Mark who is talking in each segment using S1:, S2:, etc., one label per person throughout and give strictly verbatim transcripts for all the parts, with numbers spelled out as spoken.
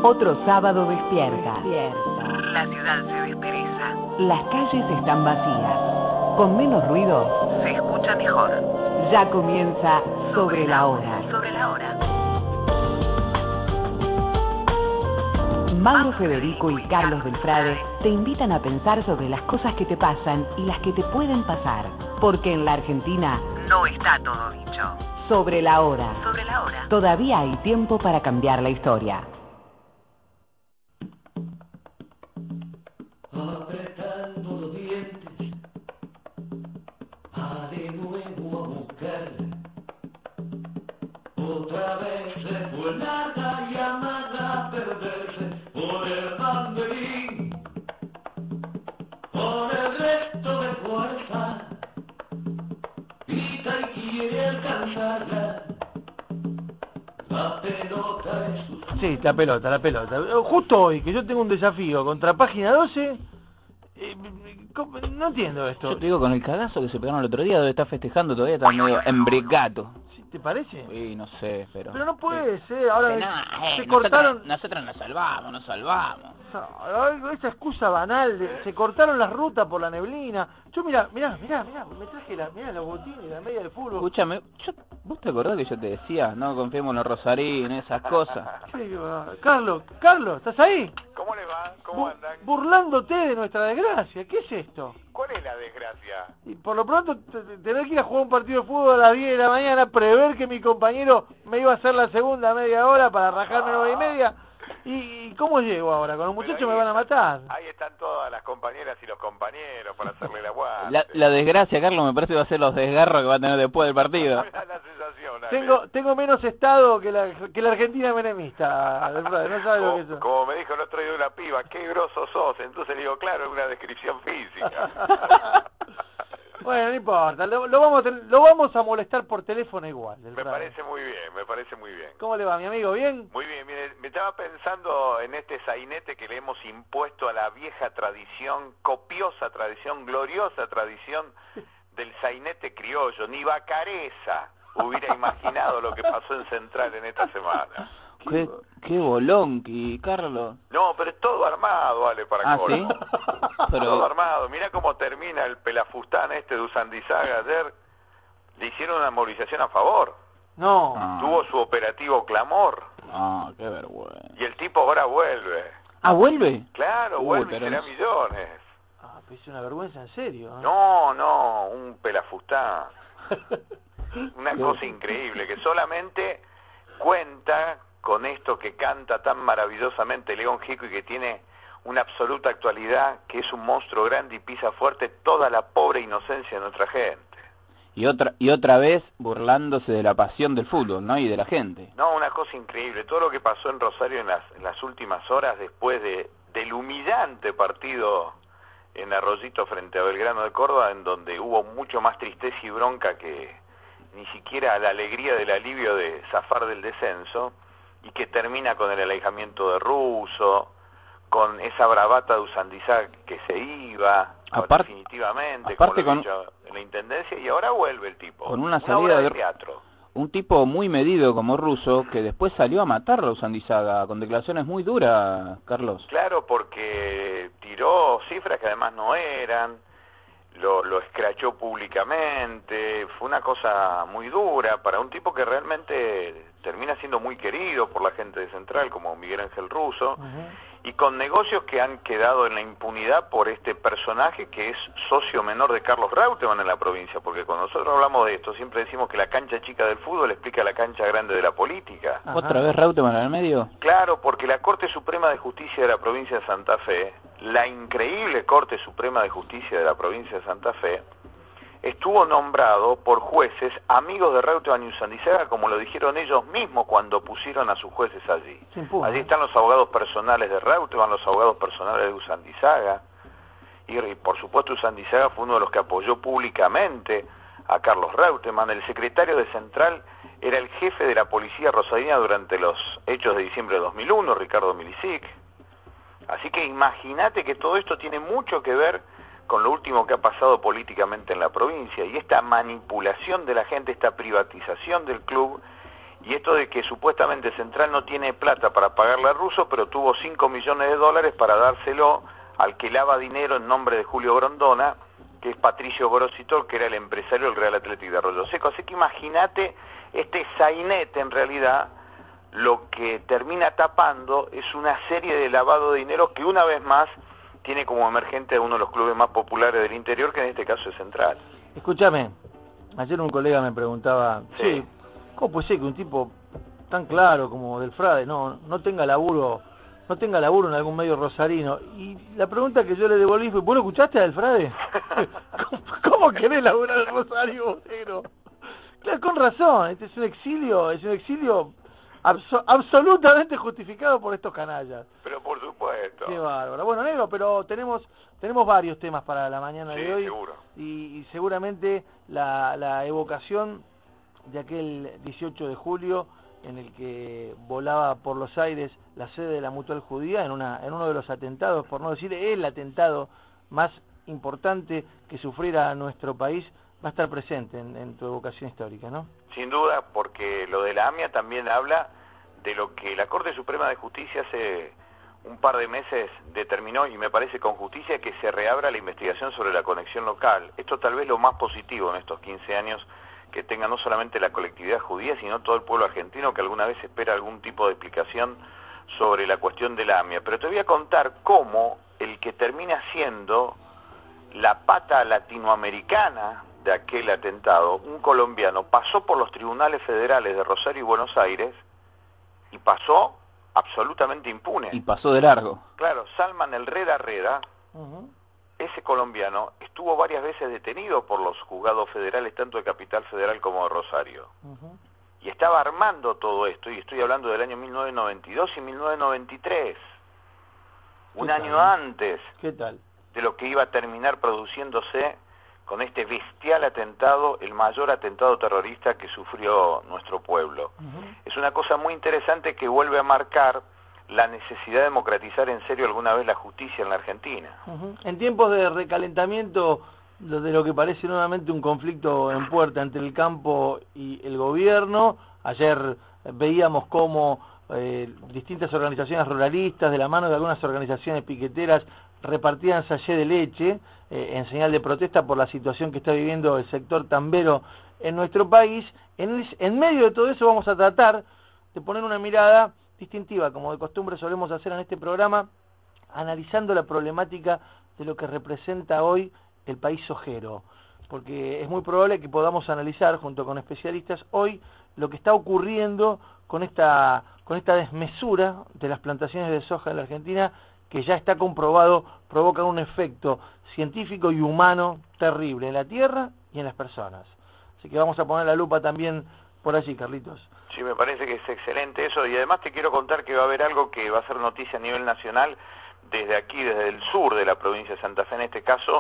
S1: Otro sábado despierta.
S2: despierta.
S1: La ciudad se despereza. Las calles están vacías. Con menos ruido se escucha mejor. Ya comienza Sobre la Hora. Sobre la Hora. Mauro Federico y Carlos Belfrade te invitan a pensar sobre las cosas que te pasan y las que te pueden pasar. Porque en la Argentina no está todo dicho. Sobre la Hora. Sobre la Hora. Todavía hay tiempo para cambiar la historia.
S3: Apretando los dientes, va de nuevo a buscar. Otra vez se fue larga y amarga a perderse por el banderín, por el resto de fuerza, grita y quiere alcanzarla. La pelota es su...
S4: Sí, la pelota, la pelota. Justo hoy, que yo tengo un desafío contra Página doce, eh, no entiendo esto.
S5: Yo te digo, con el cagazo que se pegaron el otro día, debe estar festejando todavía, está medio embregato.
S4: ¿Sí, te parece?
S5: Sí, no sé, pero...
S4: Pero no puede ser, ahora
S5: Que no, eh,
S4: se
S5: nosotros,
S4: cortaron...
S5: Nosotros nos salvamos, nos salvamos.
S4: No, esa excusa banal, de, se cortaron las rutas por la neblina. Yo mirá, mirá, mirá, mirá, me traje la, mirá los botines y la media de fútbol.
S5: Escúchame, yo, ¿vos te acordás que yo te decía, no confiemos en los rosarines, esas cosas?
S4: Sí, va. Carlos, Carlos, ¿estás ahí?
S6: ¿Cómo le va? ¿Cómo
S4: Bu
S6: andan?
S4: Burlándote de nuestra desgracia, ¿qué es esto?
S6: ¿Cuál es la desgracia?
S4: Y por lo pronto, tener que ir a jugar un partido de fútbol a las diez de la mañana, prever que mi compañero me iba a hacer la segunda media hora para rajarme la hora y media. ¿Y cómo llego ahora? Con los muchachos me van a matar.
S6: Ahí están todas las compañeras y los compañeros para hacerle la guardia.
S5: La, la desgracia, Carlos, me parece que va a ser los desgarros que va a tener después del partido.
S6: Me da la sensación, Ale.
S4: Tengo tengo menos estado que la que la Argentina menemista. No sabes lo que es eso.
S6: Como me dijo el otro día una piba, qué grosso sos. Entonces le digo, claro, es una descripción física.
S4: Bueno, no importa, lo, lo, vamos a, lo vamos a molestar por teléfono igual.
S6: Me parece muy bien, me parece muy bien.
S4: ¿Cómo le va, mi amigo? ¿Bien?
S6: Muy bien, mire, me estaba pensando en este sainete que le hemos impuesto a la vieja tradición, copiosa tradición, gloriosa tradición del sainete criollo. Ni Vacareza hubiera imaginado lo que pasó en Central en esta semana.
S5: Qué, qué bolón, y Carlos.
S6: No, pero es todo armado, vale, para
S5: ¿Ah,
S6: Córdoba.
S5: sí? Pero...
S6: Todo armado. Mirá cómo termina el pelafustán este de Usandizaga ayer. Le hicieron una movilización a favor.
S4: No.
S5: Ah.
S6: Tuvo su operativo Clamor.
S5: Ah, qué vergüenza.
S6: Y el tipo ahora vuelve.
S5: ¿Ah, vuelve?
S6: Claro,
S5: Uy,
S6: vuelve y
S5: pero
S6: será
S5: no...
S6: millones.
S4: Ah, pero es una vergüenza, en serio. ¿eh?
S6: No, no, un pelafustán. Una cosa increíble, que solamente cuenta con esto que canta tan maravillosamente León Gieco y que tiene una absoluta actualidad, que es un monstruo grande y pisa fuerte toda la pobre inocencia de nuestra gente.
S5: Y otra y otra vez burlándose de la pasión del fútbol, ¿no? Y de la gente.
S6: No, una cosa increíble. Todo lo que pasó en Rosario en las, en las últimas horas después de del humillante partido en Arroyito frente a Belgrano de Córdoba, en donde hubo mucho más tristeza y bronca que ni siquiera la alegría del alivio de zafar del descenso, y que termina con el alejamiento de Russo, con esa bravata de Usandizaga que se iba,
S5: Apart,
S6: definitivamente,
S5: aparte
S6: como lo
S5: con,
S6: he dicho en la Intendencia, y ahora vuelve el tipo.
S5: Con una,
S6: una
S5: salida
S6: obra de,
S5: de
S6: teatro.
S5: Un tipo muy medido como Russo, que después salió a matarlo a Usandizaga, con declaraciones muy duras, Carlos.
S6: Claro, porque tiró cifras que además no eran, lo, lo escrachó públicamente, fue una cosa muy dura para un tipo que realmente termina siendo muy querido por la gente de Central, como Miguel Ángel Russo, uh-huh. y con negocios que han quedado en la impunidad por este personaje que es socio menor de Carlos Reutemann en la provincia, porque cuando nosotros hablamos de esto siempre decimos que la cancha chica del fútbol explica la cancha grande de la política.
S5: Ajá. ¿Otra vez Reutemann en el medio?
S6: Claro, porque la Corte Suprema de Justicia de la provincia de Santa Fe, la increíble Corte Suprema de Justicia de la provincia de Santa Fe, estuvo nombrado por jueces amigos de Reutemann y Usandizaga, como lo dijeron ellos mismos cuando pusieron a sus jueces allí. Allí están los abogados personales de Reutemann, los abogados personales de Usandizaga, y, y por supuesto Usandizaga fue uno de los que apoyó públicamente a Carlos Reutemann. El secretario de Central era el jefe de la policía rosarina durante los hechos de diciembre de dos mil uno, Ricardo Milicic. Así que imagínate que todo esto tiene mucho que ver con lo último que ha pasado políticamente en la provincia, y esta manipulación de la gente, esta privatización del club, y esto de que supuestamente Central no tiene plata para pagarle a Russo, pero tuvo cinco millones de dólares para dárselo al que lava dinero en nombre de Julio Grondona, que es Patricio Grositol, que era el empresario del Real Atlético de Arroyo Seco. Así que imagínate, este sainete en realidad lo que termina tapando es una serie de lavado de dinero que una vez más tiene como emergente a uno de los clubes más populares del interior, que en este caso es Central.
S4: Escúchame, ayer un colega me preguntaba,
S6: Sí.
S4: sí, ¿cómo puede ser que un tipo tan claro como Delfrade no, no tenga laburo, no tenga laburo en algún medio rosarino? Y la pregunta que yo le devolví fue, ¿vos lo escuchaste a Delfrade? ¿Cómo, ¿Cómo querés laburar en Rosario, negro? Claro, con razón, este es un exilio, es un exilio abso absolutamente justificado por estos canallas.
S6: Pero por supuesto.
S4: Qué bárbaro. Bueno, negro, pero tenemos tenemos varios temas para la mañana
S6: Sí,
S4: de hoy.
S6: seguro.
S4: Y, y seguramente la, la evocación de aquel dieciocho de julio en el que volaba por los aires la sede de la Mutual Judía en una en uno de los atentados, por no decir el atentado más importante que sufriera nuestro país, va a estar presente en, en tu evocación histórica, ¿no?
S6: Sin duda, porque lo de la AMIA también habla de lo que la Corte Suprema de Justicia hace un par de meses determinó, y me parece con justicia, que se reabra la investigación sobre la conexión local. Esto tal vez lo más positivo en estos quince años que tenga no solamente la colectividad judía, sino todo el pueblo argentino que alguna vez espera algún tipo de explicación sobre la cuestión de la AMIA. Pero te voy a contar cómo el que termina siendo la pata latinoamericana de aquel atentado, un colombiano, pasó por los tribunales federales de Rosario y Buenos Aires y pasó absolutamente impune.
S5: Y pasó de largo.
S6: Claro, Salman el Reda Reda,
S4: Uh-huh.
S6: ese colombiano, estuvo varias veces detenido por los juzgados federales, tanto de Capital Federal como de Rosario.
S4: Uh-huh.
S6: Y estaba armando todo esto, y estoy hablando del año mil novecientos noventa y dos y mil novecientos noventa y tres, un
S4: ¿Qué
S6: año
S4: tal?
S6: antes
S4: ¿Qué tal?
S6: de lo que iba a terminar produciéndose con este bestial atentado, el mayor atentado terrorista que sufrió nuestro pueblo.
S4: Uh-huh.
S6: Es una cosa muy interesante que vuelve a marcar la necesidad de democratizar en serio alguna vez la justicia en la Argentina.
S4: Uh-huh. En tiempos de recalentamiento, lo de lo que parece nuevamente un conflicto en puerta entre el campo y el gobierno, ayer veíamos cómo eh, distintas organizaciones ruralistas, de la mano de algunas organizaciones piqueteras, repartían sallé de leche eh, en señal de protesta por la situación que está viviendo el sector tambero en nuestro país. En, el, en medio de todo eso vamos a tratar de poner una mirada distintiva, como de costumbre solemos hacer en este programa, analizando la problemática de lo que representa hoy el país sojero, porque es muy probable que podamos analizar junto con especialistas hoy lo que está ocurriendo con esta con esta desmesura de las plantaciones de soja en la Argentina, que ya está comprobado provoca un efecto científico y humano terrible en la tierra y en las personas. Así que vamos a poner la lupa también por allí, Carlitos.
S6: Sí, me parece que es excelente eso, y además te quiero contar que va a haber algo que va a ser noticia a nivel nacional desde aquí, desde el sur de la provincia de Santa Fe en este caso,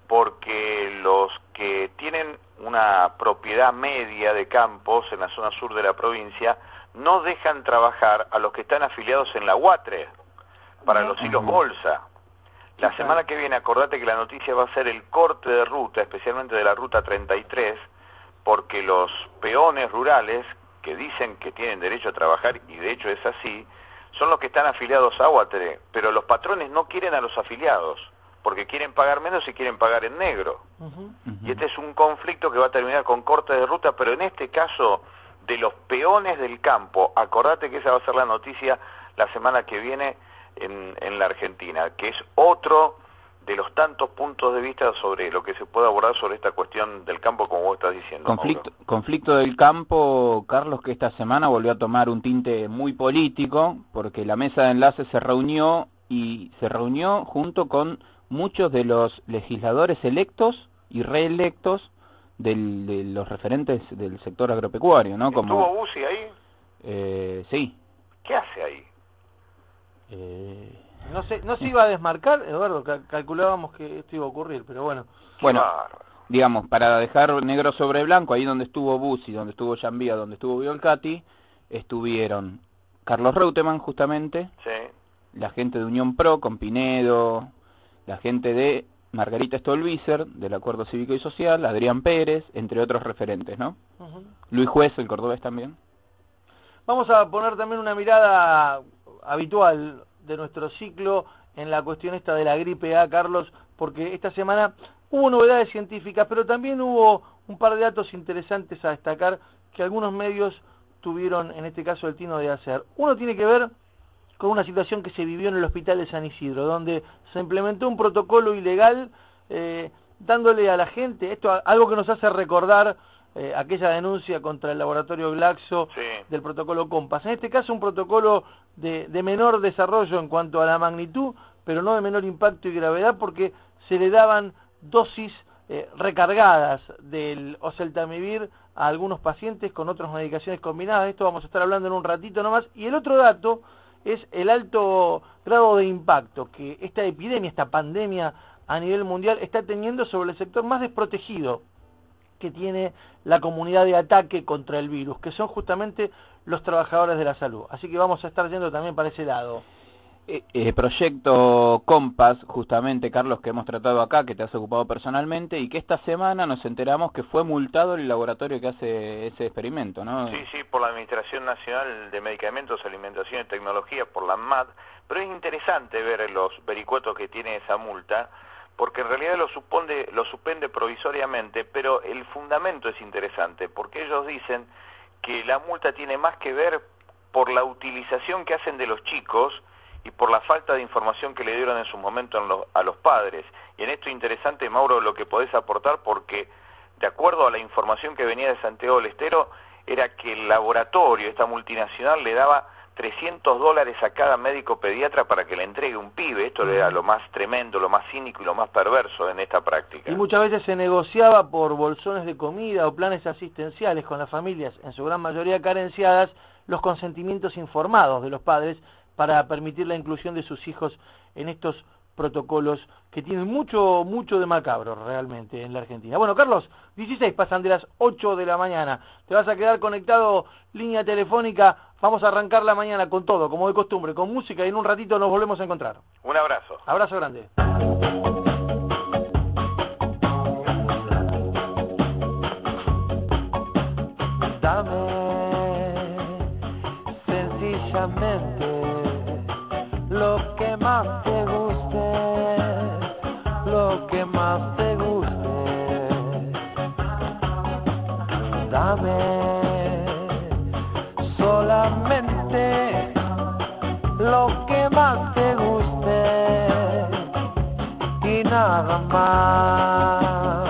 S6: porque los que tienen una propiedad media de campos en la zona sur de la provincia no dejan trabajar a los que están afiliados en la UATRE para los hilos bolsa. La semana que viene, acordate que la noticia va a ser el corte de ruta, especialmente de la ruta treinta y tres, porque los peones rurales que dicen que tienen derecho a trabajar, y de hecho es así, son los que están afiliados a UATRE, pero los patrones no quieren a los afiliados, porque quieren pagar menos y quieren pagar en negro.
S4: Uh-huh.
S5: Uh-huh.
S6: Y este es un conflicto que va a terminar con corte de ruta, pero en este caso de los peones del campo. Acordate que esa va a ser la noticia la semana que viene en, en la Argentina, que es otro de los tantos puntos de vista sobre lo que se puede abordar sobre esta cuestión del campo, como vos estás diciendo.
S5: Conflicto,
S6: Mauro.
S5: conflicto del campo, Carlos, que esta semana volvió a tomar un tinte muy político, porque la mesa de enlace se reunió y se reunió junto con muchos de los legisladores electos y reelectos del, de los referentes del sector agropecuario, ¿no? Como,
S6: ¿Estuvo Bussi ahí?
S5: eh, sí.
S6: ¿Qué hace ahí?
S5: Eh,
S4: No se, no se iba a desmarcar, Eduardo, cal calculábamos que esto iba a ocurrir, pero bueno.
S6: Qué
S5: bueno,
S6: bárbaro.
S5: digamos, para dejar negro sobre blanco, ahí donde estuvo Bussi, donde estuvo Gianvía, donde estuvo Biolcati, estuvieron Carlos Reutemann, justamente,
S6: Sí.
S5: la gente de Unión Pro, con Pinedo, la gente de Margarita Stolbizer, del Acuerdo Cívico y Social, Adrián Pérez, entre otros referentes, ¿no?
S4: Uh-huh.
S5: Luis Juez, el cordobés también.
S4: Vamos a poner también una mirada habitual de nuestro ciclo en la cuestión esta de la gripe A, Carlos, porque esta semana hubo novedades científicas, pero también hubo un par de datos interesantes a destacar que algunos medios tuvieron, en este caso, el tino de hacer. Uno tiene que ver con una situación que se vivió en el hospital de San Isidro, donde se implementó un protocolo ilegal eh, dándole a la gente, esto algo que nos hace recordar eh, aquella denuncia contra el laboratorio Glaxo sí. del protocolo Compass. En este caso un protocolo de, de menor desarrollo en cuanto a la magnitud, pero no de menor impacto y gravedad, porque se le daban dosis eh, recargadas del oseltamivir a algunos pacientes con otras medicaciones combinadas. Esto vamos a estar hablando en un ratito nomás. Y el otro dato es el alto grado de impacto que esta epidemia, esta pandemia a nivel mundial está teniendo sobre el sector más desprotegido que tiene la comunidad de ataque contra el virus, que son justamente los trabajadores de la salud. Así que vamos a estar yendo también para ese lado.
S5: Eh, eh, proyecto Compass, justamente, Carlos, que hemos tratado acá, que te has ocupado personalmente, y que esta semana nos enteramos que fue multado el laboratorio que hace ese experimento, ¿no?
S6: Sí, sí, por la Administración Nacional de Medicamentos, Alimentación y Tecnología, por la ANMAT, pero es interesante ver los vericuetos que tiene esa multa, porque en realidad lo, supone, lo suspende provisoriamente, pero el fundamento es interesante, porque ellos dicen que la multa tiene más que ver por la utilización que hacen de los chicos y por la falta de información que le dieron en su momento en los, a los padres. Y en esto interesante, Mauro, lo que podés aportar, porque de acuerdo a la información que venía de Santiago del Estero, era que el laboratorio, esta multinacional, le daba trescientos dólares a cada médico pediatra para que le entregue un pibe. Esto era lo más tremendo, lo más cínico y lo más perverso en esta práctica.
S4: Y muchas veces se negociaba por bolsones de comida o planes asistenciales con las familias, en su gran mayoría carenciadas, los consentimientos informados de los padres para permitir la inclusión de sus hijos en estos protocolos que tienen mucho, mucho de macabro realmente en la Argentina. Bueno, Carlos, dieciséis pasan de las ocho de la mañana. Te vas a quedar conectado, línea telefónica. Vamos a arrancar la mañana con todo, como de costumbre, con música, y en un ratito nos volvemos a encontrar.
S6: Un abrazo.
S4: Abrazo grande.
S3: Dame sencillamente lo que más te guste, lo que más te guste. Dame solamente lo que más te guste y nada más.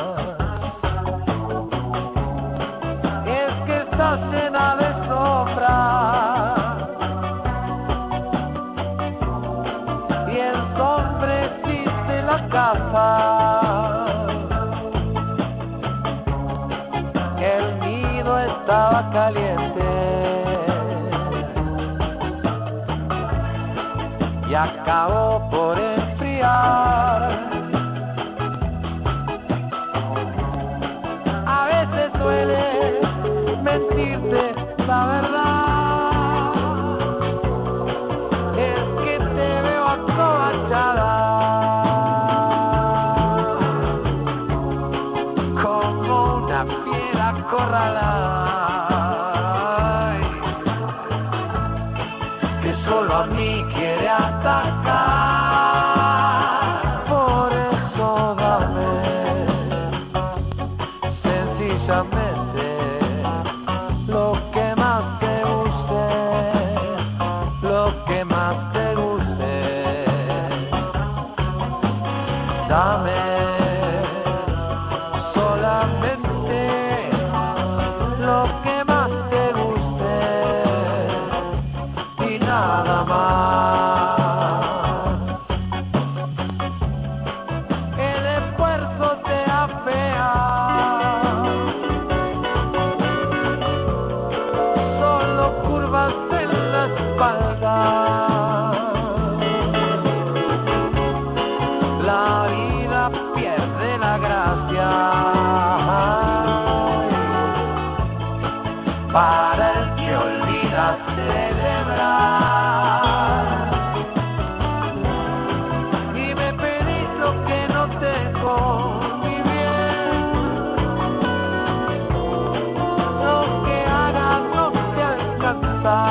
S3: Es que estás llena de sombras y ensombreciste la casa. El nido estaba caliente y acabó por enfriar. A veces duele mentirte la verdad, es que te veo acobachada como una fiera acorralada que solo a mí quiere atacar. Por eso dame sencillamente lo que más te guste, lo que más te guste. Dame solamente lo que más te guste y nada más. El esfuerzo te afea, solo curvas en la espalda. La vida pierde la gracia para el que olvida celebrar. Y me pedís lo que no tengo, mi bien. Lo que hagas no te alcanza.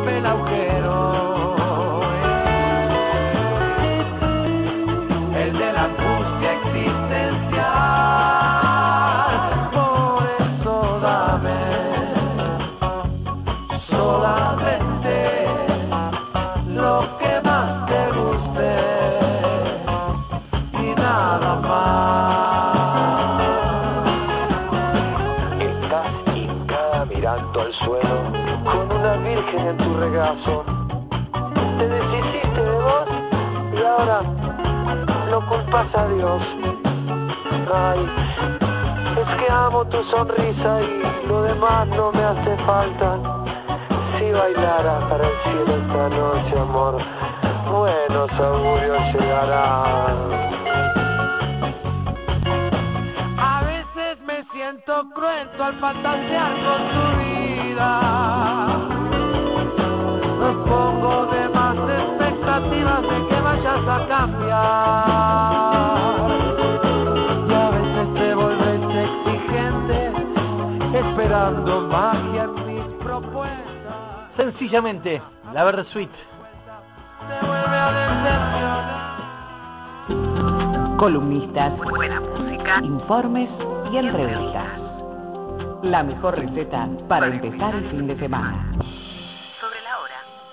S3: tape el agujero, el de la angustia existencial. Por eso dame solamente lo que más te guste y nada más.
S2: Estás hincada mirando al suelo con una virgen en tu regazo. Te deshiciste de vos y ahora lo culpas a Dios. Ay, es que amo tu sonrisa y lo demás no me hace falta. Si bailara para el cielo esta noche, amor, buenos augurios llegarán.
S3: A veces me siento cruento al fantasear con tu vida. Me pongo de más expectativas de que vayas a cambiar. Y a veces te vuelves exigente, esperando magia en mis propuestas.
S4: Sencillamente, la Versuit.
S3: Te vuelve a decepcionar.
S1: Columnistas, buena música, informes y entrevistas. La mejor receta para empezar el fin de semana. Sobre la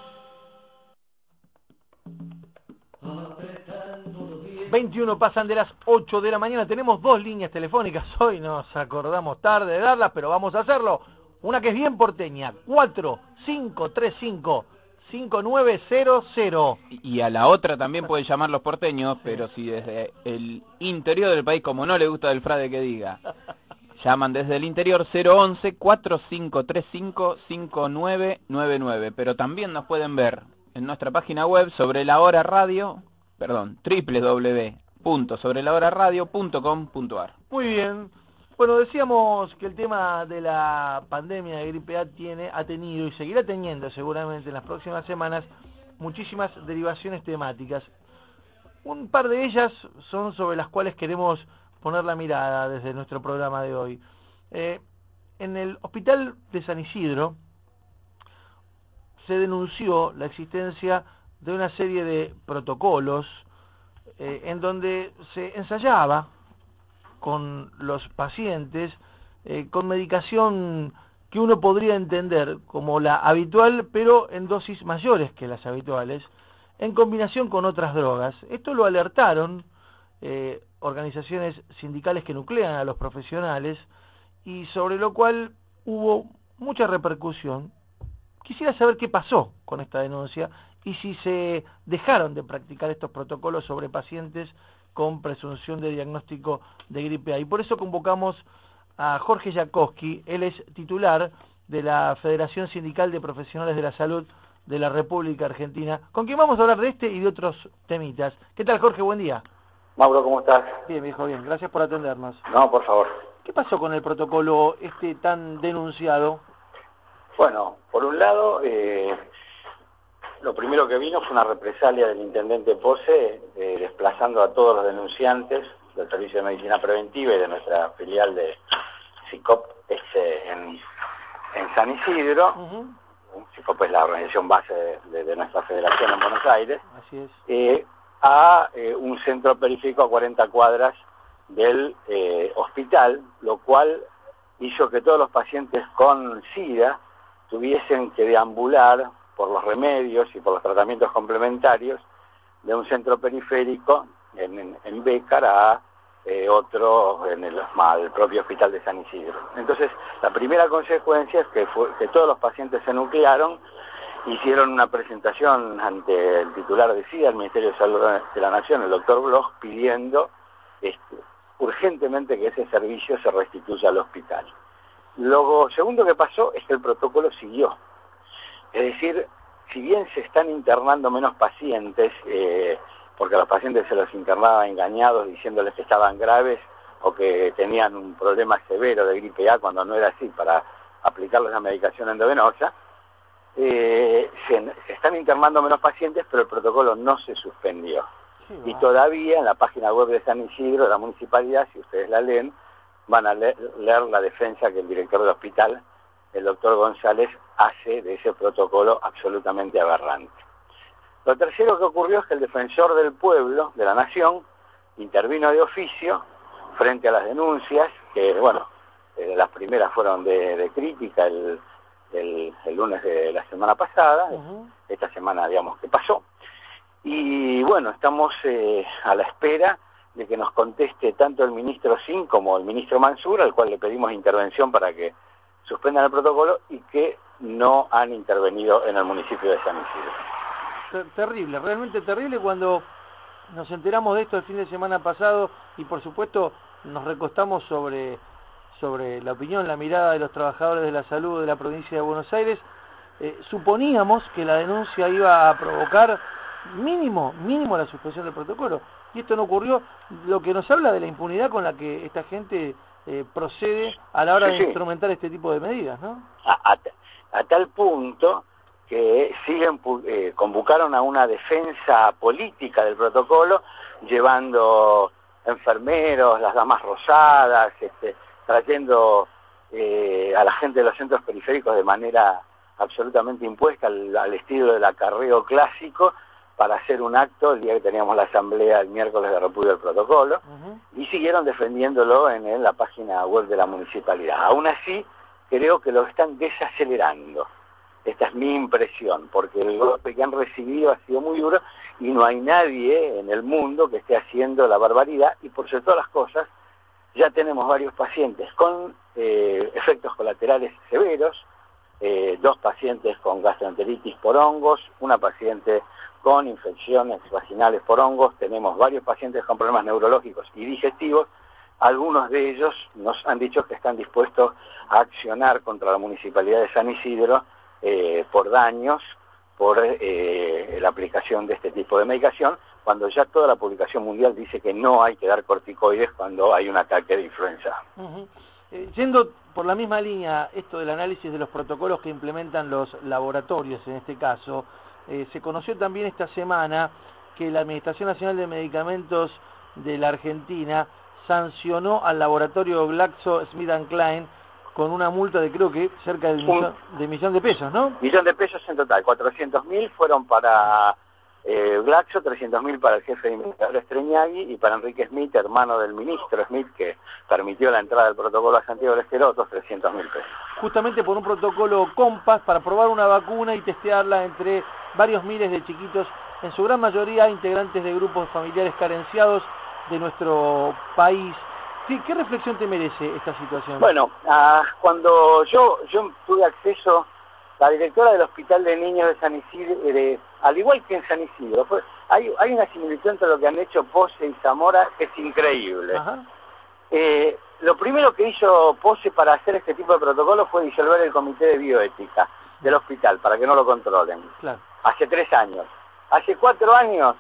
S1: hora.
S4: veintiuno pasan de las ocho de la mañana. Tenemos dos líneas telefónicas. Hoy nos acordamos tarde de darlas, pero vamos a hacerlo. Una que es bien porteña, cuatro cinco tres cinco, cinco nueve cero cero.
S5: Y a la otra también pueden llamar los porteños, pero si desde el interior del país, como no le gusta del Frade que diga, llaman desde el interior cero once, cuatro cinco tres cinco, cinco nueve nueve nueve. Pero también nos pueden ver en nuestra página web sobre la hora radio, perdón, doble u doble u doble u punto sobre la hora radio punto com punto a r.
S4: Muy bien. Bueno, decíamos que el tema de la pandemia de gripe A tiene, ha tenido y seguirá teniendo seguramente en las próximas semanas muchísimas derivaciones temáticas. Un par de ellas son sobre las cuales queremos poner la mirada desde nuestro programa de hoy. Eh, en el hospital de San Isidro se denunció la existencia de una serie de protocolos eh, en donde se ensayaba con los pacientes, eh, con medicación que uno podría entender como la habitual, pero en dosis mayores que las habituales, en combinación con otras drogas. Esto lo alertaron eh, organizaciones sindicales que nuclean a los profesionales y sobre lo cual hubo mucha repercusión. Quisiera saber qué pasó con esta denuncia y si se dejaron de practicar estos protocolos sobre pacientes con presunción de diagnóstico de gripe A. Y por eso convocamos a Jorge Jackowski. Él es titular de la Federación Sindical de Profesionales de la Salud de la República Argentina, con quien vamos a hablar de este y de otros temitas. ¿Qué tal, Jorge? Buen día.
S7: Mauro, ¿cómo estás?
S4: Bien, viejo, bien. Gracias por atendernos.
S7: No, por favor.
S4: ¿Qué pasó con el protocolo este tan denunciado?
S7: Bueno, por un lado, eh, lo primero que vino fue una represalia del intendente Pose, eh, desplazando a todos los denunciantes del Servicio de Medicina Preventiva y de nuestra filial de SICOP este, en, en San Isidro.
S4: Uh-huh.
S7: SICOP es la organización base de, de, de nuestra federación en Buenos Aires.
S4: Así es.
S7: Eh, a eh, un centro periférico a cuarenta cuadras del eh, hospital, lo cual hizo que todos los pacientes con SIDA tuviesen que deambular por los remedios y por los tratamientos complementarios de un centro periférico en, en, en Bécar a eh, otro en el, el propio hospital de San Isidro. Entonces, la primera consecuencia es que, fue, que todos los pacientes se nuclearon, hicieron una presentación ante el titular de SIDA, el Ministerio de Salud de la Nación, el doctor Bloch, pidiendo este, urgentemente que ese servicio se restituya al hospital. Lo segundo que pasó es que el protocolo siguió. Es decir, si bien se están internando menos pacientes, eh, porque a los pacientes se los internaba engañados diciéndoles que estaban graves o que tenían un problema severo de gripe A cuando no era así para aplicarles la medicación endovenosa, eh, se, se están internando menos pacientes, pero el protocolo no se suspendió. Sí, y todavía en la página web de San Isidro, de la municipalidad, si ustedes la leen, van a leer, leer la defensa que el director del hospital el doctor González hace de ese protocolo absolutamente aberrante. Lo tercero que ocurrió es que el defensor del pueblo, de la nación, intervino de oficio frente a las denuncias, que bueno, eh, las primeras fueron de, de crítica el, el, el lunes de la semana pasada, uh-huh. esta semana digamos que pasó, y bueno, estamos eh, a la espera de que nos conteste tanto el ministro Sin como el ministro Mansur, al cual le pedimos intervención para que suspendan el protocolo y que no han intervenido en el municipio de San Isidro.
S4: Terrible, realmente terrible cuando nos enteramos de esto el fin de semana pasado y por supuesto nos recostamos sobre, sobre la opinión, la mirada de los trabajadores de la salud de la provincia de Buenos Aires. Eh, suponíamos que la denuncia iba a provocar mínimo, mínimo la suspensión del protocolo y esto no ocurrió, lo que nos habla de la impunidad con la que esta gente eh, procede a la hora sí, de sí. instrumentar este tipo de medidas, ¿no?
S7: A, a, a tal punto que siguen eh, convocaron a una defensa política del protocolo, llevando enfermeros, las damas rosadas, este, trayendo eh, a la gente de los centros periféricos de manera absolutamente impuesta al, al estilo del acarreo clásico para hacer un acto el día que teníamos la asamblea el miércoles de repudio del protocolo, uh-huh. y siguieron defendiéndolo en, en la página web de la municipalidad. Aún así, creo que lo están desacelerando. Esta es mi impresión, porque el golpe que han recibido ha sido muy duro y no hay nadie en el mundo que esté haciendo la barbaridad y por sobre todas las cosas ya tenemos varios pacientes con eh, efectos colaterales severos, eh, dos pacientes con gastroenteritis por hongos, una paciente con infecciones vaginales por hongos, tenemos varios pacientes con problemas neurológicos y digestivos. Algunos de ellos nos han dicho que están dispuestos a accionar contra la Municipalidad de San Isidro eh, por daños, por eh, la aplicación de este tipo de medicación, cuando ya toda la publicación mundial dice que no hay que dar corticoides cuando hay un ataque de influenza.
S4: Uh-huh. eh, yendo por la misma línea, esto del análisis de los protocolos que implementan los laboratorios en este caso, eh, se conoció también esta semana que la Administración Nacional de Medicamentos de la Argentina sancionó al laboratorio GlaxoSmithKline con una multa de creo que cerca del millón de, millón de pesos, ¿no?
S7: Millón de pesos en total, cuatrocientos mil fueron para eh, Glaxo, trescientos mil para el jefe de investigadores Streñagui y para Enrique Smith, hermano del ministro Smith, que permitió la entrada del protocolo a Santiago del Estero, otros trescientos mil pesos.
S4: Justamente por un protocolo Compass para probar una vacuna y testearla entre varios miles de chiquitos, en su gran mayoría integrantes de grupos familiares carenciados de nuestro país. ¿Qué, qué reflexión te merece esta situación?
S7: Bueno, ah, cuando yo yo tuve acceso, la directora del Hospital de Niños de San Isidro, de, al igual que en San Isidro, fue, hay, hay una similitud entre lo que han hecho Pose y Zamora que es increíble. Ajá. Eh, lo primero que hizo Pose para hacer este tipo de protocolo fue disolver el comité de bioética del hospital, para que no lo controlen. Claro. Hace tres años. Hace cuatro años,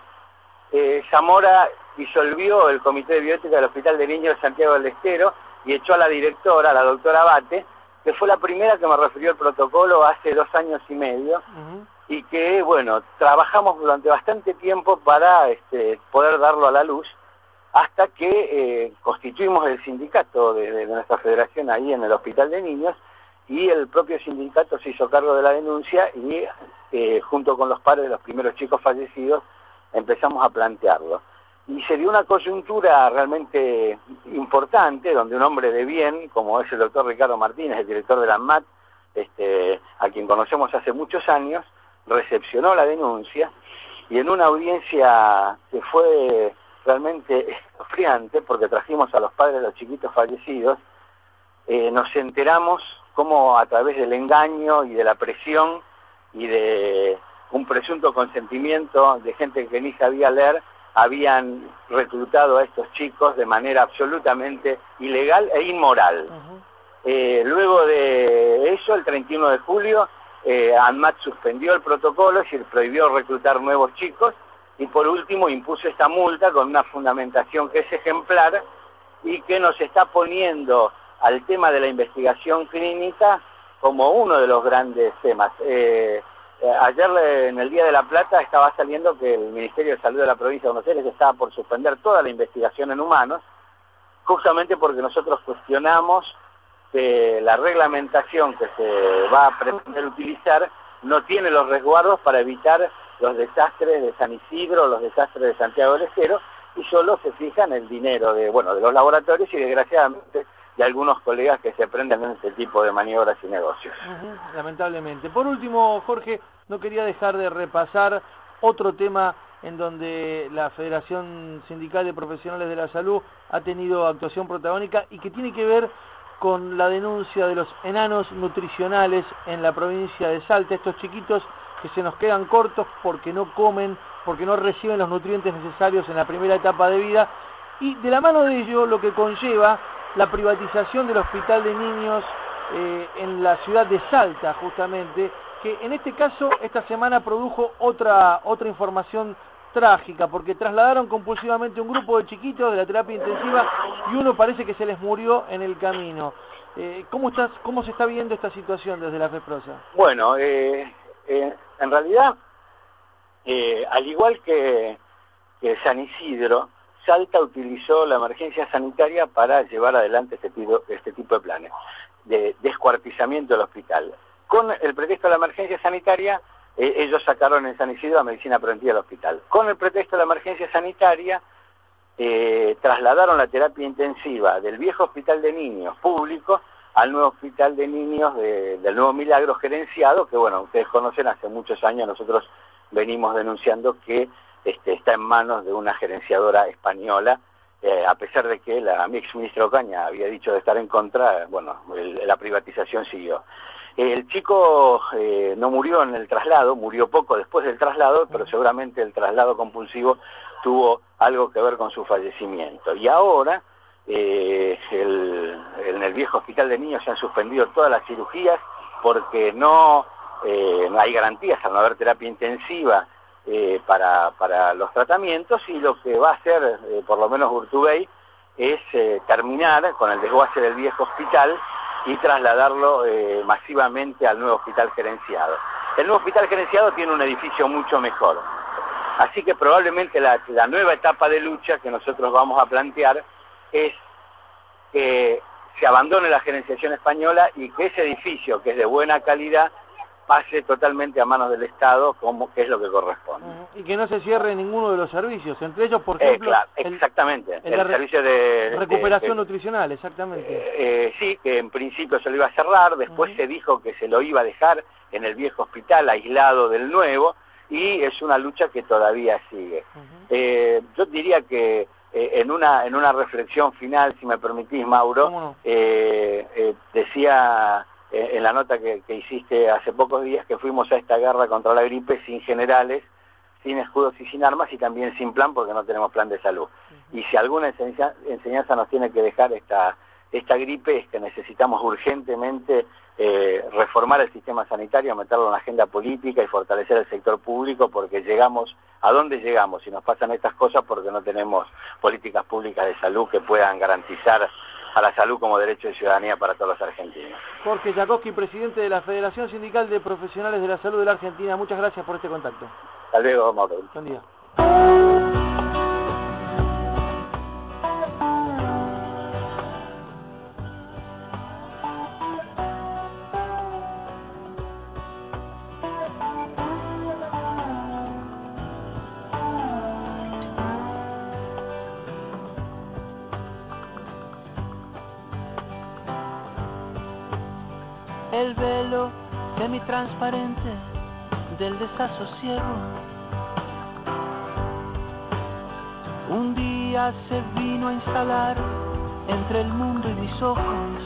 S7: eh, Zamora disolvió el comité de bioética del Hospital de Niños de Santiago del Estero y echó a la directora, la doctora Abate, que fue la primera que me refirió el protocolo hace dos años y medio, uh-huh. y que, bueno, trabajamos durante bastante tiempo para este, poder darlo a la luz, hasta que eh, constituimos el sindicato de, de nuestra federación ahí en el Hospital de Niños, y el propio sindicato se hizo cargo de la denuncia y eh, junto con los padres de los primeros chicos fallecidos empezamos a plantearlo. Y se dio una coyuntura realmente importante, donde un hombre de bien, como es el doctor Ricardo Martínez, el director de la ANMAT, este, a quien conocemos hace muchos años, recepcionó la denuncia, y en una audiencia que fue realmente escalofriante, porque trajimos a los padres de los chiquitos fallecidos, eh, nos enteramos cómo a través del engaño y de la presión y de un presunto consentimiento de gente que ni sabía leer, habían reclutado a estos chicos de manera absolutamente ilegal e inmoral. Uh-huh. Eh, luego de eso, el treinta y uno de julio, eh, ANMAT suspendió el protocolo, es decir, prohibió reclutar nuevos chicos, y por último impuso esta multa con una fundamentación que es ejemplar y que nos está poniendo al tema de la investigación clínica como uno de los grandes temas. Eh, Eh, ayer en el Día de la Plata estaba saliendo que el Ministerio de Salud de la provincia de Buenos Aires estaba por suspender toda la investigación en humanos, justamente porque nosotros cuestionamos que la reglamentación que se va a pretender utilizar no tiene los resguardos para evitar los desastres de San Isidro, los desastres de Santiago del Estero, y solo se fija en el dinero de, bueno, de los laboratorios y desgraciadamente de algunos colegas que se prenden en este tipo de maniobras y negocios.
S4: Uh-huh, lamentablemente. Por último, Jorge, no quería dejar de repasar otro tema en donde la Federación Sindical de Profesionales de la Salud ha tenido actuación protagónica y que tiene que ver con la denuncia de los enanos nutricionales en la provincia de Salta, estos chiquitos que se nos quedan cortos porque no comen, porque no reciben los nutrientes necesarios en la primera etapa de vida, y de la mano de ello lo que conlleva la privatización del Hospital de Niños eh, en la ciudad de Salta, justamente, que en este caso esta semana produjo otra, otra información trágica, porque trasladaron compulsivamente un grupo de chiquitos de la terapia intensiva y uno parece que se les murió en el camino. Eh, ¿cómo, estás, ¿Cómo se está viendo esta situación desde la FEPROSA?
S7: Bueno, eh, eh, en realidad, eh, al igual que, que San Isidro, Salta utilizó la emergencia sanitaria para llevar adelante este tipo, este tipo de planes de descuartizamiento del hospital. Con el pretexto de la emergencia sanitaria, eh, ellos sacaron en San Isidro la medicina preventiva del hospital. Con el pretexto de la emergencia sanitaria, eh, trasladaron la terapia intensiva del viejo hospital de niños público al nuevo hospital de niños de, del Nuevo Milagro gerenciado, que bueno, ustedes conocen, hace muchos años nosotros venimos denunciando que este, está en manos de una gerenciadora española, eh, a pesar de que la, mi ex ministra Ocaña había dicho de estar en contra, bueno, el, la privatización siguió. El chico eh, no murió en el traslado, murió poco después del traslado, pero seguramente el traslado compulsivo tuvo algo que ver con su fallecimiento. Y ahora, eh, el, en el viejo hospital de niños se han suspendido todas las cirugías porque no, eh, no hay garantías al no haber terapia intensiva eh, para, para los tratamientos, y lo que va a hacer, eh, por lo menos Urtubey, es eh, terminar con el desguace del viejo hospital y trasladarlo eh, masivamente al nuevo hospital gerenciado. El nuevo hospital gerenciado tiene un edificio mucho mejor, así que probablemente la, la nueva etapa de lucha que nosotros vamos a plantear es que se abandone la gerenciación española y que ese edificio, que es de buena calidad, pase totalmente a manos del Estado, como que es lo que corresponde.
S4: Y que no se cierre ninguno de los servicios, entre ellos, por
S7: Eh,
S4: ejemplo...
S7: claro, exactamente,
S4: el,
S7: el,
S4: el
S7: servicio de...
S4: recuperación
S7: de, de,
S4: nutricional, exactamente.
S7: Eh, eh, sí, que en principio se lo iba a cerrar, después uh-huh. se dijo que se lo iba a dejar en el viejo hospital, aislado del nuevo, y es una lucha que todavía sigue. Uh-huh. eh, yo diría que eh, en una en una reflexión final, si me permitís, Mauro,
S4: no?
S7: eh, eh, decía... en la nota que, que hiciste hace pocos días, que fuimos a esta guerra contra la gripe sin generales, sin escudos y sin armas, y también sin plan, porque no tenemos plan de salud. Uh-huh. Y si alguna enseñanza, enseñanza nos tiene que dejar esta, esta gripe, es que necesitamos urgentemente eh, reformar el sistema sanitario, meterlo en la agenda política y fortalecer el sector público, porque llegamos, ¿a dónde llegamos si nos pasan estas cosas? Porque no tenemos políticas públicas de salud que puedan garantizar a la salud como derecho de ciudadanía para todos los argentinos.
S4: Jorge Jakowski, presidente de la Federación Sindical de Profesionales de la Salud de la Argentina, muchas gracias por este contacto.
S7: Hasta luego, Mauro.
S4: Buen día.
S8: El velo semitransparente del desasosiego un día se vino a instalar entre el mundo y mis ojos.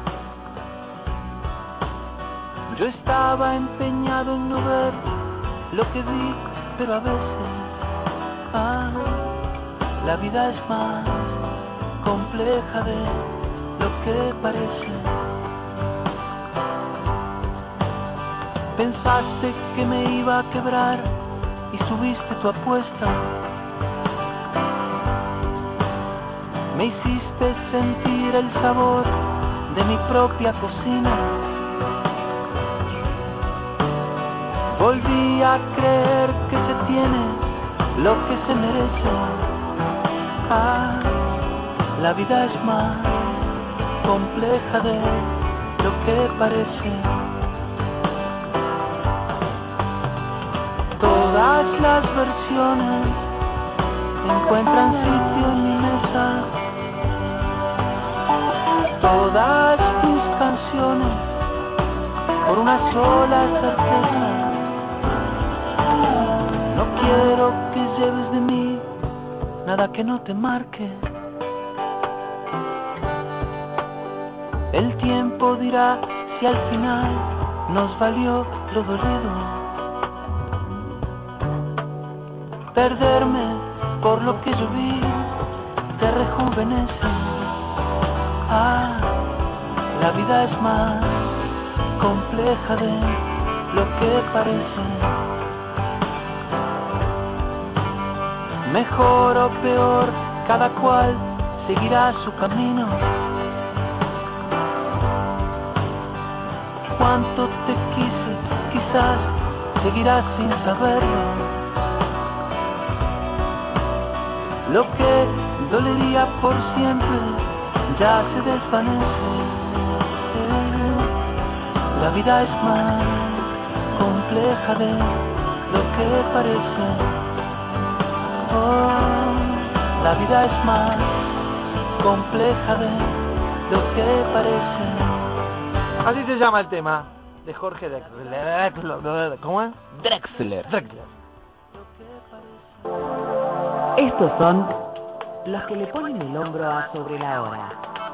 S8: Yo estaba empeñado en no ver lo que vi, pero a veces, ah, la vida es más compleja de lo que parece. Pensaste que me iba a quebrar y subiste tu apuesta. Me hiciste sentir el sabor de mi propia cocina. Volví a creer que se tiene lo que se merece. Ah, la vida es más compleja de lo que parece. Todas las versiones encuentran sitio en mi mesa. Todas tus canciones por una sola certeza. No quiero que lleves de mí nada que no te marque. El tiempo dirá si al final nos valió lo dolido. Perderme por lo que yo vi te rejuvenece. Ah, la vida es más compleja de lo que parece. Mejor o peor, cada cual seguirá su camino. Cuánto te quise, quizás seguirás sin saberlo. Lo que dolería por siempre ya se desvanece. La vida es más compleja de lo que parece. Oh, la vida es más compleja de lo que parece.
S4: Así se llama el tema de Jorge Drexler. ¿Cómo es?
S5: Drexler.
S4: Drexler.
S1: Estos son los que le ponen el hombro a Sobre la Hora.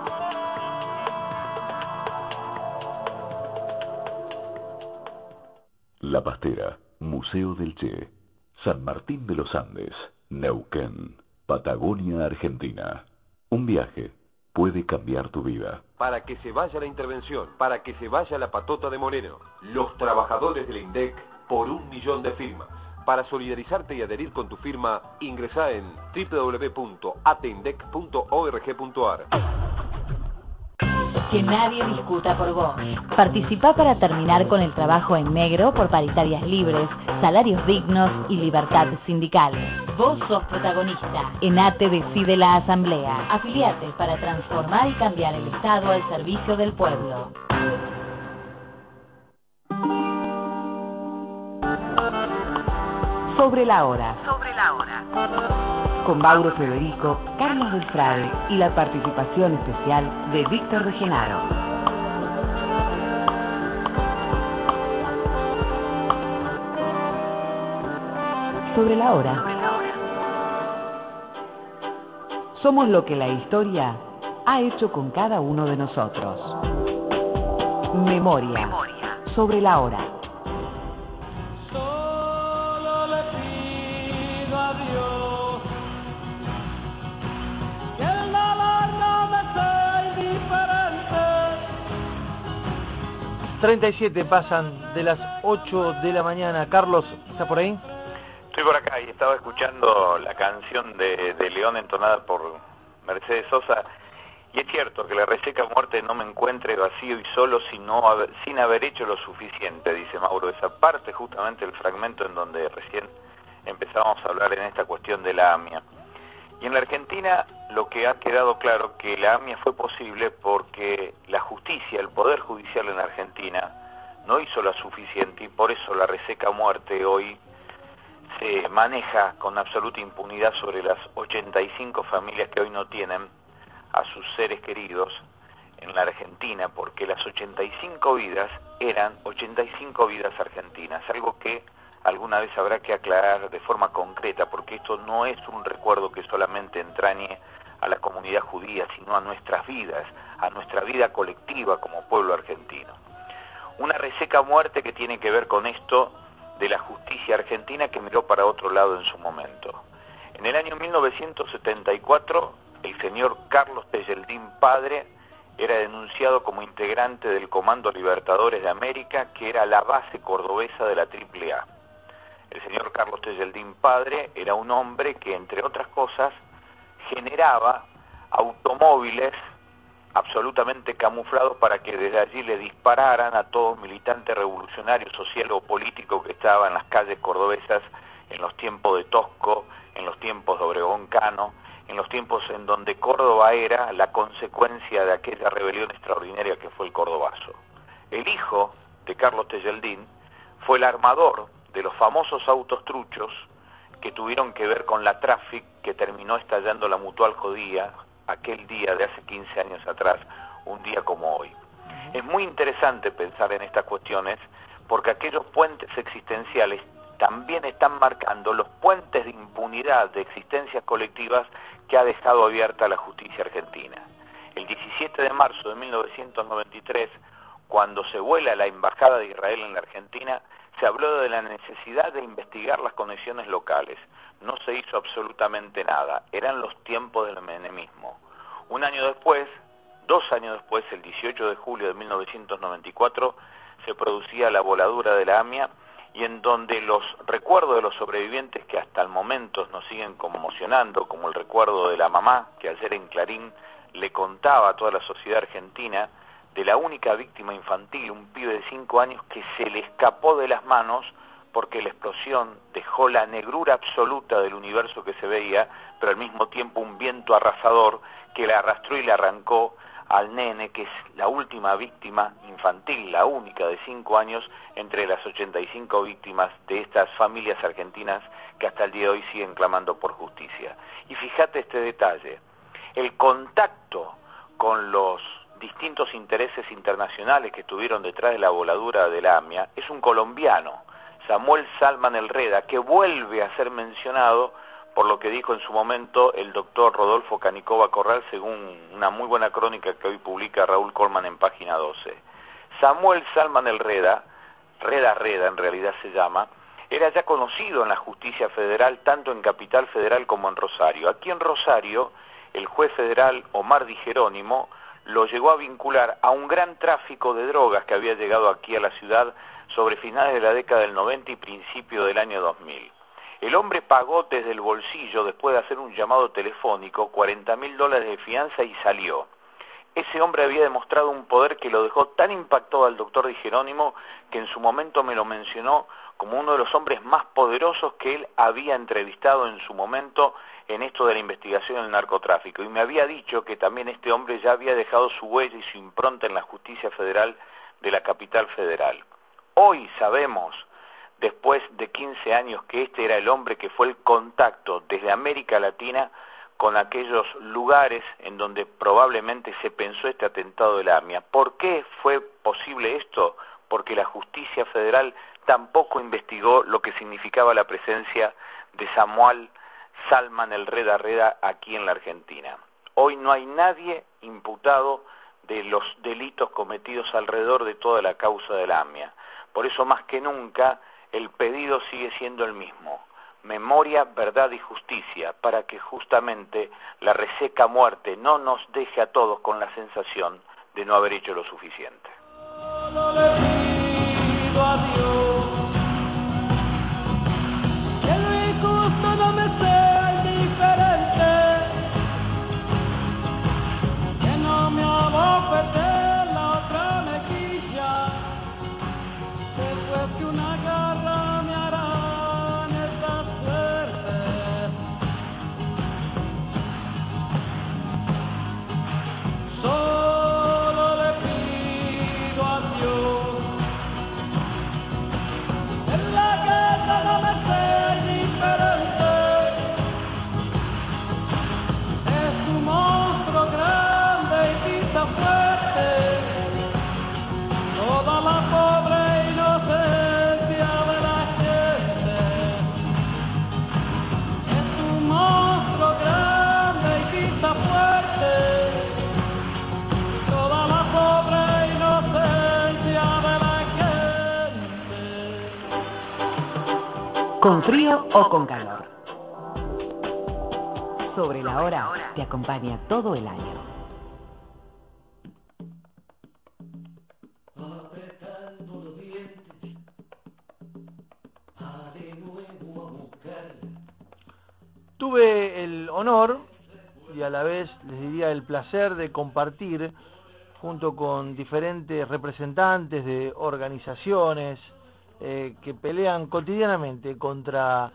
S9: La Pastera, Museo del Che, San Martín de los Andes, Neuquén, Patagonia, Argentina. Un viaje puede cambiar tu vida.
S10: Para que se vaya la intervención, para que se vaya la patota de Moreno, los trabajadores del INDEC por un millón de firmas. Para solidarizarte y adherir con tu firma, ingresá en doble u doble u doble u punto atendec punto org punto ar.
S11: Que nadie discuta por vos. Participá para terminar con el trabajo en negro por paritarias libres, salarios dignos y libertad sindical. Vos sos protagonista. ENATE decide la asamblea. Afiliate para transformar y cambiar el Estado al servicio del pueblo.
S1: Sobre la Hora.
S12: Sobre la Hora.
S1: Con Mauro Federico, Carlos del Frade y la participación especial de Víctor de Genaro. Sobre la Hora. Somos lo que la historia ha hecho con cada uno de nosotros. Memoria.
S12: Memoria.
S1: Sobre la Hora.
S8: Solo le pido a Dios que el dolor no me sea indiferente.
S4: treinta y siete pasan de las ocho de la mañana. Carlos, ¿está por ahí?
S6: Estoy por acá y estaba escuchando la canción de, de León entonada por Mercedes Sosa, y es cierto que la reseca muerte no me encuentre vacío y solo sino haber, sin haber hecho lo suficiente, dice Mauro. Esa parte, justamente el fragmento en donde recién empezábamos a hablar en esta cuestión de la AMIA. Y en la Argentina lo que ha quedado claro que la AMIA fue posible porque la justicia, el poder judicial en la Argentina no hizo lo suficiente, y por eso la reseca muerte hoy se maneja con absoluta impunidad sobre las ochenta y cinco familias que hoy no tienen a sus seres queridos en la Argentina, porque las ochenta y cinco vidas eran ochenta y cinco vidas argentinas, algo que alguna vez habrá que aclarar de forma concreta, porque esto no es un recuerdo que solamente entrañe a la comunidad judía, sino a nuestras vidas, a nuestra vida colectiva como pueblo argentino. Una reseca muerte que tiene que ver con esto de la justicia argentina, que miró para otro lado en su momento. En el año mil novecientos setenta y cuatro, el señor Carlos Tejeldín padre era denunciado como integrante del Comando Libertadores de América, que era la base cordobesa de la triple A. El señor Carlos Tejeldín padre era un hombre que, entre otras cosas, generaba automóviles absolutamente camuflados para que desde allí le dispararan a todo militante revolucionario, social o político que estaba en las calles cordobesas en los tiempos de Tosco, en los tiempos de Obregón Cano, en los tiempos en donde Córdoba era la consecuencia de aquella rebelión extraordinaria que fue el Cordobazo. El hijo de Carlos Tejeldín fue el armador de los famosos autos truchos que tuvieron que ver con la Traffic, que terminó estallando la Mutual Jodía aquel día de hace quince años atrás, un día como hoy. Es muy interesante pensar en estas cuestiones porque aquellos puentes existenciales también están marcando los puentes de impunidad de existencias colectivas que ha dejado abierta la justicia argentina. El diecisiete de marzo de mil novecientos noventa y tres, cuando se vuela la embajada de Israel en la Argentina, se habló de la necesidad de investigar las conexiones locales. No se hizo absolutamente nada. Eran los tiempos del menemismo. Un año después, dos años después, el dieciocho de julio de mil novecientos noventa y cuatro, se producía la voladura de la AMIA, y en donde los recuerdos de los sobrevivientes que hasta el momento nos siguen conmocionando, como el recuerdo de la mamá que ayer en Clarín le contaba a toda la sociedad argentina de la única víctima infantil, un pibe de cinco años que se le escapó de las manos porque la explosión dejó la negrura absoluta del universo que se veía, pero al mismo tiempo un viento arrasador que le arrastró y le arrancó al nene, que es la última víctima infantil, la única de cinco años entre las ochenta y cinco víctimas de estas familias argentinas que hasta el día de hoy siguen clamando por justicia. Y fíjate este detalle, el contacto con los distintos intereses internacionales que estuvieron detrás de la voladura de la AMIA es un colombiano, Samuel Salman El Reda, que vuelve a ser mencionado por lo que dijo en su momento el doctor Rodolfo Canicova Corral, según una muy buena crónica que hoy publica Raúl Colman en página doce. Samuel Salman El Reda, Reda Reda en realidad se llama, era ya conocido en la justicia federal, tanto en Capital Federal como en Rosario. Aquí en Rosario, el juez federal Omar Di Jerónimo lo llegó a vincular a un gran tráfico de drogas que había llegado aquí a la ciudad sobre finales de la década del noventa y principio del año dos mil. El hombre pagó desde el bolsillo, después de hacer un llamado telefónico, cuarenta mil dólares de fianza y salió. Ese hombre había demostrado un poder que lo dejó tan impactado al doctor Di Jerónimo que en su momento me lo mencionó como uno de los hombres más poderosos que él había entrevistado en su momento en esto de la investigación del narcotráfico. Y me había dicho que también este hombre ya había dejado su huella y su impronta en la justicia federal de la Capital Federal. Hoy sabemos, después de quince años, que este era el hombre que fue el contacto desde América Latina con aquellos lugares en donde probablemente se pensó este atentado de la AMIA. ¿Por qué fue posible esto? Porque la justicia federal tampoco investigó lo que significaba la presencia de Samuel Salman El Reda Reda aquí en la Argentina. Hoy no hay nadie imputado de los delitos cometidos alrededor de toda la causa de la AMIA. Por eso más que nunca el pedido sigue siendo el mismo: memoria, verdad y justicia, para que justamente la reseca muerte no nos deje a todos con la sensación de no haber hecho lo suficiente.
S8: Solo le pido a Dios que el injusto no me sea indiferente, que no me abofete la otra mejilla, después que una garra me hará en esta suerte. Solo le pido a Dios en la guerra no me sea indiferente, es un monstruo grande y quizá fuerte, toda la pobre inocencia de la gente, es un monstruo grande y quizá fuerte, toda la pobre inocencia de la gente.
S1: ¿Con frío o con calor? Sobre la hora te acompaña todo el año.
S8: Apretando los dientes, a de nuevo a buscar.
S4: Tuve el honor y a la vez les diría el placer de compartir junto con diferentes representantes de organizaciones eh, que pelean cotidianamente contra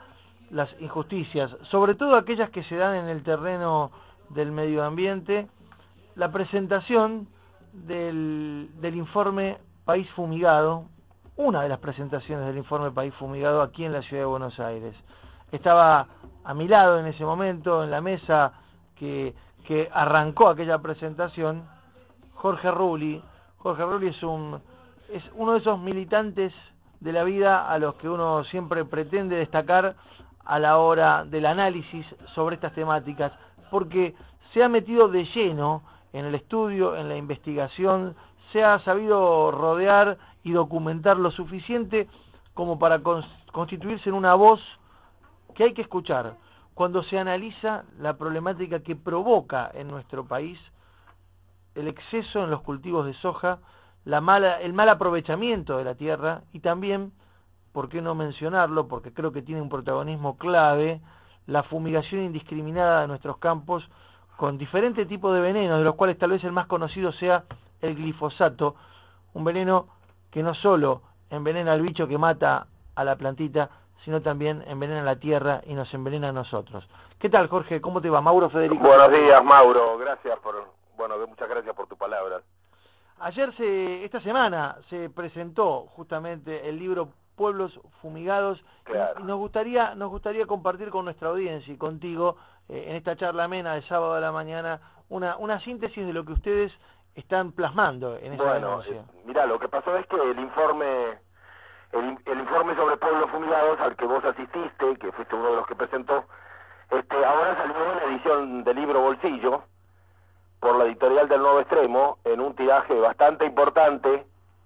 S4: las injusticias, sobre todo aquellas que se dan en el terreno del medio ambiente, la presentación del, del informe País Fumigado, una de las presentaciones del informe País Fumigado aquí en la ciudad de Buenos Aires. Estaba a mi lado en ese momento, en la mesa que, que arrancó aquella presentación, Jorge Rulli. Jorge Rulli es, un, es uno de esos militantes de la vida a los que uno siempre pretende destacar a la hora del análisis sobre estas temáticas, porque se ha metido de lleno en el estudio, en la investigación, se ha sabido rodear y documentar lo suficiente como para constituirse en una voz que hay que escuchar cuando se analiza la problemática que provoca en nuestro país el exceso en los cultivos de soja, la mala, el mal aprovechamiento de la tierra y también, por qué no mencionarlo, porque creo que tiene un protagonismo clave, la fumigación indiscriminada de nuestros campos con diferentes tipos de venenos, de los cuales tal vez el más conocido sea el glifosato, un veneno que no solo envenena al bicho que mata a la plantita, sino también envenena la tierra y nos envenena a nosotros. ¿Qué tal, Jorge? ¿Cómo te va? Mauro Federico.
S12: Buenos días, Mauro. Gracias por, bueno, muchas gracias por tus palabras.
S4: Ayer, se, esta semana, se presentó justamente el libro Pueblos Fumigados.
S12: Claro.
S4: Y nos gustaría, nos gustaría compartir con nuestra audiencia y contigo, eh, en esta charla amena de sábado a la mañana, una, una síntesis de lo que ustedes están plasmando en esa
S12: bueno,
S4: denuncia.
S12: Eh, mirá, lo que pasó es que el informe, el, el informe sobre pueblos fumigados al que vos asististe, que fuiste uno de los que presentó, este, ahora salió en la edición del libro Bolsillo, por la editorial del Nuevo Extremo, en un tiraje bastante importante,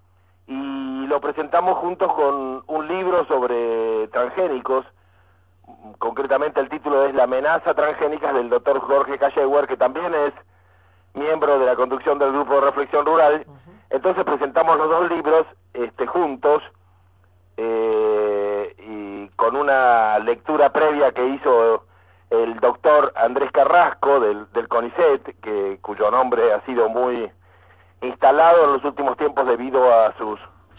S12: y lo presentamos juntos con un libro sobre transgénicos. Concretamente el título es La amenaza transgénica, del doctor Jorge Calleguer, que también es miembro de la conducción del Grupo de Reflexión Rural. Uh-huh. Entonces presentamos los dos libros este, juntos, eh, y con una lectura previa que hizo el doctor Andrés Carrasco del, del CONICET, que, cuyo nombre ha sido muy instalado en los últimos tiempos debido a sus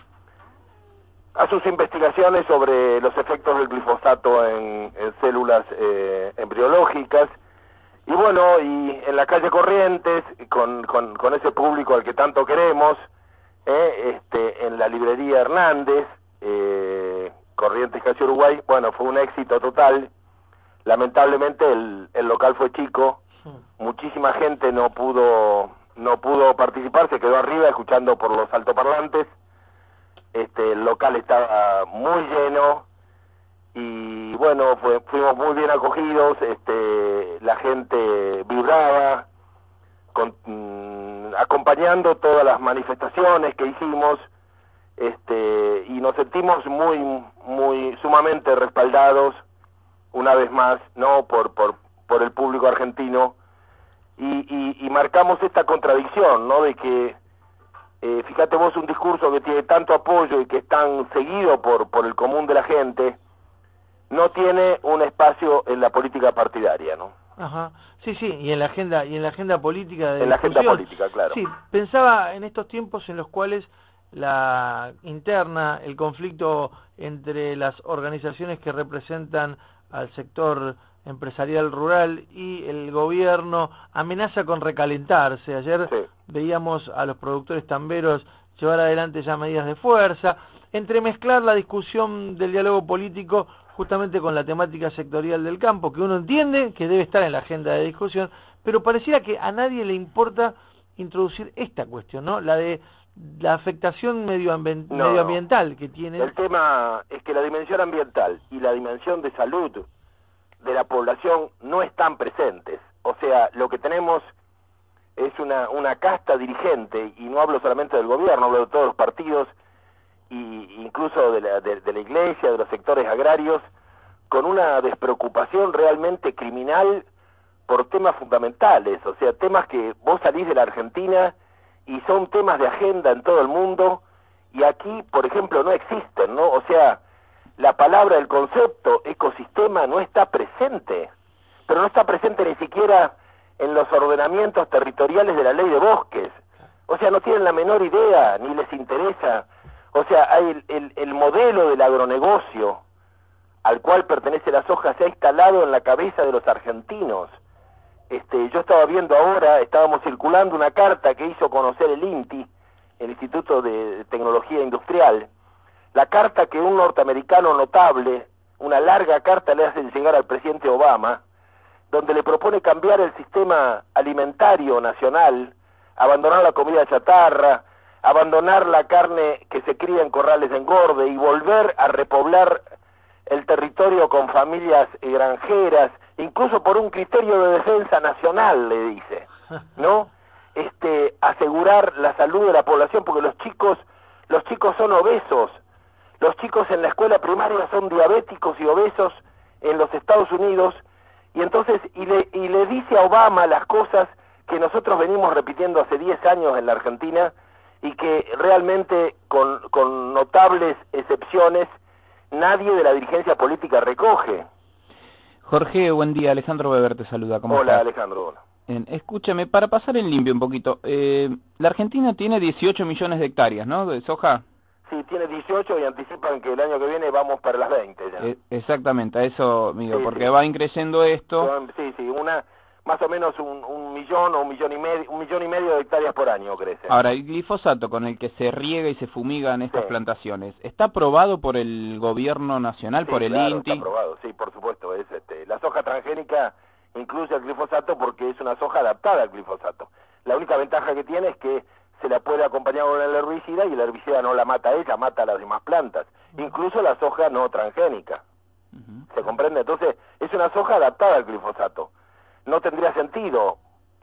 S12: a sus investigaciones sobre los efectos del glifosato en, en células eh, embriológicas. Y bueno, y en la calle Corrientes, con, con, con ese público al que tanto queremos, eh, este, en la librería Hernández, eh, Corrientes, casi Uruguay, bueno, fue un éxito total. Lamentablemente el, el local fue chico, muchísima gente no pudo no pudo participar, se quedó arriba escuchando por los altoparlantes. Este, el local estaba muy lleno y bueno, fue, fuimos muy bien acogidos, este, la gente vibraba, con, mmm, acompañando todas las manifestaciones que hicimos, este, y nos sentimos muy, muy sumamente respaldados, una vez más, no por, por, por el público argentino, y, y, y marcamos esta contradicción, ¿no? De que, eh, fíjate vos, un discurso que tiene tanto apoyo y que es tan seguido por, por el común de la gente, no tiene un espacio en la política partidaria, ¿no?
S4: Ajá, sí, sí, y en la agenda, y en la agenda política de
S12: En la agenda política, claro.
S4: Sí, pensaba en estos tiempos en los cuales la interna, el conflicto entre las organizaciones que representan al sector empresarial rural y el gobierno amenaza con recalentarse. Ayer sí. veíamos a los productores tamberos llevar adelante ya medidas de fuerza, entremezclar la discusión del diálogo político justamente con la temática sectorial del campo, que uno entiende que debe estar en la agenda de discusión, pero pareciera que a nadie le importa introducir esta cuestión, ¿no? La de la afectación medioambient no, medioambiental no. que tiene.
S12: El tema es que la dimensión ambiental y la dimensión de salud de la población no están presentes. O sea, lo que tenemos es una, una casta dirigente, y no hablo solamente del gobierno, hablo de todos los partidos, y incluso de la, de, de la iglesia, de los sectores agrarios, con una despreocupación realmente criminal por temas fundamentales, o sea, temas que vos salís de la Argentina y son temas de agenda en todo el mundo, y aquí, por ejemplo, no existen, ¿no? O sea, la palabra, el concepto ecosistema no está presente, pero no está presente ni siquiera en los ordenamientos territoriales de la ley de bosques. O sea, no tienen la menor idea, ni les interesa. O sea, hay el, el, el modelo del agronegocio al cual pertenece la soja se ha instalado en la cabeza de los argentinos. Este, yo estaba viendo ahora, estábamos circulando una carta que hizo conocer el INTI, el Instituto de Tecnología Industrial, la carta que un norteamericano notable, una larga carta le hace llegar al presidente Obama, donde le propone cambiar el sistema alimentario nacional, abandonar la comida chatarra, abandonar la carne que se cría en corrales de engorde y volver a repoblar el territorio con familias granjeras, incluso por un criterio de defensa nacional, le dice, ¿no? Este, asegurar la salud de la población, porque los chicos, los chicos son obesos, los chicos en la escuela primaria son diabéticos y obesos en los Estados Unidos, y entonces, y le, y le dice a Obama las cosas que nosotros venimos repitiendo hace diez años en la Argentina, y que realmente, con, con notables excepciones, nadie de la dirigencia política recoge.
S5: Jorge, buen día. Alejandro Weber te saluda. ¿Cómo
S12: Hola,
S5: estás?
S12: Alejandro. Hola.
S5: Eh, escúchame, para pasar en limpio un poquito, eh, la Argentina tiene dieciocho millones de hectáreas, ¿no?, de soja.
S12: Sí, tiene dieciocho y anticipan que el año que viene vamos para las veinte ya.
S5: Eh, exactamente, a eso, amigo,
S12: Sí,
S5: porque
S12: sí.
S5: va increciendo esto.
S12: Son, sí, sí, una, más o menos un, un millón o un millón y medio, un millón y medio de hectáreas por año crece.
S5: Ahora, el glifosato con el que se riega y se fumigan estas
S12: Sí.
S5: plantaciones, ¿está aprobado por el gobierno nacional,
S12: Sí,
S5: por el
S12: claro,
S5: INTI?
S12: está aprobado, sí, por supuesto. Es, este, la soja transgénica incluye el glifosato porque es una soja adaptada al glifosato. La única ventaja que tiene es que se la puede acompañar con el herbicida y el herbicida no la mata a ella, mata a las demás plantas, incluso la soja no transgénica.
S5: Uh-huh.
S12: ¿Se comprende? Entonces, es una soja adaptada al glifosato. No tendría sentido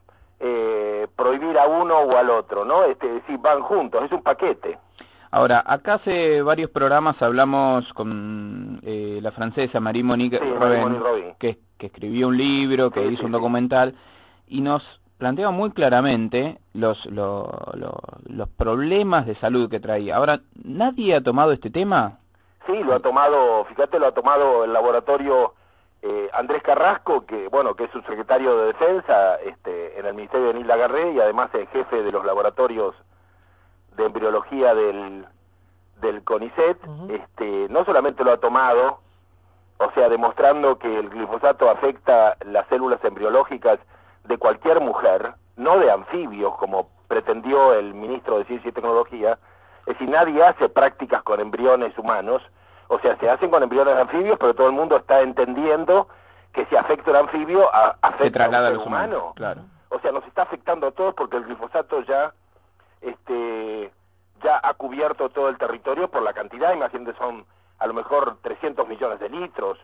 S12: eh, prohibir a uno o al otro, ¿no? Este, si van juntos, es un paquete.
S5: Ahora, acá hace varios programas hablamos con eh, la francesa Marie-Monique
S12: Sí,
S5: Robin,
S12: Marie-Monique Robin.
S5: que, que escribió un libro, que
S12: Sí,
S5: hizo
S12: sí,
S5: un
S12: sí.
S5: documental, y nos planteaba muy claramente los, lo, lo, los problemas de salud que traía. Ahora, ¿nadie ha tomado este tema?
S12: Sí, lo ha tomado, fíjate, lo ha tomado el laboratorio eh, Andrés Carrasco, que bueno, que es subsecretario de Defensa este, en el Ministerio de Nilda Garré y además es jefe de los laboratorios de embriología del, del CONICET. Uh-huh. Este, no solamente lo ha tomado, o sea, demostrando que el glifosato afecta las células embriológicas de cualquier mujer, no de anfibios, como pretendió el ministro de Ciencia y Tecnología. Es decir, nadie hace prácticas con embriones humanos, o sea, se hacen con embriones anfibios, pero todo el mundo está entendiendo que si afecta un anfibio, a, afecta a un ser humano.
S5: Humanos, claro.
S12: O sea, nos está afectando a todos porque el glifosato ya este ya ha cubierto todo el territorio por la cantidad, imagínate, son a lo mejor trescientos millones de litros.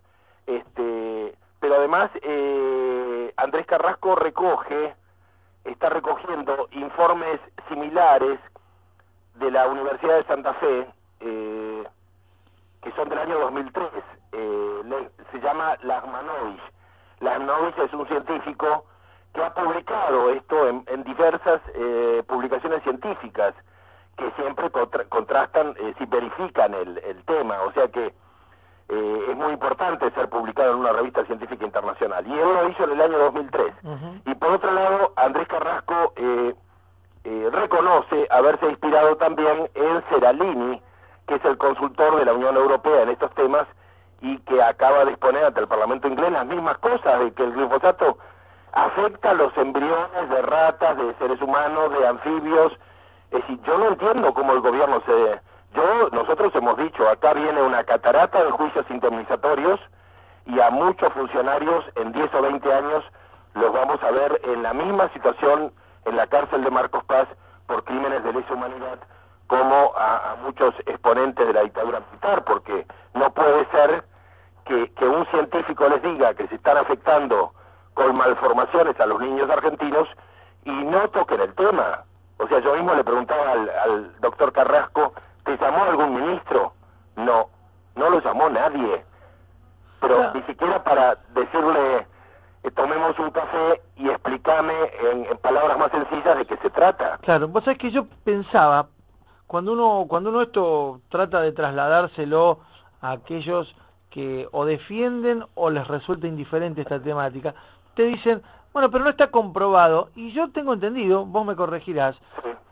S12: Este, pero además eh, Andrés Carrasco recoge, está recogiendo informes similares de la Universidad de Santa Fe, eh, que son del año dos mil tres, eh, le, se llama Lagmanovich. Lagmanovich es un científico que ha publicado esto en, en diversas eh, publicaciones científicas, que siempre contra, contrastan, eh, si verifican el, el tema, o sea que eh, es muy importante ser publicado en una revista científica internacional, y él lo hizo en el año dos mil tres. Uh-huh. Y por otro lado, Andrés Carrasco eh, eh, reconoce haberse inspirado también en Seralini, que es el consultor de la Unión Europea en estos temas, y que acaba de exponer ante el Parlamento inglés las mismas cosas, de que el glifosato afecta a los embriones de ratas, de seres humanos, de anfibios. Es decir, yo no entiendo cómo el gobierno se... Yo, nosotros hemos dicho, acá viene una catarata de juicios indemnizatorios y a muchos funcionarios en diez o veinte años los vamos a ver en la misma situación en la cárcel de Marcos Paz por crímenes de lesa humanidad como a, a muchos exponentes de la dictadura militar, porque no puede ser que, que un científico les diga que se están afectando con malformaciones a los niños argentinos y no toquen el tema. O sea, yo mismo le preguntaba al, al doctor Carrasco, ¿te llamó algún ministro? No, no lo llamó nadie. Pero no. Ni siquiera para decirle, eh, tomemos un café y explícame en, en palabras más sencillas de qué se trata.
S4: Claro, vos sabés que yo pensaba, cuando uno, cuando uno esto trata de trasladárselo a aquellos que o defienden o les resulta indiferente esta temática, te dicen, bueno, pero no está comprobado, y yo tengo entendido, vos me corregirás,
S12: sí.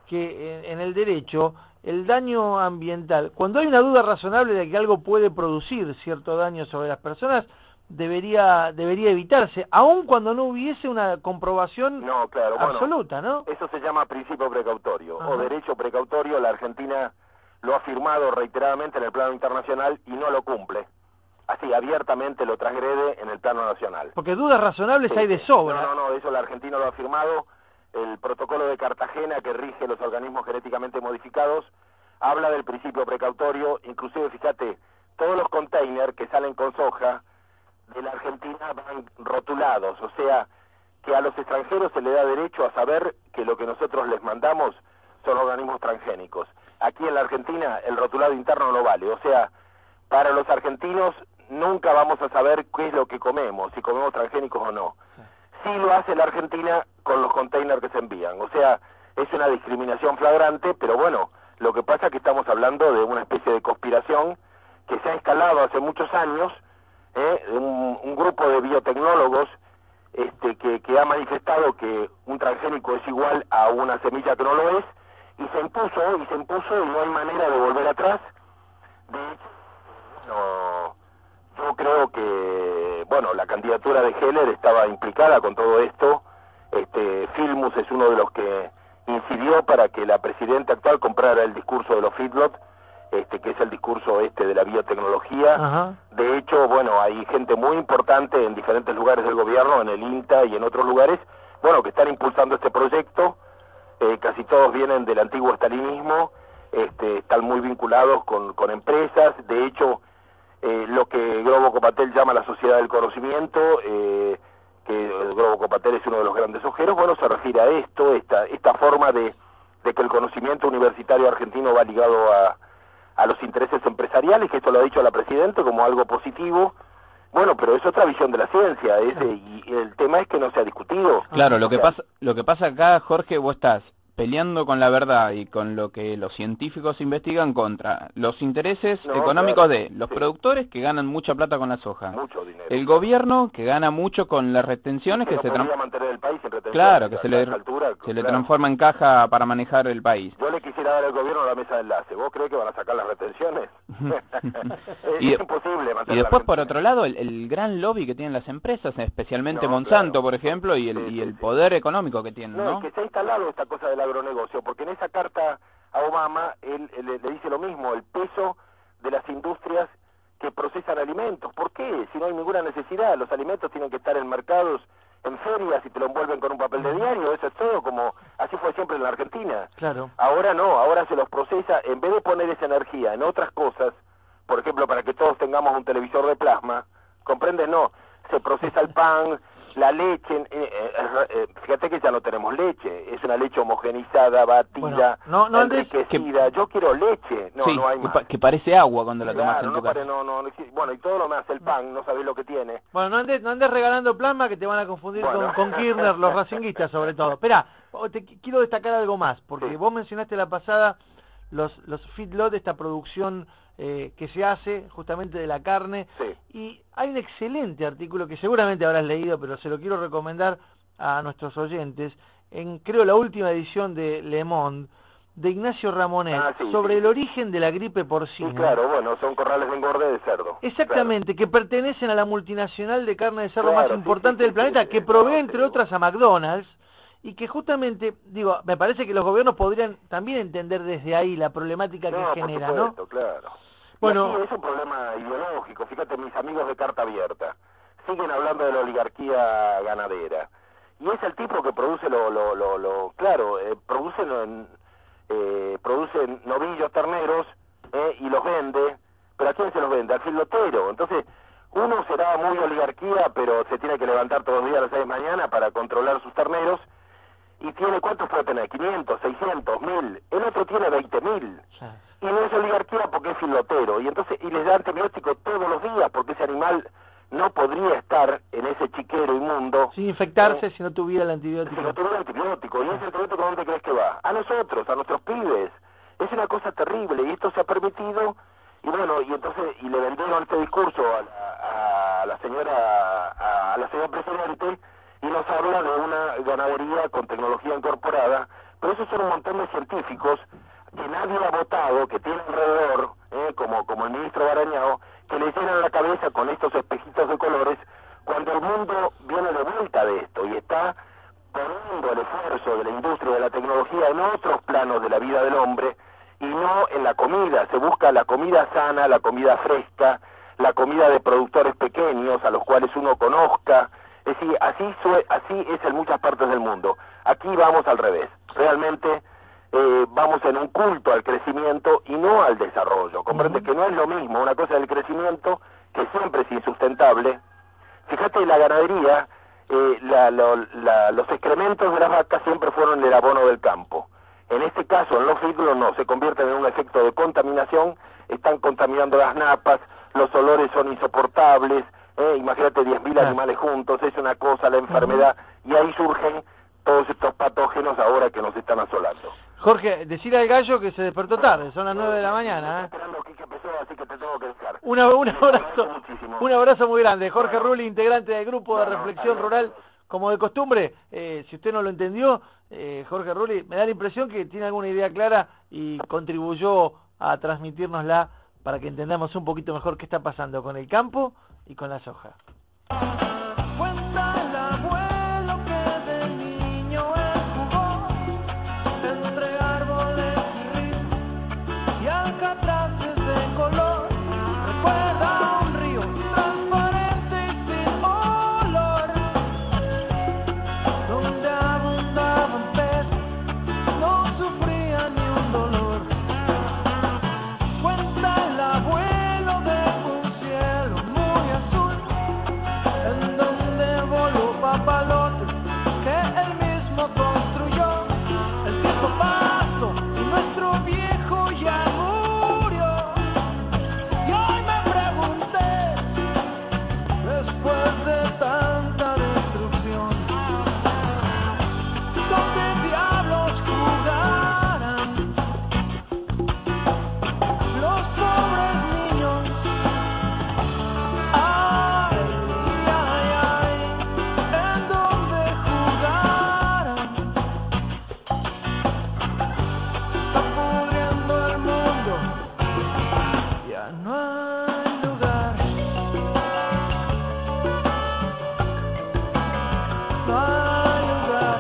S4: que en, en el derecho el daño ambiental, cuando hay una duda razonable de que algo puede producir cierto daño sobre las personas, debería debería evitarse, aun cuando no hubiese una comprobación
S12: no, claro,
S4: absoluta,
S12: bueno,
S4: ¿no?
S12: Eso se llama principio precautorio,
S4: Ajá.
S12: o derecho precautorio. La Argentina lo ha firmado reiteradamente en el plano internacional y no lo cumple. Así, abiertamente lo transgrede en el plano nacional.
S4: Porque dudas razonables
S12: Sí,
S4: hay de
S12: sí.
S4: sobra.
S12: No, no, no, eso el argentino lo ha firmado. El protocolo de Cartagena, que rige los organismos genéticamente modificados, habla del principio precautorio. Inclusive, fíjate, todos los containers que salen con soja de la Argentina van rotulados, o sea, que a los extranjeros se le da derecho a saber que lo que nosotros les mandamos son organismos transgénicos. Aquí en la Argentina el rotulado interno no vale, o sea, para los argentinos nunca vamos a saber qué es lo que comemos, si comemos transgénicos o no. Sí lo hace la Argentina con los containers que se envían, o sea, es una discriminación flagrante, pero bueno, lo que pasa es que estamos hablando de una especie de conspiración que se ha instalado hace muchos años, ¿eh? un, un grupo de biotecnólogos este, que, que ha manifestado que un transgénico es igual a una semilla que no lo es, y se impuso, y se impuso, y no hay manera de volver atrás. De hecho, no, yo creo que, bueno, la candidatura de Heller estaba implicada con todo esto. Este, Filmus es uno de los que incidió para que la presidenta actual comprara el discurso de los feedlot, este, que es el discurso este de la biotecnología.
S4: Ajá.
S12: De hecho, bueno, hay gente muy importante en diferentes lugares del gobierno, en el INTA y en otros lugares, bueno, que están impulsando este proyecto. Eh, casi todos vienen del antiguo estalinismo, este, están muy vinculados con, con empresas. De hecho, eh, lo que Grobo Copatel llama la sociedad del conocimiento, eh, que el Grobo Copatel es uno de los grandes ojeros, bueno, se refiere a esto, esta, esta forma de, de que el conocimiento universitario argentino va ligado a, a los intereses empresariales, que esto lo ha dicho la Presidenta como algo positivo. Bueno, pero es otra visión de la ciencia, ese, y el tema es que no se ha discutido.
S5: Claro, lo
S12: O
S5: que
S12: sea,
S5: pasa lo que pasa acá, Jorge, vos estás peleando con la verdad y con lo que los científicos investigan contra los intereses
S12: No,
S5: económicos
S12: claro,
S5: de los
S12: sí.
S5: productores que ganan mucha plata con la soja,
S12: mucho dinero.
S5: el gobierno que gana mucho con las retenciones que,
S12: no
S5: se
S12: podría
S5: tran-
S12: mantener el país en retención,
S5: claro que
S12: a
S5: se le
S12: esta altura,
S5: se le
S12: claro.
S5: transforma en caja para manejar el país.
S12: Yo le quisiera dar al gobierno la mesa de enlace. ¿Vos crees que van a sacar las retenciones? es,
S5: Y de-
S12: es imposible mantener
S5: Y después,
S12: la
S5: por
S12: Argentina.
S5: otro lado, el, el gran lobby que tienen las empresas, especialmente
S12: No,
S5: Monsanto,
S12: claro.
S5: por ejemplo, y el,
S12: Sí,
S5: y
S12: sí,
S5: el
S12: sí.
S5: poder económico que tienen,
S12: No,
S5: ¿no?
S12: y que se ha instalado esta cosa del agronegocio, porque en esa carta a Obama él, él le, le dice lo mismo, el peso de las industrias que procesan alimentos. ¿Por qué? Si no hay ninguna necesidad, los alimentos tienen que estar en mercados, en ferias, y te lo envuelven con un papel de diario, eso es todo, como así fue siempre en la Argentina.
S4: Claro.
S12: Ahora no, ahora se los procesa, en vez de poner esa energía en otras cosas, por ejemplo, para que todos tengamos un televisor de plasma, ¿comprendes? No, se procesa el pan, la leche, eh, eh, eh, fíjate que ya no tenemos leche, es una leche homogenizada, batida,
S4: Bueno, no, no, Andrés,
S12: enriquecida, yo quiero leche, no,
S5: sí,
S12: no hay
S5: que,
S12: más.
S5: pa- que parece agua cuando la tomas
S12: Claro,
S5: en tu
S12: no,
S5: casa.
S12: pare, no, no, no existe. Bueno, y todo lo más, el pan, no sabés lo que tiene.
S4: Bueno, no andes, no andes regalando plasma que te van a confundir
S12: Bueno.
S4: con, con Kirchner, los racinguistas sobre todo. Espera, te qu- quiero destacar algo más, porque
S12: Sí.
S4: vos mencionaste la pasada los los feedlot, esta producción eh, que se hace justamente de la carne,
S12: Sí.
S4: y hay un excelente artículo que seguramente habrás leído, pero se lo quiero recomendar a nuestros oyentes, en creo la última edición de Le Monde, de Ignacio Ramonet,
S12: Ah, sí,
S4: sobre
S12: sí.
S4: el origen de la gripe porcina.
S12: Sí, claro, bueno, son corrales de engorde de cerdo.
S4: Exactamente, que pertenecen a la multinacional de carne de cerdo
S12: Claro,
S4: más
S12: sí,
S4: importante
S12: sí,
S4: del
S12: sí,
S4: planeta,
S12: sí,
S4: que
S12: sí,
S4: provee
S12: no,
S4: entre
S12: sí,
S4: otras a McDonald's, y que justamente, digo, me parece que los gobiernos podrían también entender desde ahí la problemática que
S12: No,
S4: genera,
S12: por
S4: ¿no?
S12: supuesto, claro.
S4: Bueno.
S12: Y aquí es un problema ideológico. Fíjate, mis amigos de Carta Abierta siguen hablando de la oligarquía ganadera. Y es el tipo que produce lo, lo, lo, lo claro, eh, produce, eh, produce novillos, terneros, eh, y los vende. ¿Pero a quién se los vende? Al filotero. Entonces, uno será muy oligarquía, pero se tiene que levantar todos los días a las seis de la mañana para controlar sus terneros. Y tiene, ¿cuántos puede tener? quinientos, seiscientos, mil. El otro tiene veinte mil. Y no es oligarquía porque es filotero. Y entonces, y les da antibióticos todos los días porque ese animal no podría estar en ese chiquero inmundo.
S4: Sin infectarse
S12: eh,
S4: si no tuviera el antibiótico.
S12: Si no tuviera antibiótico. ¿Y ese antibiótico dónde crees que va? A nosotros, a nuestros pibes. Es una cosa terrible y esto se ha permitido. Y bueno, y entonces, y le vendieron este discurso a la, a la señora, a, a la señora Presidente, y nos habla de una ganadería con tecnología incorporada, pero esos son un montón de científicos que nadie ha votado, que tienen alrededor, eh, como, como el ministro Barañao, que le llenan la cabeza con estos espejitos de colores, cuando el mundo viene de vuelta de esto y está poniendo el esfuerzo de la industria y de la tecnología en otros planos de la vida del hombre y no en la comida. Se busca la comida sana, la comida fresca, la comida de productores pequeños a los cuales uno conozca. Es decir, así, sue, así es en muchas partes del mundo. Aquí vamos al revés. Realmente eh, vamos en un culto al crecimiento y no al desarrollo. Comprende que no es lo mismo una cosa del crecimiento, que siempre es insustentable. Fíjate, la ganadería, eh, la, lo, la, los excrementos de las vacas siempre fueron el abono del campo. En este caso, en los vehículos no, se convierten en un efecto de contaminación, están contaminando las napas, los olores son insoportables, eh, imagínate diez mil animales juntos, es una cosa, la enfermedad, y ahí surgen todos estos patógenos ahora que nos están asolando.
S4: Jorge, decir al gallo que se despertó tarde, son las nueve de la mañana. ¿eh?
S12: Esperando que empezó, así que te tengo que dejar.
S4: Una, un abrazo, un abrazo muy grande. Jorge Rulli, integrante del grupo de reflexión rural, como de costumbre. Eh, si usted no lo entendió, eh, Jorge Rulli, me da la impresión que tiene alguna idea clara y contribuyó a transmitírnosla para que entendamos un poquito mejor qué está pasando con el campo y con la soja.
S8: Cuenta el abuelo que de niño él jugó entre árboles y ríos y alcatraces de color. Recuerda un río transparente y sin olor, donde abundaban peces, no sufría ni un dolor. Cuenta el abuelo de un cielo muy azul, en donde voló papalotes que él mismo construyó. El tiempo pasó y nuestro viejo ya murió. Y hoy me pregunté, después de tanta destrucción, ¿dónde diablos jugarán los pobres niños? Ay, ay, ay, ¿en dónde jugarán? Se está pudriendo el mundo, ya no hay lugar, no hay lugar.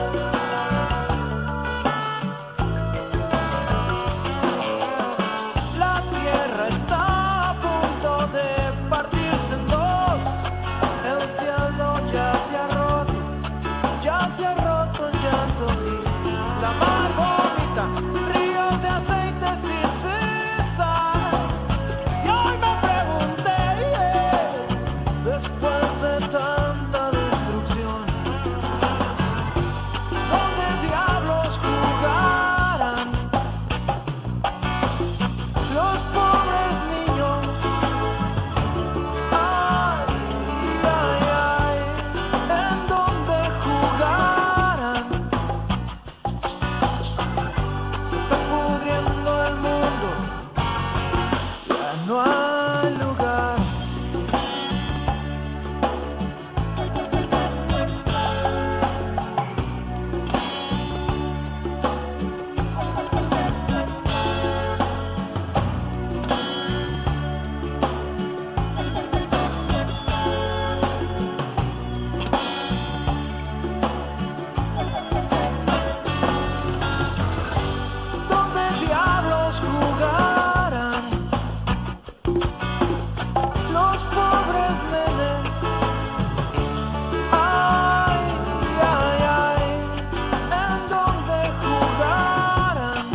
S8: La tierra está a punto de partirse en dos. El cielo ya se ha roto, ya se ha roto en llanto y la mar bonita, ríos de aceite sin cesar. Y hoy me pregunté, después de tanta destrucción, ¿dónde diablos jugarán los pobres niños? Ay, ay, ay, ¿en dónde jugarán? Se está pudriendo el mundo, ya no hay lugar. ¿Dónde diablos jugarán los pobres nenes? Ay, ay, ay, ¿en dónde jugarán?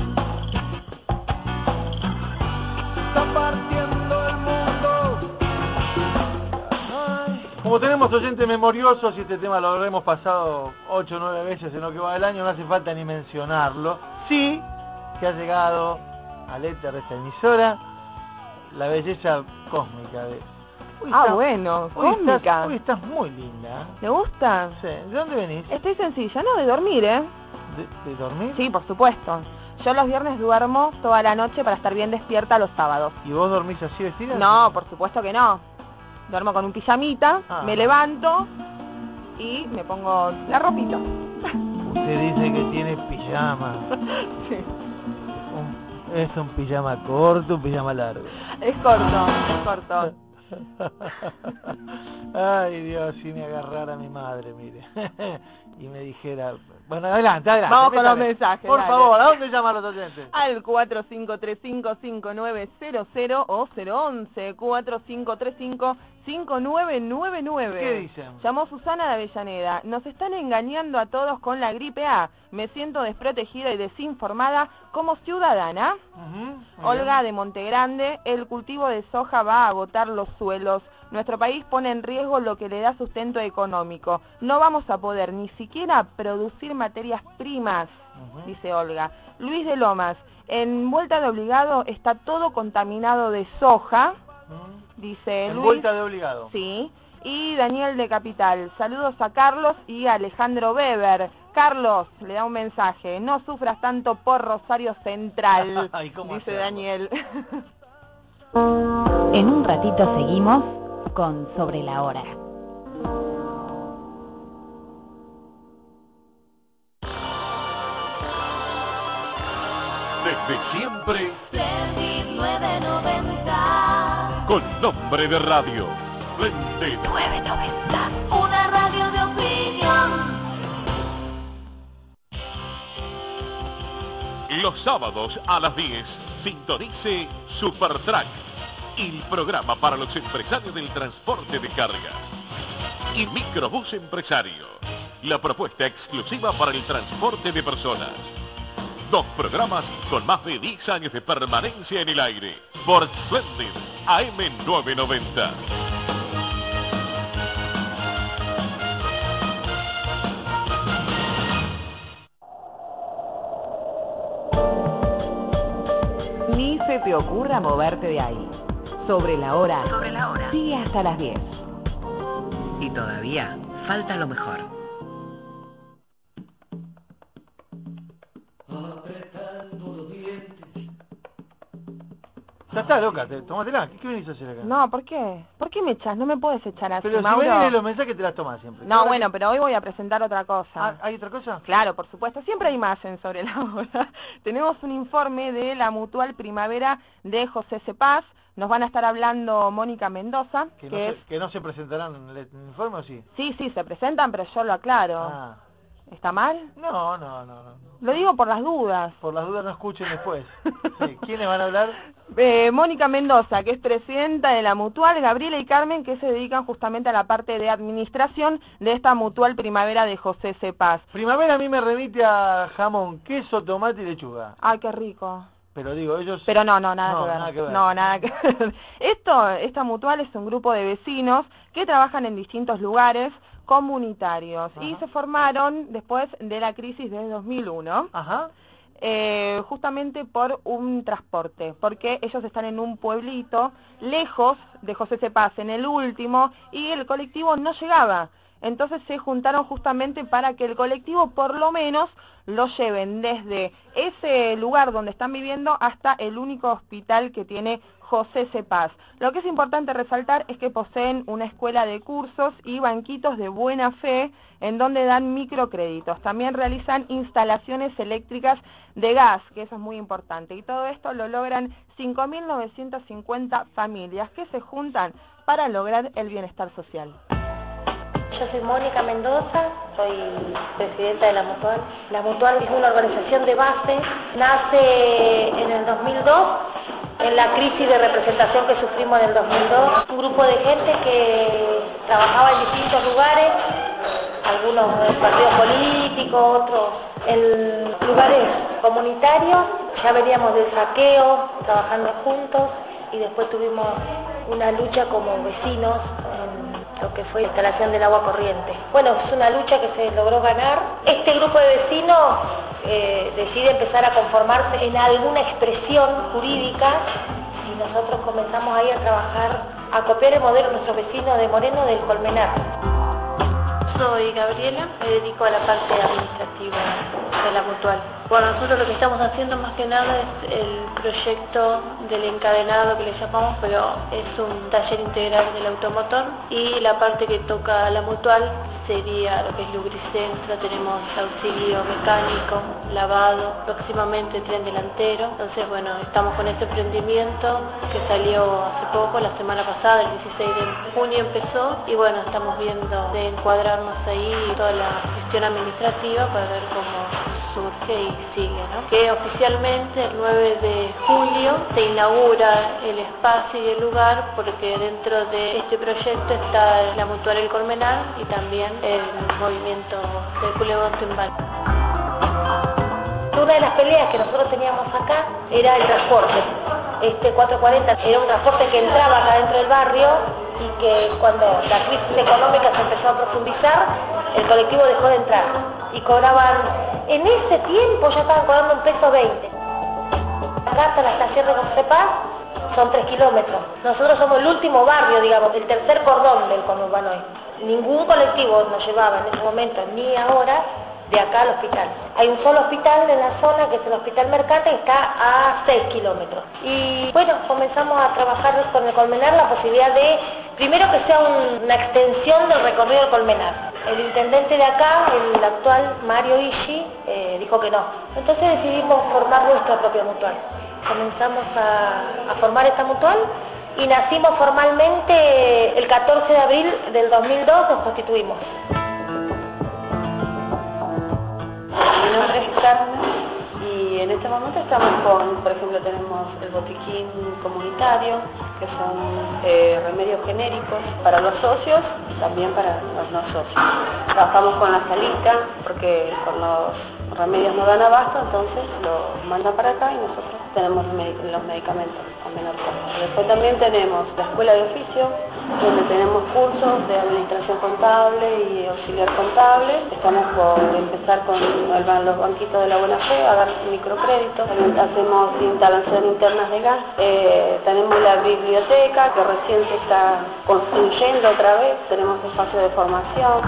S8: Se está partiendo el mundo, ya no hay.
S4: Como tenemos oyentes memoriosos y este tema lo habremos pasado ocho o nueve veces en lo que va del año, no hace falta ni mencionarlo. Sí que ha llegado al éter de esta emisora la belleza cósmica de... Hoy
S13: Ah,
S4: estás-
S13: bueno,
S4: hoy
S13: cósmica.
S4: Estás, hoy estás muy linda.
S13: ¿Te gusta?
S4: Sí. ¿De dónde venís?
S13: Estoy sencilla, ¿no? De dormir, ¿eh?
S4: ¿De, de dormir?
S13: Sí, por supuesto. Yo los viernes duermo toda la noche para estar bien despierta los sábados.
S4: ¿Y vos dormís así vestida?
S13: No, por supuesto que no. Duermo con un pijamita,
S4: Ah.
S13: me levanto y me pongo la ropita.
S4: Se dice que tiene pijama.
S13: Sí.
S4: Un, es un pijama corto, un pijama largo.
S13: Es corto, es corto.
S4: Ay, Dios, si me agarrara mi madre, mire. Y me dijera... Bueno, adelante, adelante.
S13: Vamos con
S4: métale.
S13: los mensajes.
S4: Por
S13: dale.
S4: favor, ¿a dónde llaman los oyentes?
S13: Al cuatro cinco tres cinco, cinco nueve cero cero o cero once, cuatro cinco tres cinco, cinco nueve nueve nueve.
S4: ¿Qué dicen?
S13: Llamó Susana de Avellaneda. Nos están engañando a todos con la gripe A. Me siento desprotegida y desinformada como ciudadana.
S4: Uh-huh.
S13: Olga de Montegrande. El cultivo de soja va a agotar los suelos. Nuestro país pone en riesgo lo que le da sustento económico. No vamos a poder ni siquiera producir materias primas, uh-huh. dice Olga. Luis de Lomas. En Vuelta de Obligado está todo contaminado de soja, uh-huh. dice
S4: en
S13: Luis.
S4: Vuelta de Obligado.
S13: Sí. Y Daniel de Capital. Saludos a Carlos y a Alejandro Weber. Carlos, le da un mensaje. No sufras tanto por Rosario Central,
S4: Ay, ¿cómo
S13: dice
S4: hacerlo?
S13: Daniel.
S11: En un ratito seguimos con Sobre la Hora.
S14: Desde siempre,
S15: nueve noventa.
S14: con nombre de radio, Splendid
S15: nueve noventa. Una radio de opinión.
S14: Los sábados a las diez, sintonice Supertrack, el programa para los empresarios del transporte de cargas. Y Microbús Empresario, la propuesta exclusiva para el transporte de personas. Dos programas con más de diez años de permanencia en el aire. Por Splendid A M nueve noventa.
S1: Ni se te ocurra moverte de ahí. Sobre la hora.
S16: Sobre la hora.
S1: Sigue hasta las diez.
S16: Y todavía falta lo mejor.
S4: Apretando los dientes. Ya está, loca, te, tómatela. ¿Qué, ¿Qué venís a hacer acá?
S13: No, ¿por qué? ¿Por qué me echas? No me puedes echar así,
S4: Pero si
S13: Mauro.
S4: venís los mensajes te las tomás siempre.
S13: No, bueno, pero hoy voy a presentar otra cosa.
S4: Ah, ¿hay otra cosa?
S13: Claro, por supuesto. Siempre hay más en Sobre la Hora. Tenemos un informe de la Mutual Primavera de José Cepaz. Nos van a estar hablando Mónica Mendoza,
S4: Que,
S13: que,
S4: no
S13: es...
S4: se, que no se presentarán en el informe, ¿o sí?
S13: Sí, sí, se presentan, pero yo lo aclaro.
S4: Ah.
S13: ¿Está mal?
S4: No, no, no, no.
S13: Lo digo por las dudas.
S4: Por las dudas no escuchen después. Sí. ¿Quiénes van a hablar?
S13: Eh, Mónica Mendoza, que es presidenta de la Mutual, Gabriela y Carmen, que se dedican justamente a la parte de administración de esta Mutual Primavera de José Cepaz.
S4: Primavera a mí me remite a jamón, queso, tomate y lechuga.
S13: Ay, qué rico.
S4: Pero digo, ellos...
S13: Pero no, no, nada,
S4: no,
S13: que ver.
S4: nada que ver.
S13: No, nada que ver. Esto, esta Mutual es un grupo de vecinos que trabajan en distintos lugares comunitarios. Ajá. Y se formaron después de la crisis de dos mil uno.
S4: Ajá.
S13: Eh, justamente por un transporte, porque ellos están en un pueblito lejos de José Cepaz, en el último, y el colectivo no llegaba. Entonces se juntaron justamente para que el colectivo por lo menos lo lleven desde ese lugar donde están viviendo hasta el único hospital que tiene José Cepaz. Lo que es importante resaltar es que poseen una escuela de cursos y banquitos de buena fe en donde dan microcréditos. También realizan instalaciones eléctricas de gas, que eso es muy importante. Y todo esto lo logran cinco mil novecientas cincuenta familias que se juntan para lograr el bienestar social.
S17: Yo soy Mónica Mendoza, soy presidenta de la Mutual. La Mutual es una organización de base, nace en el dos mil dos, en la crisis de representación que sufrimos en el dos mil dos. Un grupo de gente que trabajaba en distintos lugares, algunos en partidos políticos, otros en lugares comunitarios. Ya veníamos del saqueo, trabajando juntos, y después tuvimos una lucha como vecinos en lo que fue la instalación del agua corriente. Bueno, es una lucha que se logró ganar. Este grupo de vecinos eh, decide empezar a conformarse en alguna expresión jurídica, y nosotros comenzamos ahí a trabajar, a copiar el modelo de nuestros vecinos de Moreno del Colmenar. Soy Gabriela, me dedico a la parte administrativa de la Mutual. Bueno, nosotros lo que estamos haciendo más que nada es el proyecto del encadenado que le llamamos, pero es un taller integral del automotor, y la parte que toca la mutual sería lo que es lubricentro, tenemos auxilio mecánico, lavado, próximamente tren delantero. Entonces, bueno, estamos con este emprendimiento que salió hace poco, la semana pasada, el dieciséis de junio empezó, y bueno, estamos viendo de encuadrarnos ahí toda la gestión administrativa para ver cómo surge y sigue, ¿no? Que oficialmente el nueve de julio se inaugura el espacio y el lugar, porque dentro de este proyecto está la Mutual El Colmenar y también el movimiento del Culebón Timbal. Una de las peleas que nosotros teníamos acá era el transporte. Este cuatrocientos cuarenta era un transporte que entraba acá dentro del barrio, y que cuando la crisis económica se empezó a profundizar, el colectivo dejó de entrar y cobraban, en ese tiempo ya estaban cobrando un peso veinte. Acá hasta la estación de José Paz son tres kilómetros. Nosotros somos el último barrio, digamos, el tercer cordón del conurbano hoy. Ningún colectivo nos llevaba en ese momento, ni ahora, de acá al hospital. Hay un solo hospital en la zona, que es el Hospital Mercante, que está a seis kilómetros. Y bueno, comenzamos a trabajar con el Colmenar la posibilidad de, primero, que sea un, una extensión del recorrido del Colmenar. El intendente de acá, el actual Mario Ishi, eh, dijo que no. Entonces decidimos formar nuestra propia mutual. Comenzamos a, a formar esta mutual y nacimos formalmente el catorce de abril del dos mil dos, nos constituimos.
S18: Mi nombre es Carmen y en este momento estamos con, por ejemplo, tenemos el botiquín comunitario, que son eh, remedios genéricos para los socios y también para los no socios. Trabajamos con la salita porque con los remedios no dan abasto, entonces los mandan para acá y nosotros tenemos los medicamentos a menor costo. Después también tenemos la escuela de oficio, donde tenemos cursos de administración contable y auxiliar contable. Estamos por empezar con el, los banquitos de la buena fe, a dar microcréditos. También hacemos instalaciones internas de gas. Eh, tenemos la biblioteca, que recién se está construyendo otra vez. Tenemos espacio de formación.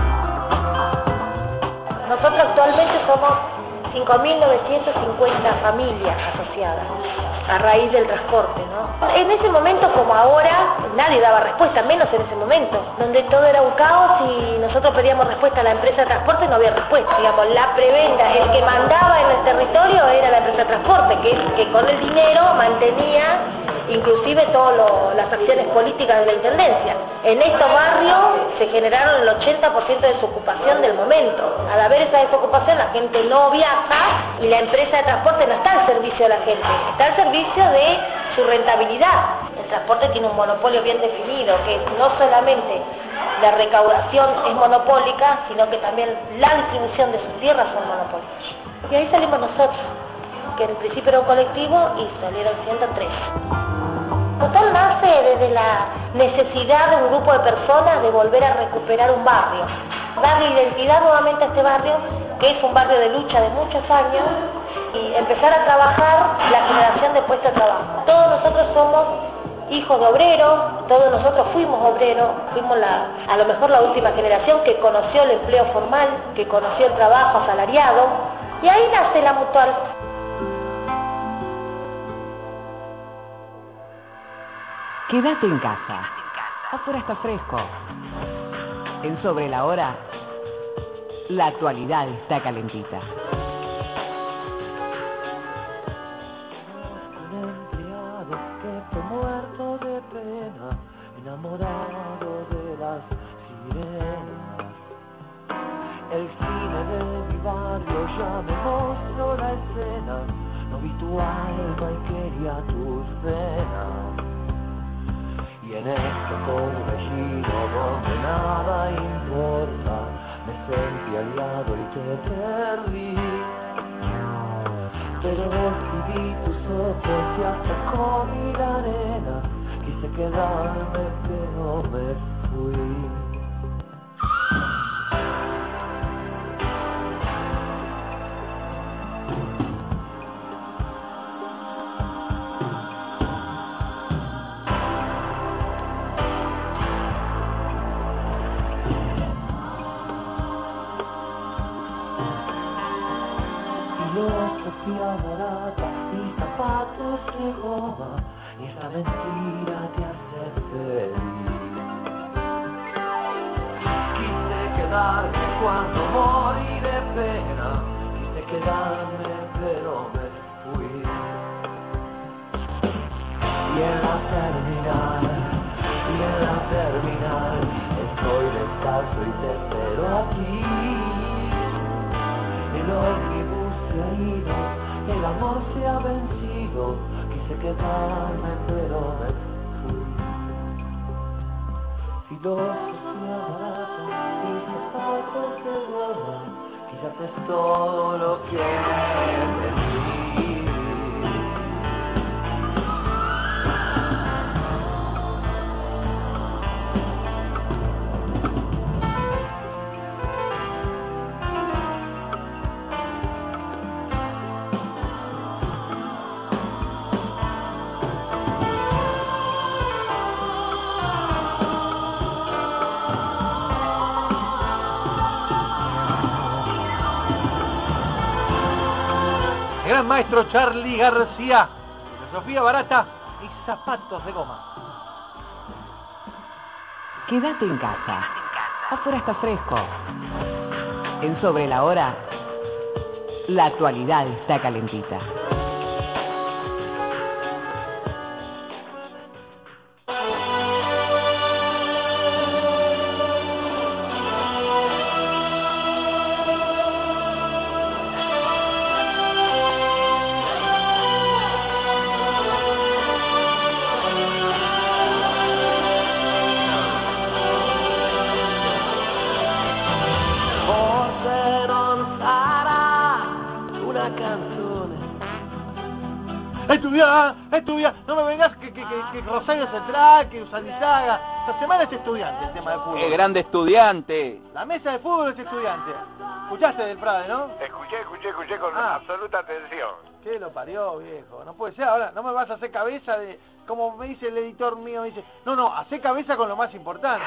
S17: Nosotros actualmente somos cinco mil novecientas cincuenta familias asociadas a raíz del transporte, ¿no? En ese momento, como ahora, nadie daba respuesta, menos en ese momento, donde todo era un caos y nosotros pedíamos respuesta a la empresa de transporte y no había respuesta. Digamos, la preventa, el que mandaba en el territorio era la empresa de transporte, que, que con el dinero mantenía inclusive todas las acciones políticas de la Intendencia. En estos barrios se generaron el ochenta por ciento de desocupación del momento. Al haber esa desocupación, la gente no viaja y la empresa de transporte no está al servicio de la gente, está al servicio de su rentabilidad. El transporte tiene un monopolio bien definido, que no solamente la recaudación es monopólica, sino que también la distribución de sus tierras son monopólicas. Y ahí salimos nosotros, que en principio era un colectivo y salieron ciento tres. Total nace desde la necesidad de un grupo de personas de volver a recuperar un barrio, darle identidad nuevamente a este barrio, que es un barrio de lucha de muchos años, y empezar a trabajar la generación de puestos de trabajo. Todos nosotros somos hijos de obreros, todos nosotros fuimos obreros, fuimos la, a lo mejor la última generación que conoció el empleo formal, que conoció el trabajo asalariado, y ahí nace la mutual.
S1: Quédate en casa. Afuera está fresco. En Sobre la Hora, la actualidad está calentita.
S3: Un empleado que fue muerto de pena, enamorado de las sirenas. El cine de mi barrio ya me mostró la escena. No vi tu alma y quería tus venas. Y en este torbellino donde nada importa, me sentí aliado y te perdí. Pero escribí tus ojos y hasta comí la arena. Quise quedarme pero me fui. de goma y esta mentira te hace feliz. Quise quedarme cuando morí de pena, quise quedarme pero me fui. Y en la terminal, y en la terminal, estoy descalzo y te espero aquí. El ómnibus se ha ido, el amor se ha vencido, quise quedarme pero me fui. Si dos me abrazan y zapatos de goma, quizás es todo lo que necesito.
S4: Gran maestro Charly García, filosofía barata y zapatos de goma.
S1: Quédate en casa. Afuera está fresco. En Sobre la Hora, la actualidad está calentita.
S4: Estudiá, estudiá, no me vengas que, que, que, que Rosario Central, que Usanizaga. Esta semana es estudiante el tema del fútbol.
S5: ¡Qué grande estudiante!
S4: La mesa de fútbol es estudiante. ¿Escuchaste del Prade, no?
S6: Escuché, escuché, escuché con
S4: Ah.
S6: absoluta atención.
S4: ¿Qué lo parió, viejo? No puede ser. Ahora, no me vas a hacer cabeza de... Como me dice el editor mío, me dice... No, no, hace cabeza con lo más importante.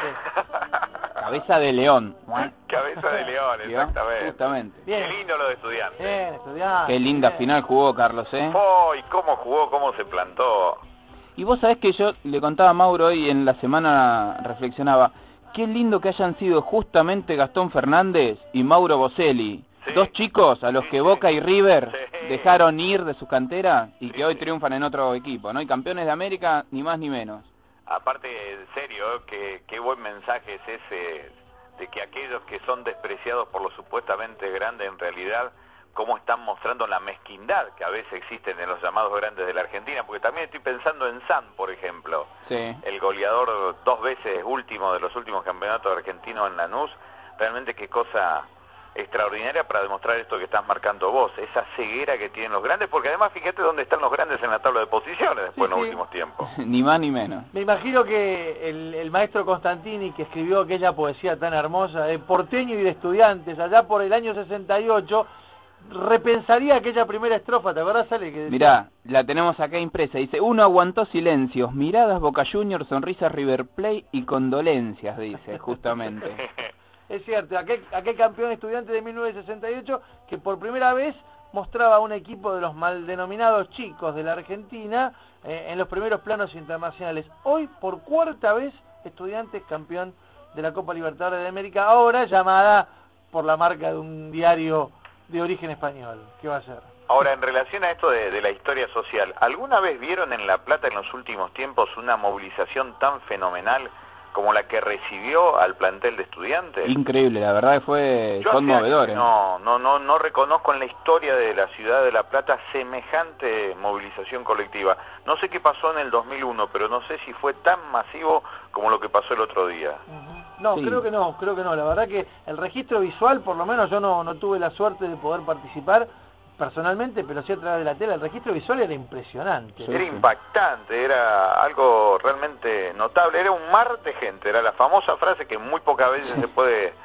S5: Cabeza de león.
S6: Cabeza de león,
S5: ¿Vio?
S6: exactamente.
S5: Justamente.
S6: Qué lindo lo de estudiante.
S4: Bien, estudiante.
S5: Qué linda
S4: bien.
S5: final jugó Carlos, ¿eh?
S6: Oh, y cómo jugó, cómo se plantó.
S5: Y vos sabés que yo le contaba a Mauro hoy en la semana, reflexionaba, qué lindo que hayan sido justamente Gastón Fernández y Mauro Boselli,
S6: Sí.
S5: dos chicos a los
S6: Sí,
S5: que
S6: sí.
S5: Boca y River
S6: Sí.
S5: dejaron ir de su cantera y
S6: Sí,
S5: que hoy
S6: sí.
S5: triunfan en otro equipo, ¿no? Y campeones de América, ni más ni menos.
S6: Aparte, en serio, que qué buen mensaje es ese de que aquellos que son despreciados por lo supuestamente grande en realidad, cómo están mostrando la mezquindad que a veces existen en los llamados grandes de la Argentina, porque también estoy pensando en San, por ejemplo,
S5: Sí.
S6: el goleador dos veces último de los últimos campeonatos argentinos en Lanús. Realmente qué cosa extraordinaria para demostrar esto que estás marcando vos, esa ceguera que tienen los grandes, porque además fíjate dónde están los grandes en la tabla de posiciones después
S4: Sí,
S6: en los
S4: sí.
S6: últimos tiempos.
S5: Ni más ni menos.
S4: Me imagino que el, el maestro Constantini, que escribió aquella poesía tan hermosa de porteño y de estudiantes, allá por el año sesenta y ocho, repensaría aquella primera estrofa, ¿te acordás, Ale? Que decía,
S5: Mirá, la tenemos acá impresa. Dice, uno aguantó silencios, miradas Boca Juniors, sonrisas River Plate y condolencias, dice, justamente.
S4: Es cierto, aquel, aquel campeón estudiante de mil novecientos sesenta y ocho que por primera vez mostraba un equipo de los mal denominados chicos de la Argentina eh, en los primeros planos internacionales. Hoy, por cuarta vez, Estudiantes campeón de la Copa Libertadores de América, ahora llamada por la marca de un diario de origen español. ¿Qué va a ser?
S6: Ahora, en relación a esto de, de la historia social, ¿alguna vez vieron en La Plata en los últimos tiempos una movilización tan fenomenal como la que recibió al plantel de Estudiantes?
S5: Increíble, la verdad que fue
S6: Yo hace
S5: conmovedor.
S6: años
S5: ¿eh?
S6: No, no, no, no reconozco en la historia de la ciudad de La Plata semejante movilización colectiva. No sé qué pasó en el dos mil uno, pero no sé si fue tan masivo como lo que pasó el otro día.
S4: No,
S5: Sí.
S4: creo que no, creo que no. La verdad que el registro visual, por lo menos yo no, no tuve la suerte de poder participar personalmente, pero sí a través de la tela. El registro visual era impresionante.
S6: Era impactante, era algo realmente notable, era un mar de gente, era la famosa frase que muy pocas veces se puede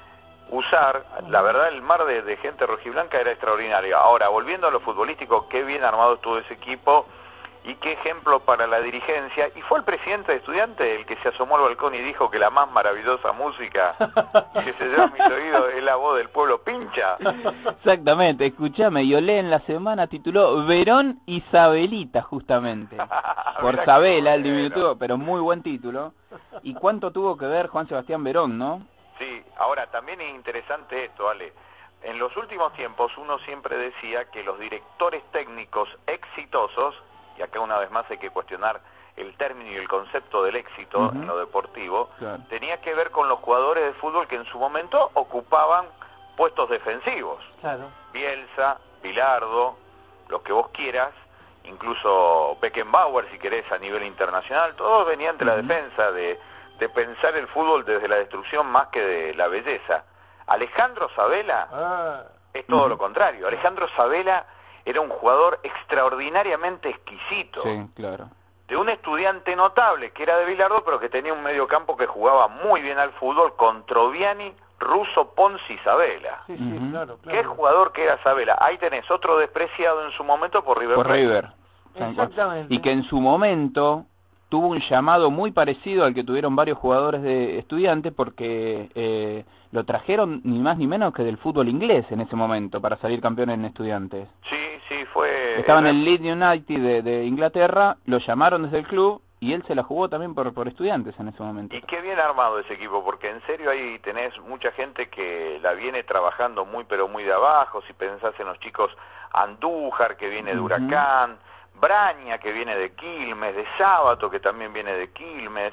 S6: usar. La verdad, el mar de, de gente rojiblanca era extraordinario. Ahora, volviendo a lo futbolístico, qué bien armado estuvo ese equipo y qué ejemplo para la dirigencia. Y fue el presidente de Estudiantes el que se asomó al balcón y dijo que la más maravillosa música que se lleva a mis oídos es la voz del pueblo pincha.
S5: Exactamente, escúchame, y Olé en la semana tituló Verón Isabelita, justamente, por Sabela, el diminutivo, pero muy buen título. ¿Y cuánto tuvo que ver Juan Sebastián Verón, no?
S6: Sí, ahora también es interesante esto, Ale. En los últimos tiempos uno siempre decía que los directores técnicos exitosos, y acá una vez más hay que cuestionar el término y el concepto del éxito uh-huh. en lo deportivo, claro. tenía que ver con los jugadores de fútbol que en su momento ocupaban puestos defensivos.
S4: Claro.
S6: Bielsa, Bilardo, los que vos quieras, incluso Beckenbauer, si querés, a nivel internacional, todos venían de la uh-huh. defensa, de, de pensar el fútbol desde la destrucción más que de la belleza. Alejandro Sabela ah. es todo uh-huh. lo contrario. Alejandro Sabela era un jugador extraordinariamente exquisito.
S5: Sí, claro.
S6: De un estudiante notable, que era de Bilardo, pero que tenía un mediocampo que jugaba muy bien al fútbol, con Troviani, Russo, Ponzi y Sabela.
S4: Sí, sí, uh-huh. claro, claro.
S6: ¿Qué jugador que era Sabela? Ahí tenés otro despreciado en su momento por River.
S5: Por River.
S4: Exactamente.
S5: Y que en su momento tuvo un llamado muy parecido al que tuvieron varios jugadores de Estudiantes, porque eh, lo trajeron ni más ni menos que del fútbol inglés en ese momento para salir campeón en Estudiantes.
S6: Sí, sí, fue...
S5: Estaba en el Leeds United de, de Inglaterra, lo llamaron desde el club y él se la jugó también por, por Estudiantes en ese momento.
S6: Y qué bien armado ese equipo, porque en serio ahí tenés mucha gente que la viene trabajando muy pero muy de abajo. Si pensás en los chicos Andújar, que viene de Huracán, uh-huh. Braña, que viene de Quilmes, de Sábato, que también viene de Quilmes.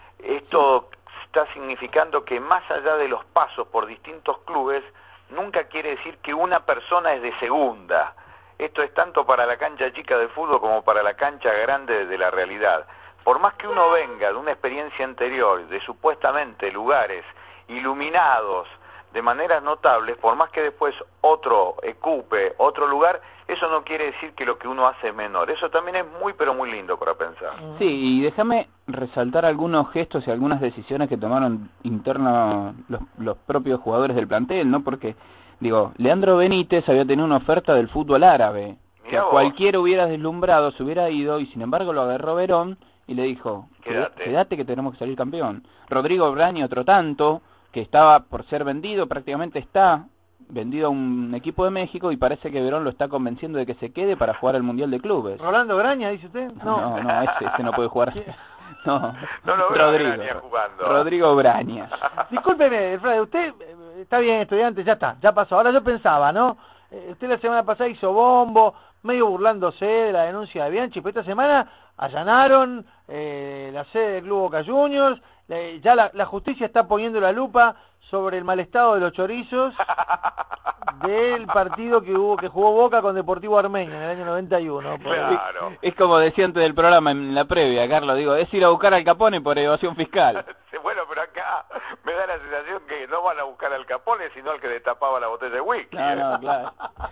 S6: Esto sí. está significando que más allá de los pasos por distintos clubes, nunca quiere decir que una persona es de segunda. Esto es tanto para la cancha chica de fútbol como para la cancha grande de la realidad. Por más que uno venga de una experiencia anterior, de supuestamente lugares iluminados de maneras notables, por más que después otro ocupe otro lugar, eso no quiere decir que lo que uno hace es menor. Eso también es muy pero muy lindo para pensar.
S5: Sí, y déjame resaltar algunos gestos y algunas decisiones que tomaron internos los, los propios jugadores del plantel, ¿no? Porque, digo, Leandro Benítez había tenido una oferta del fútbol árabe, Mirá que a cualquiera hubiera deslumbrado, se hubiera ido, y sin embargo lo agarró Verón y le dijo, quédate, quédate que tenemos que salir campeón. Rodrigo Braña, otro tanto, que estaba por ser vendido, prácticamente está vendido a un equipo de México, y parece que Verón lo está convenciendo de que se quede para jugar el Mundial de Clubes.
S4: ¿Rolando Braña, dice usted?
S5: No, no, no ese, ese no puede jugar. No,
S6: no lo veo
S5: Rodrigo,
S6: Braña jugando.
S5: Rodrigo Braña.
S4: Discúlpeme, Fred, usted está bien, estudiante, ya está, ya pasó. Ahora yo pensaba, ¿no? Eh, usted la semana pasada hizo bombo, medio burlándose de la denuncia de Bianchi, pero esta semana allanaron eh, la sede del Club Boca Juniors, eh, ya la, la justicia está poniendo la lupa sobre el mal estado de los chorizos del partido que hubo que jugó Boca con Deportivo Armenio en el año noventa y uno.
S6: Claro.
S5: Es, es como decía antes del programa en la previa, Carlos, digo, es ir a buscar al Capone por evasión fiscal.
S6: Bueno, pero acá me da la sensación que no van a buscar al Capone, sino al que destapaba la botella de whisky.
S5: No, no,
S6: ¿eh?
S5: claro.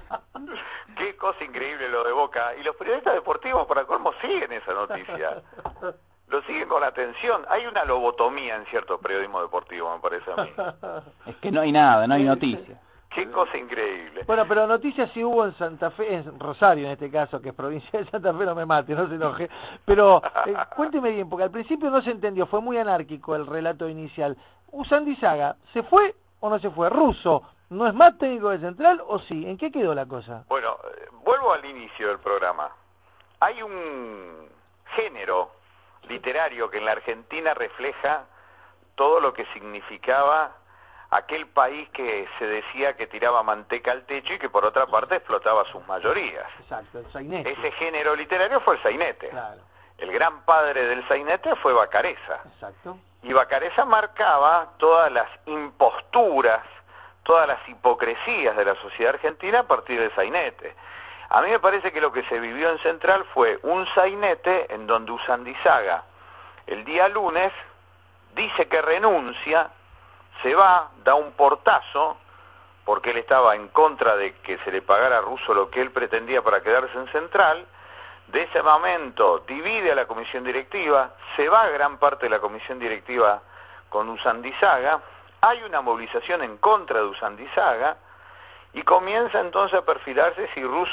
S6: Qué cosa increíble lo de Boca. Y los periodistas deportivos, para colmo, siguen esa noticia. Lo siguen con atención. Hay una lobotomía en cierto periodismo deportivo, me parece a mí.
S5: Es que no hay nada, no hay noticias.
S6: Qué cosa increíble.
S4: Bueno, pero noticias sí hubo en Santa Fe, en Rosario en este caso, que es provincia de Santa Fe, no me mate, no se enoje. Pero eh, cuénteme bien, porque al principio no se entendió, fue muy anárquico el relato inicial. Usandizaga, ¿se fue o no se fue? Russo, ¿no es más técnico de Central o sí? ¿En qué quedó la cosa?
S6: Bueno, eh, vuelvo al inicio del programa. Hay un género literario que en la Argentina refleja todo lo que significaba aquel país que se decía que tiraba manteca al techo y que por otra parte explotaba sus mayorías.
S4: Exacto, el sainete.
S6: Ese género literario fue el sainete.
S4: Claro.
S6: El gran padre del sainete fue Vacareza.
S4: Exacto.
S6: Y Vacareza marcaba todas las imposturas, todas las hipocresías de la sociedad argentina a partir del sainete. A mí me parece que lo que se vivió en Central fue un sainete en donde Usandizaga el día lunes dice que renuncia, se va, da un portazo, porque él estaba en contra de que se le pagara a Russo lo que él pretendía para quedarse en Central. De ese momento divide a la comisión directiva, se va gran parte de la comisión directiva con Usandizaga, hay una movilización en contra de Usandizaga, y comienza entonces a perfilarse si Russo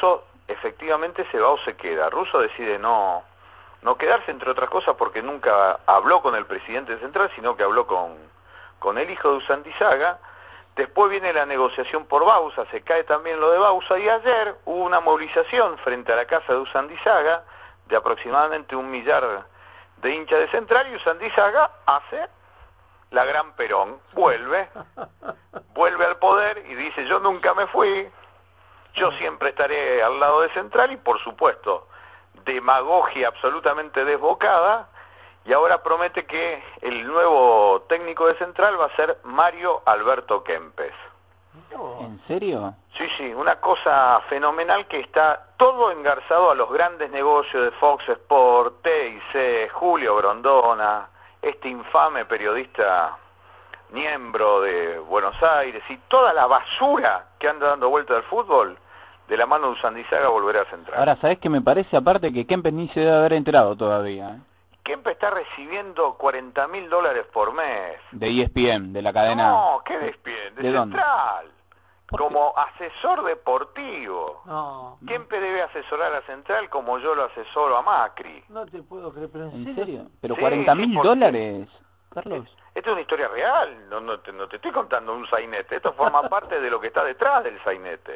S6: efectivamente se va o se queda. Russo decide no, no quedarse, entre otras cosas, porque nunca habló con el presidente de Central, sino que habló con, con el hijo de Usandizaga. Después viene la negociación por Bausa, se cae también lo de Bausa, y ayer hubo una movilización frente a la casa de Usandizaga de aproximadamente un millar de hinchas de Central, y Usandizaga hace la gran Perón, vuelve, vuelve al poder y dice: yo nunca me fui, yo siempre estaré al lado de Central, y por supuesto, demagogia absolutamente desbocada, y ahora promete que el nuevo técnico de Central va a ser Mario Alberto Kempes.
S5: ¿En serio?
S6: Sí, sí, una cosa fenomenal, que está todo engarzado a los grandes negocios de Fox Sport, T I C, Julio Grondona, este infame periodista Niembro de Buenos Aires, y toda la basura que anda dando vuelta al fútbol, de la mano de Usandizaga volverá a Central.
S5: Ahora, ¿sabés qué me parece? Aparte que Kempes ni se debe haber enterado todavía, ¿eh?
S6: Kempes está recibiendo cuarenta mil dólares por mes.
S5: De E S P N, de la cadena...
S6: No, ¿qué de E S P N? De,
S5: ¿De dónde?
S6: Central. Como asesor deportivo.
S4: No.
S6: Kempes debe asesorar a Central como yo lo asesoro a Macri.
S4: No te puedo creer, pero ¿en,
S5: ¿En
S4: serio?
S5: serio? ¿Pero
S6: Sí,
S5: cuarenta mil
S6: sí, porque-
S5: dólares, Carlos?
S6: Esto es una historia real, no, no, te, no te estoy contando un sainete, esto forma parte de lo que está detrás del sainete.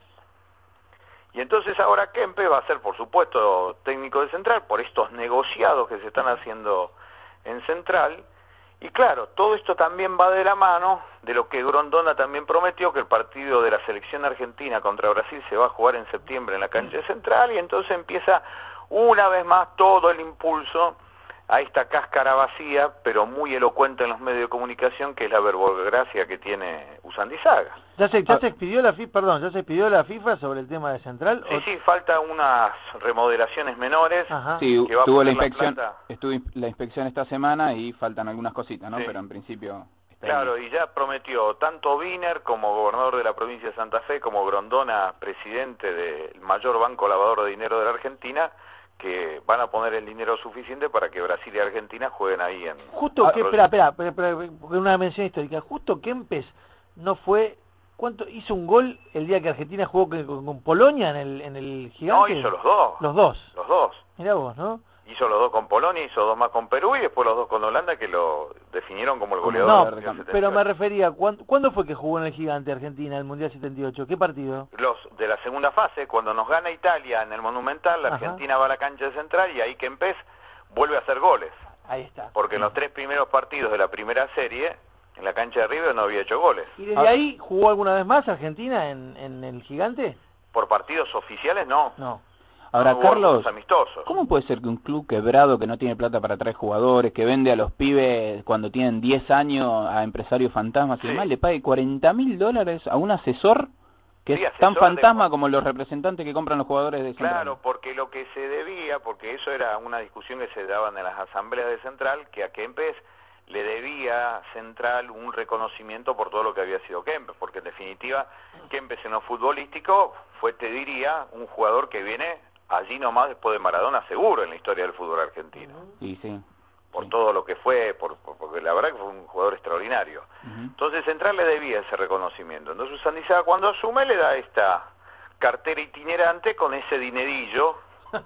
S6: Y entonces ahora Kempes va a ser, por supuesto, técnico de Central por estos negociados que se están haciendo en Central. Y claro, todo esto también va de la mano de lo que Grondona también prometió, que el partido de la selección argentina contra Brasil se va a jugar en septiembre en la cancha de Central, y entonces empieza una vez más todo el impulso a esta cáscara vacía, pero muy elocuente en los medios de comunicación, que es la verborgracia que tiene Usandizaga.
S4: ¿Ya se, ya se expidió la FIFA, perdón, ya se expidió la FIFA sobre el tema de Central?
S6: Sí,
S4: ¿O-
S6: sí, falta unas remodelaciones menores.
S4: Ajá.
S5: Sí,
S6: que va a
S5: tuvo la
S6: poner la
S5: inspección,
S6: plata.
S5: estuvo in- la inspección esta semana y faltan algunas cositas, ¿no?
S6: Sí.
S5: Pero en principio... está
S6: Claro,
S5: bien.
S6: y ya prometió tanto Wiener como gobernador de la provincia de Santa Fe, como Grondona, presidente del mayor banco lavador de dinero de la Argentina, que van a poner el dinero suficiente para que Brasil y Argentina jueguen ahí en...
S4: Justo que,
S6: Arroyo.
S4: espera, espera, espera, espera, porque una mención histórica, justo Kempes no fue, ¿cuánto? Hizo un gol el día que Argentina jugó con, con- con Polonia en el, en el
S6: No,
S4: gigante.
S6: hizo los dos.
S4: Los dos,
S6: Los dos.
S4: mirá vos, ¿no?
S6: Hizo los dos con Polonia, hizo dos más con Perú, y después los dos con Holanda, que lo definieron como el
S5: Como
S6: goleador
S4: No,
S6: del Mundial setenta y
S4: pero me
S6: ocho.
S4: refería, ¿cuándo, ¿cuándo fue que jugó en el gigante Argentina, el Mundial setenta y ocho? ¿Qué partido?
S6: Los de la segunda fase, cuando nos gana Italia en el Monumental, la
S4: Ajá.
S6: Argentina va a la cancha de Central, y ahí Kempes vuelve a hacer goles.
S4: Ahí está.
S6: Porque en los tres primeros partidos de la primera serie, en la cancha de River no había hecho goles.
S4: ¿Y desde
S5: Ah.
S4: ahí jugó alguna vez más Argentina en, en el gigante?
S6: Por partidos oficiales no.
S4: No.
S5: Ahora,
S6: No hubo
S5: Carlos,
S6: algunos amistosos.
S5: ¿cómo puede ser que un club quebrado, que no tiene plata para traer jugadores, que vende a los pibes cuando tienen diez años a empresarios fantasmas y
S6: Sí.
S5: demás, le pague cuarenta mil dólares a un asesor que
S6: Sí,
S5: es tan
S6: asesor de-
S5: fantasma como los representantes que compran los jugadores de Central?
S6: Claro, porque lo que se debía, porque eso era una discusión que se daban en las asambleas de Central, que a Kempes le debía Central un reconocimiento por todo lo que había sido Kempes, porque en definitiva Kempes en lo futbolístico fue, te diría, un jugador que viene allí nomás después de Maradona seguro en la historia del fútbol argentino,
S5: Sí, sí.
S6: por
S5: Sí.
S6: todo lo que fue, por, por- porque la verdad que fue un jugador extraordinario.
S5: Ujú.
S6: Entonces Central le debía ese reconocimiento. Entonces Usandizaga, cuando asume, le da esta cartera itinerante con ese dinerillo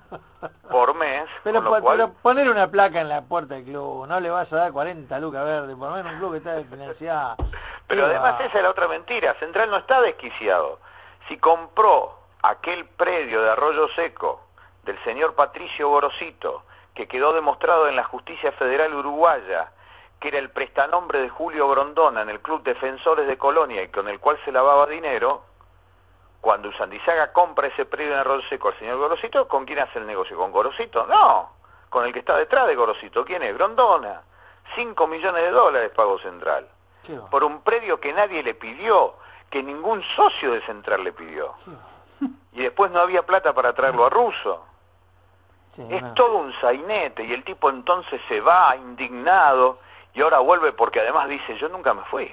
S6: por mes,
S4: Pero,
S6: con lo
S4: po-
S6: cual...
S4: pero poner una placa en la puerta del club, no le vas a dar cuarenta lucas verde, por lo menos un club que está desfinanciado.
S6: Pero
S4: ¿Qué
S6: además
S4: va?
S6: esa es la otra mentira, Central no está desquiciado. Si compró aquel predio de Arroyo Seco del señor Patricio Gorosito, que quedó demostrado en la justicia federal uruguaya, que era el prestanombre de Julio Grondona en el Club Defensores de Colonia y con el cual se lavaba dinero, cuando Usandizaga compra ese predio en Arroyo Seco al señor Gorosito, ¿con quién hace el negocio? ¿Con Gorosito? No, con el que está detrás de Gorosito. ¿Quién es? Grondona. Cinco millones de dólares pagó Central.
S4: ¿Qué va?
S6: Por un predio que nadie le pidió, que ningún socio de Central le pidió.
S4: ¿Qué va?
S6: Y después no había plata para traerlo a Russo.
S4: Sí,
S6: Es
S4: no.
S6: todo un sainete, y el tipo entonces se va indignado y ahora vuelve porque además dice, yo nunca me fui.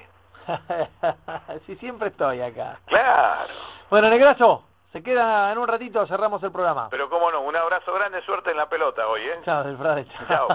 S4: Sí, siempre estoy acá.
S6: Claro.
S4: Bueno, Negrazo, se queda en un ratito, cerramos el programa.
S6: Pero cómo no, un abrazo grande, suerte en la pelota hoy, ¿eh?
S4: Chao, del Frade.
S6: Chao.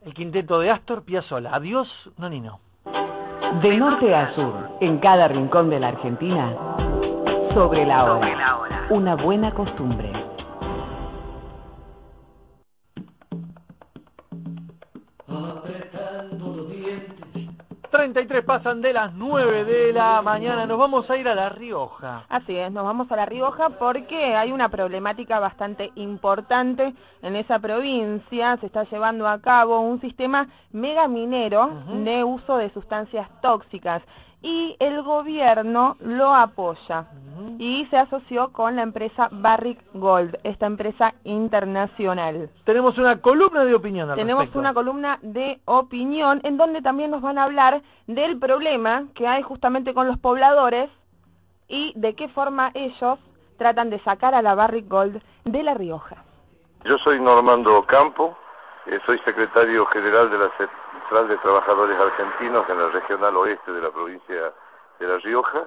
S4: el quinteto de Astor Piazzolla. Adiós, Nonino.
S1: De norte a sur, en cada rincón de la Argentina, sobre la hora. Sobre la hora. Una buena costumbre.
S4: treinta y tres pasan de las nueve de la mañana, nos vamos a ir a La Rioja.
S13: Así es, nos vamos a La Rioja porque hay una problemática bastante importante en esa provincia. Se está llevando a cabo un sistema megaminero uh-huh. de uso de sustancias tóxicas y el gobierno lo apoya uh-huh. y se asoció con la empresa Barrick Gold, esta empresa internacional.
S4: Tenemos una columna de opinión al
S13: Tenemos
S4: respecto.
S13: una columna de opinión en donde también nos van a hablar del problema que hay justamente con los pobladores y de qué forma ellos tratan de sacar a la Barrick Gold de La Rioja.
S19: Yo soy Normando Campo, eh, soy secretario general de la Central de Trabajadores Argentinos en la regional oeste de la provincia de La Rioja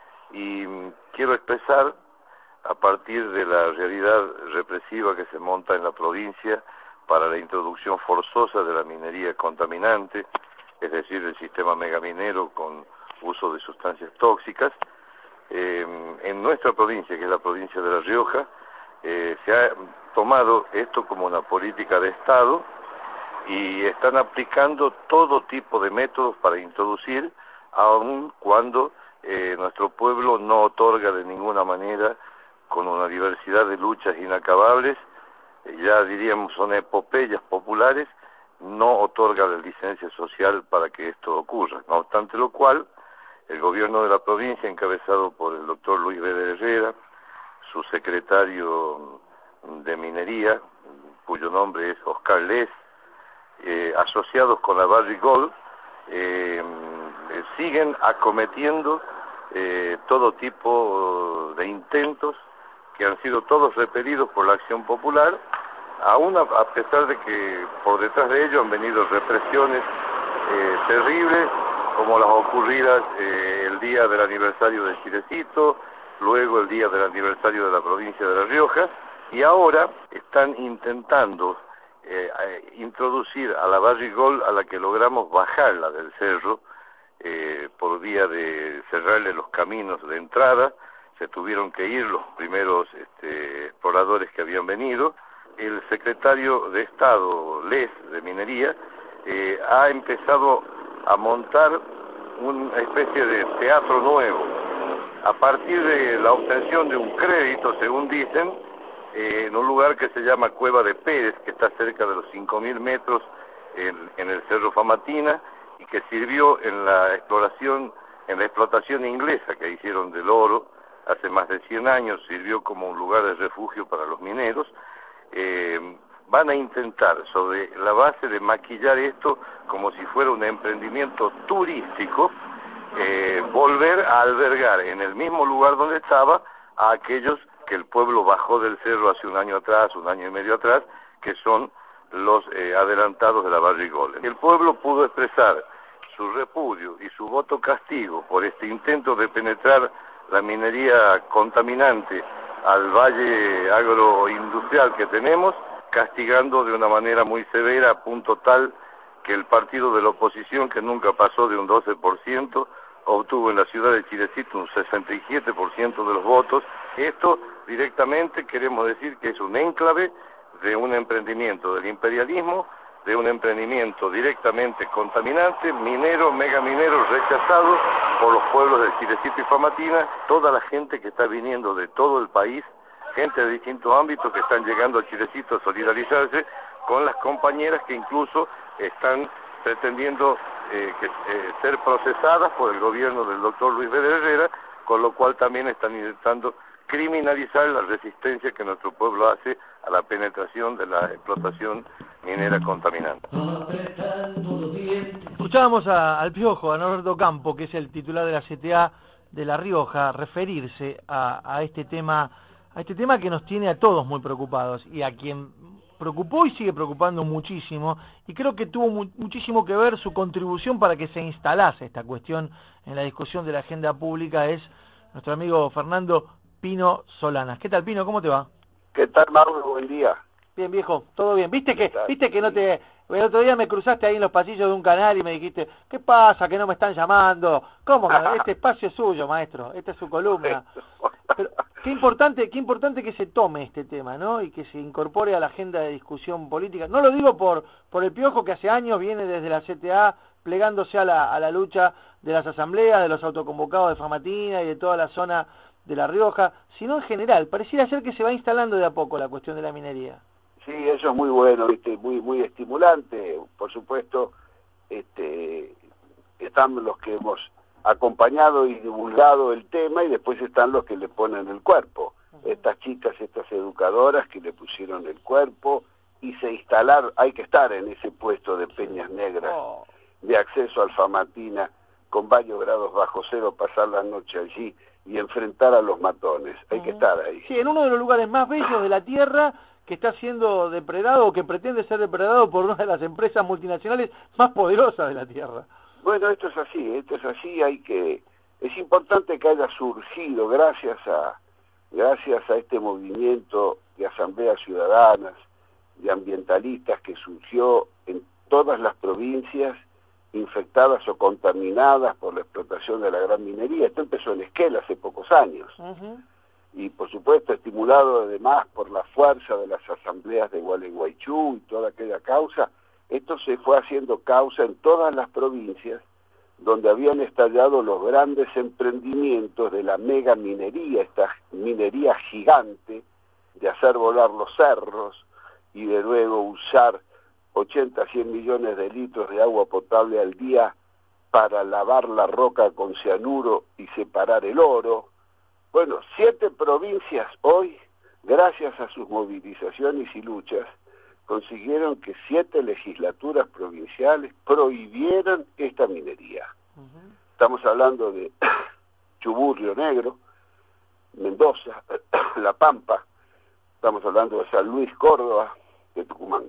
S19: y mm, quiero expresar, a partir de la realidad represiva que se monta en la provincia para la introducción forzosa de la minería contaminante, es decir, el sistema megaminero con uso de sustancias tóxicas, eh, en nuestra provincia, que es la provincia de La Rioja, eh, se ha tomado esto como una política de Estado y están aplicando todo tipo de métodos para introducir, aun cuando eh, nuestro pueblo no otorga de ninguna manera, con una diversidad de luchas inacabables, eh, ya diríamos son epopeyas populares, no otorga la licencia social para que esto ocurra. No obstante lo cual, el gobierno de la provincia, encabezado por el doctor Luis Beder Herrera, su secretario de Minería, cuyo nombre es Oscar Les, eh, asociados con la Barrick Gold, eh, eh, siguen acometiendo eh, todo tipo de intentos que han sido todos repelidos por la acción popular, aún a, a pesar de que por detrás de ello han venido represiones eh, terribles, como las ocurridas eh, el día del aniversario de Chilecito, luego el día del aniversario de la provincia de La Rioja, y ahora están intentando eh, eh, introducir a la Barrick Gold, a la que logramos bajarla del cerro, eh, por vía de cerrarle los caminos de entrada. Se tuvieron que ir los primeros este, exploradores que habían venido. El secretario de Estado, Les, de Minería, eh, ha empezado a montar una especie de teatro nuevo, a partir de la obtención de un crédito, según dicen, eh, en un lugar que se llama Cueva de Pérez, que está cerca de los cinco mil metros en, en el Cerro Famatina, y que sirvió en la exploración, en la explotación inglesa que hicieron del oro hace más de cien años, sirvió como un lugar de refugio para los mineros. Eh, van a intentar, sobre la base de maquillar esto como si fuera un emprendimiento turístico, eh, volver a albergar en el mismo lugar donde estaba a aquellos que el pueblo bajó del cerro hace un año atrás, un año y medio atrás, que son los eh, adelantados de la Barrick Gold. El pueblo pudo expresar su repudio y su voto castigo por este intento de penetrar la minería contaminante al valle agroindustrial que tenemos, castigando de una manera muy severa, a punto tal que el partido de la oposición, que nunca pasó de un doce por ciento, obtuvo en la ciudad de Chilecito un sesenta y siete por ciento de los votos. Esto directamente queremos decir que es un enclave de un emprendimiento del imperialismo, de un emprendimiento directamente contaminante, minero, megaminero, rechazado por los pueblos de Chilecito y Famatina, toda la gente que está viniendo de todo el país, gente de distintos ámbitos que están llegando a Chilecito a solidarizarse con las compañeras que incluso están pretendiendo eh, que, eh, ser procesadas por el gobierno del doctor Luis Beder Herrera, con lo cual también están intentando criminalizar la resistencia que nuestro pueblo hace a la penetración de la explotación minera contaminante.
S4: Escuchábamos a, al Piojo, a Norberto Campo, que es el titular de la C T A de La Rioja, referirse a, a este tema, a este tema que nos tiene a todos muy preocupados y a quien preocupó y sigue preocupando muchísimo, y creo que tuvo mu muchísimo que ver su contribución para que se instalase esta cuestión en la discusión de la agenda pública, es nuestro amigo Fernando Pino Solanas. ¿Qué tal, Pino? ¿Cómo te va?
S20: ¿Qué tal, Mauro? Buen día.
S4: Bien, viejo, todo bien. ¿Viste que viste que no te El otro día me cruzaste ahí en los pasillos de un canal y me dijiste, ¿qué pasa? ¿Que no me están llamando? ¿Cómo? Este espacio es suyo, maestro. Esta es su columna. Pero qué importante, qué importante que se tome este tema, ¿no? Y que se incorpore a la agenda de discusión política. No lo digo por por el Piojo, que hace años viene desde la C T A plegándose a la, a la lucha de las asambleas, de los autoconvocados de Famatina y de toda la zona de La Rioja, sino en general. Pareciera ser que se va instalando de a poco la cuestión de la minería.
S20: Sí, eso es muy bueno, ¿viste? Muy muy estimulante. Por supuesto, este, están los que hemos acompañado y divulgado el tema, y después están los que le ponen el cuerpo. Uh-huh. Estas chicas, estas educadoras que le pusieron el cuerpo y se instalaron. Hay que estar en ese puesto de Peñas Negras, oh. de acceso al Famatina, con varios grados bajo cero, pasar la noche allí y enfrentar a los matones. Hay uh-huh. que estar ahí.
S4: Sí, en uno de los lugares más bellos de la tierra, que está siendo depredado o que pretende ser depredado por una de las empresas multinacionales más poderosas de la tierra.
S20: Bueno, esto es así, esto es así, hay que, es importante que haya surgido gracias a, gracias a este movimiento de asambleas ciudadanas, de ambientalistas que surgió en todas las provincias infectadas o contaminadas por la explotación de la gran minería. Esto empezó en Esquel hace pocos años. Uh-huh. Y por supuesto estimulado además por la fuerza de las asambleas de Gualeguaychú y toda aquella causa. Esto se fue haciendo causa en todas las provincias donde habían estallado los grandes emprendimientos de la mega minería, esta minería gigante de hacer volar los cerros y de luego usar ochenta a cien millones de litros de agua potable al día para lavar la roca con cianuro y separar el oro. Bueno, siete provincias hoy, gracias a sus movilizaciones y luchas, consiguieron que siete legislaturas provinciales prohibieran esta minería. Uh-huh. Estamos hablando de Chubut, Río Negro, Mendoza, La Pampa, estamos hablando de San Luis, Córdoba, de Tucumán.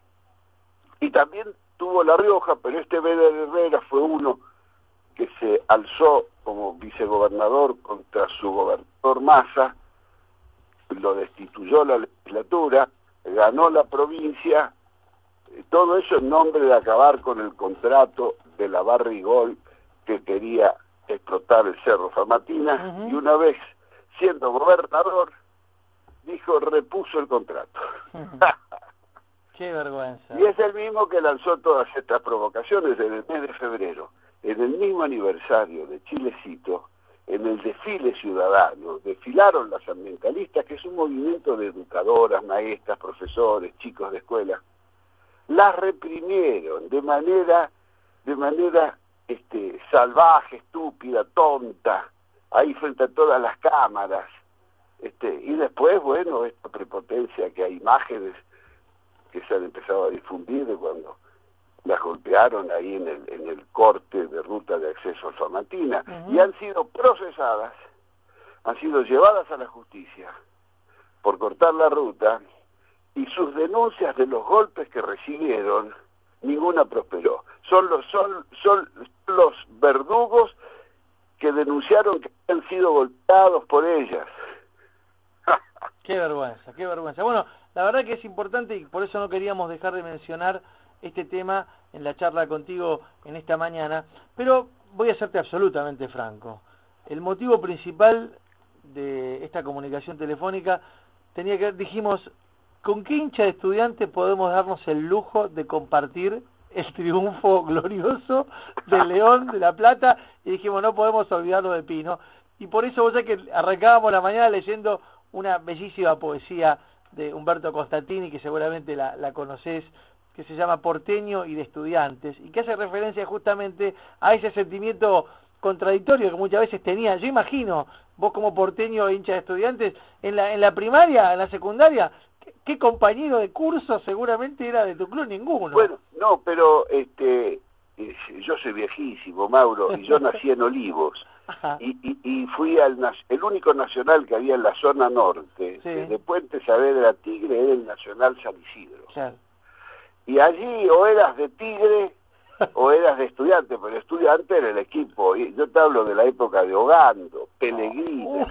S20: Y también tuvo La Rioja, pero este Beder Herrera fue uno que se alzó como vicegobernador contra su gobernador Massa, lo destituyó la legislatura, ganó la provincia, todo eso en nombre de acabar con el contrato de la Barrigol que quería explotar el Cerro Famatina, uh-huh. y una vez siendo gobernador, dijo, repuso el contrato. Uh-huh.
S4: Qué vergüenza.
S20: Y es el mismo que lanzó todas estas provocaciones en el mes de febrero, en el mismo aniversario de Chilecito, en el desfile ciudadano, desfilaron las ambientalistas, que es un movimiento de educadoras, maestras, profesores, chicos de escuela. Las reprimieron de manera, de manera este, salvaje, estúpida, tonta, ahí frente a todas las cámaras. Este, y después, bueno, esta prepotencia, que hay imágenes que se han empezado a difundir de cuando las golpearon ahí en el, en el corte de ruta de acceso al Famatina, uh-huh. y han sido procesadas, han sido llevadas a la justicia por cortar la ruta, y sus denuncias de los golpes que recibieron, ninguna prosperó. Son los, son, son los verdugos que denunciaron que han sido golpeados por ellas.
S4: Qué vergüenza, qué vergüenza. Bueno, la verdad que es importante y por eso no queríamos dejar de mencionar este tema en la charla contigo en esta mañana, pero voy a serte absolutamente franco. El motivo principal de esta comunicación telefónica tenía que, dijimos, ¿con qué hincha de estudiante podemos darnos el lujo de compartir el triunfo glorioso del León de La Plata? Y dijimos, no podemos olvidarlo de Pino. Y por eso vos sabés que arrancábamos la mañana leyendo una bellísima poesía de Humberto Constantini, que seguramente la, la conocés, que se llama Porteño y de Estudiantes, y que hace referencia justamente a ese sentimiento contradictorio que muchas veces tenía. Yo imagino, vos como porteño e hincha de Estudiantes, en la, en la primaria, en la secundaria, ¿qué, qué compañero de curso seguramente era de tu club? Ninguno.
S20: Bueno, no, pero este yo soy viejísimo, Mauro, y yo nací en Olivos. Y, y, y fui al el único nacional que había en la zona norte, sí. de Puente Saavedra a Tigre, era el Nacional San Isidro. Claro. Y allí o eras de Tigre o eras de Estudiante, pero Estudiante era el equipo. Y yo te hablo de la época de Ogando, Pellegrina,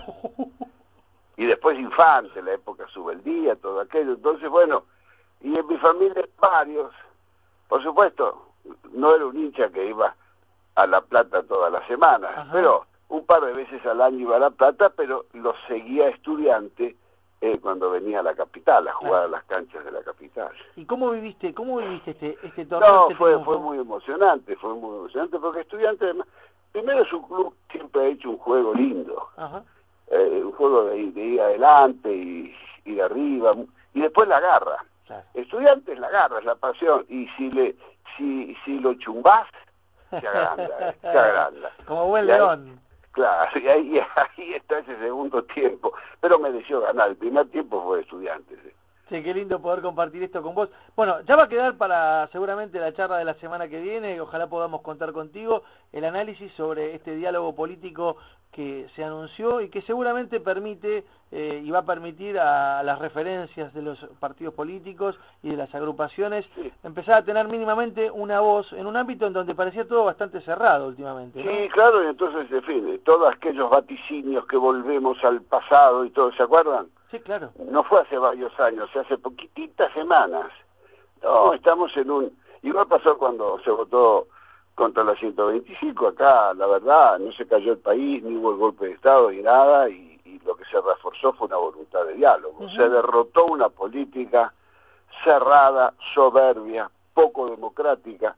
S20: y después Infante, la época Subeldía, todo aquello. Entonces, bueno, y en mi familia varios, Por supuesto, no era un hincha que iba a La Plata todas las semanas, Ajá. pero un par de veces al año iba a La Plata, pero lo seguía Estudiante eh, cuando venía a la capital, a jugar a las canchas de la capital.
S4: ¿Y cómo viviste cómo viviste este, este torneo?
S20: No,
S4: este
S20: fue
S4: triunfo?
S20: fue muy emocionante, fue muy emocionante, porque Estudiante, primero su club siempre ha hecho un juego lindo,
S4: Ajá.
S20: Eh, un juego de, de ir adelante y ir arriba, y después la garra.
S4: Claro.
S20: Estudiantes la garra, es la pasión, y si le si si lo chumbás, se agranda, se agranda.
S4: Como buen
S20: y ahí,
S4: león.
S20: Claro, y ahí, y ahí está ese segundo tiempo, pero mereció ganar, el primer tiempo fue Estudiantes. ¿eh?
S4: Sí, qué lindo poder compartir esto con vos. Bueno, ya va a quedar para seguramente la charla de la semana que viene, ojalá podamos contar contigo el análisis sobre este diálogo político que se anunció y que seguramente permite eh, y va a permitir a las referencias de los partidos políticos y de las agrupaciones sí. empezar a tener mínimamente una voz en un ámbito en donde parecía todo bastante cerrado últimamente, ¿no?
S20: Sí, claro, y entonces, en fin, todos aquellos vaticinios que volvemos al pasado y todo, ¿se acuerdan?
S4: Sí, claro.
S20: No fue hace varios años, hace poquititas semanas. No, estamos en un... Igual pasó cuando se votó contra la ciento veinticinco, acá la verdad no se cayó el país, ni hubo el golpe de Estado ni nada, y, y lo que se reforzó fue una voluntad de diálogo. Uh-huh. Se derrotó una política cerrada, soberbia, poco democrática,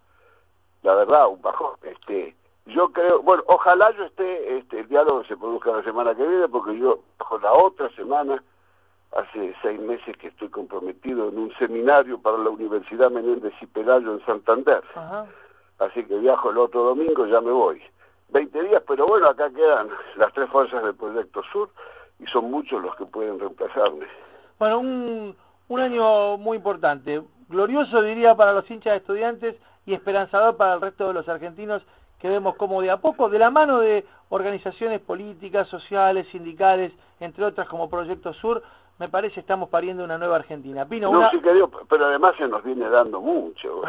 S20: la verdad, un bajón. Este, yo creo, bueno, ojalá yo esté, este, el diálogo se produzca la semana que viene, porque yo, bajo la otra semana, hace seis meses que estoy comprometido en un seminario para la Universidad Menéndez y Pelayo en Santander.
S4: Uh-huh.
S20: Así que viajo el otro domingo, ya me voy. veinte días, pero bueno, acá quedan las tres fuerzas del Proyecto Sur y son muchos los que pueden reemplazarme.
S4: Bueno, un, un año muy importante, glorioso diría para los hinchas de Estudiantes y esperanzador para el resto de los argentinos, que vemos como de a poco, de la mano de organizaciones políticas, sociales, sindicales, entre otras como Proyecto Sur, me parece estamos pariendo una nueva Argentina. Pino,
S20: no,
S4: una...
S20: sí que digo, pero además se nos viene dando mucho.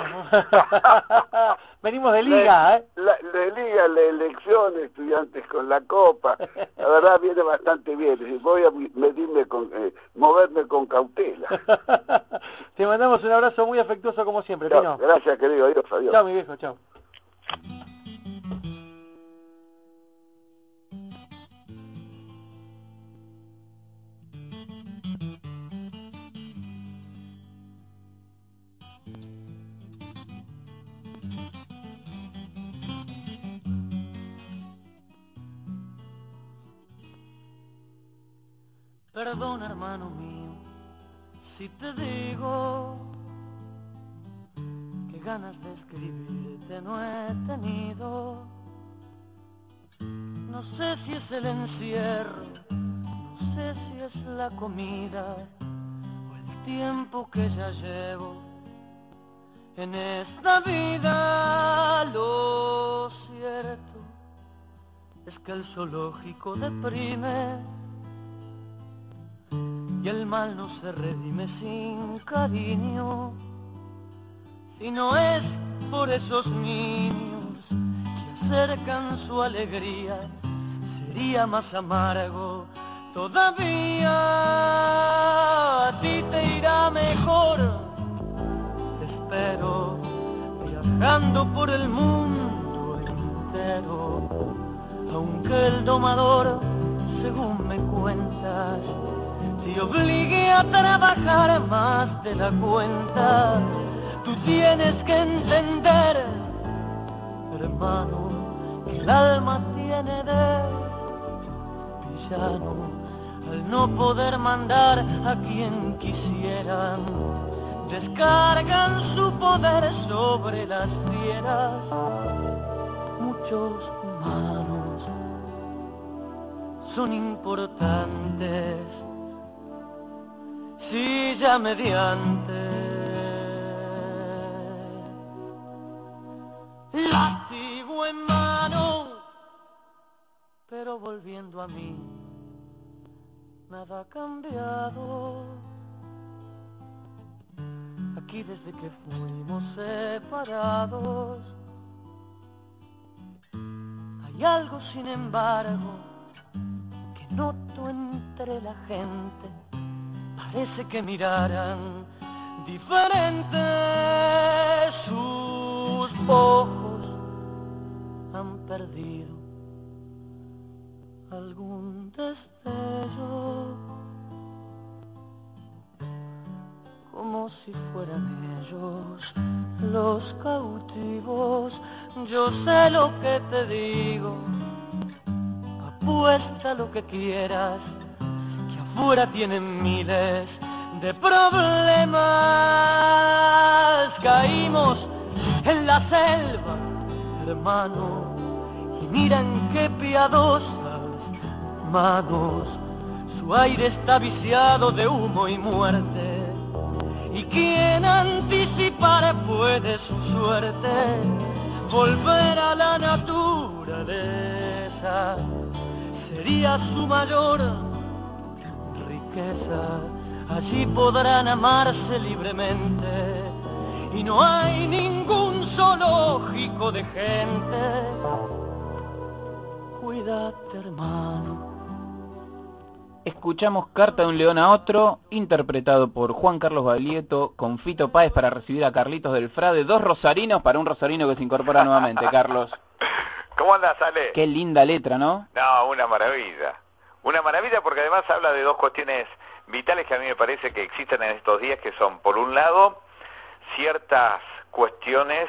S4: Venimos de liga, ¿eh?
S20: La, de liga, la elección, Estudiantes con la Copa, la verdad viene bastante bien. Voy a medirme con, eh, moverme con cautela.
S4: Te mandamos un abrazo muy afectuoso como siempre,
S20: chau,
S4: Pino.
S20: Gracias, querido. Adiós, adiós.
S4: Chao, mi viejo, chao.
S8: Perdona, hermano mío, si te digo que ganas de escribirte no he tenido. No sé si es el encierro, no sé si es la comida o el tiempo que ya llevo en esta vida. Lo cierto es que el zoológico deprime y el mal no se redime sin cariño. Si no es por esos niños que acercan su alegría, sería más amargo todavía. A ti te irá mejor, te espero, viajando por el mundo entero. Aunque el domador, según me cuentas, te obligue a trabajar más de la cuenta, tú tienes que entender, hermano, que el alma tiene de villano al no poder mandar a quien quisieran. Descargan su poder sobre las fieras. Muchos humanos son importantes si ya mediante látigo en mano. Pero volviendo a mí, nada ha cambiado. Aquí desde que fuimos separados hay algo, sin embargo, que noto entre la gente. Parece que miraran diferente su si fueran ellos los cautivos. Yo sé lo que te digo, apuesta lo que quieras, que afuera tienen miles de problemas. Caímos en la selva, hermano, y miran qué piadosas manos. Su aire está viciado de humo y muerte, y quien anticipar puede su suerte, volver a la naturaleza sería su mayor riqueza. Allí podrán amarse libremente y no hay ningún zoológico de gente. Cuídate, hermano.
S5: Escuchamos Carta de un león a otro, interpretado por Juan Carlos Baglietto con Fito Páez para recibir a Carlitos del Frade, dos rosarinos para un rosarino que se incorpora nuevamente, Carlos.
S6: ¿Cómo andás, Ale?
S5: Qué linda letra, ¿no?
S6: No, una maravilla. Una maravilla porque además habla de dos cuestiones vitales que a mí me parece que existen en estos días, que son, por un lado, ciertas cuestiones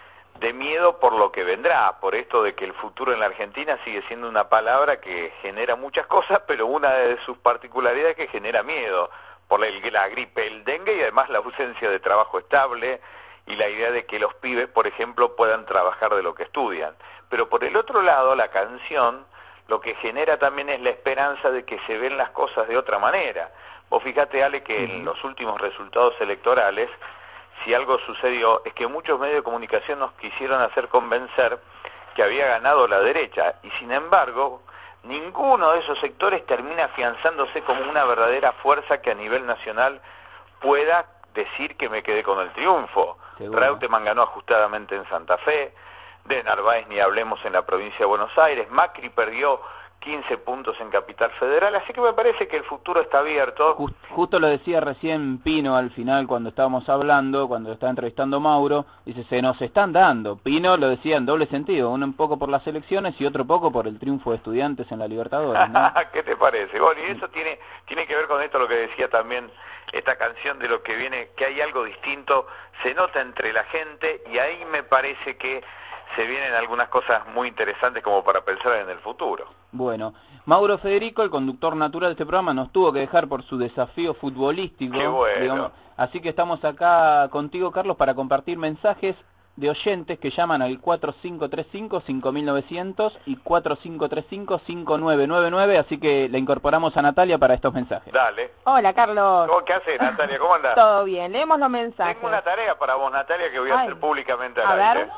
S6: de miedo por lo que vendrá, por esto de que el futuro en la Argentina sigue siendo una palabra que genera muchas cosas, pero una de sus particularidades es que genera miedo, por el, la gripe, el dengue y además la ausencia de trabajo estable y la idea de que los pibes, por ejemplo, puedan trabajar de lo que estudian. Pero por el otro lado, la canción lo que genera también es la esperanza de que se ven las cosas de otra manera. Vos fíjate, Ale, que en los últimos resultados electorales, si algo sucedió, es que muchos medios de comunicación nos quisieron hacer convencer que había ganado la derecha, y sin embargo, ninguno de esos sectores termina afianzándose como una verdadera fuerza que a nivel nacional pueda decir que me quedé con el triunfo. Reutemann ganó ajustadamente en Santa Fe, de Narváez ni hablemos en la provincia de Buenos Aires, Macri perdió quince puntos en Capital Federal, así que me parece que el futuro está abierto.
S5: Just, justo lo decía recién Pino al final cuando estábamos hablando, cuando estaba entrevistando Mauro, dice, se nos están dando. Pino lo decía en doble sentido, uno un poco por las elecciones y otro poco por el triunfo de Estudiantes en la Libertadores, ¿no?
S6: ¿Qué te parece? Bueno, y eso tiene, tiene que ver con esto lo que decía también esta canción de lo que viene, que hay algo distinto, se nota entre la gente y ahí me parece que se vienen algunas cosas muy interesantes como para pensar en el futuro.
S5: Bueno, Mauro Federico, el conductor natural de este programa, nos tuvo que dejar por su desafío futbolístico.
S6: Qué bueno.
S5: Digamos. Así que estamos acá contigo, Carlos, para compartir mensajes de oyentes que llaman al cuatro cinco tres cinco, cinco nueve cero cero y cuatro cinco tres cinco, cinco nueve nueve nueve, así que le incorporamos a Natalia para estos mensajes.
S6: Dale.
S13: Hola, Carlos.
S6: ¿Cómo, ¿Qué haces, Natalia? ¿Cómo andás?
S13: Todo bien, leemos los mensajes.
S6: Tengo una tarea para vos, Natalia, que voy a
S13: Ay.
S6: hacer públicamente al
S13: A
S6: aire.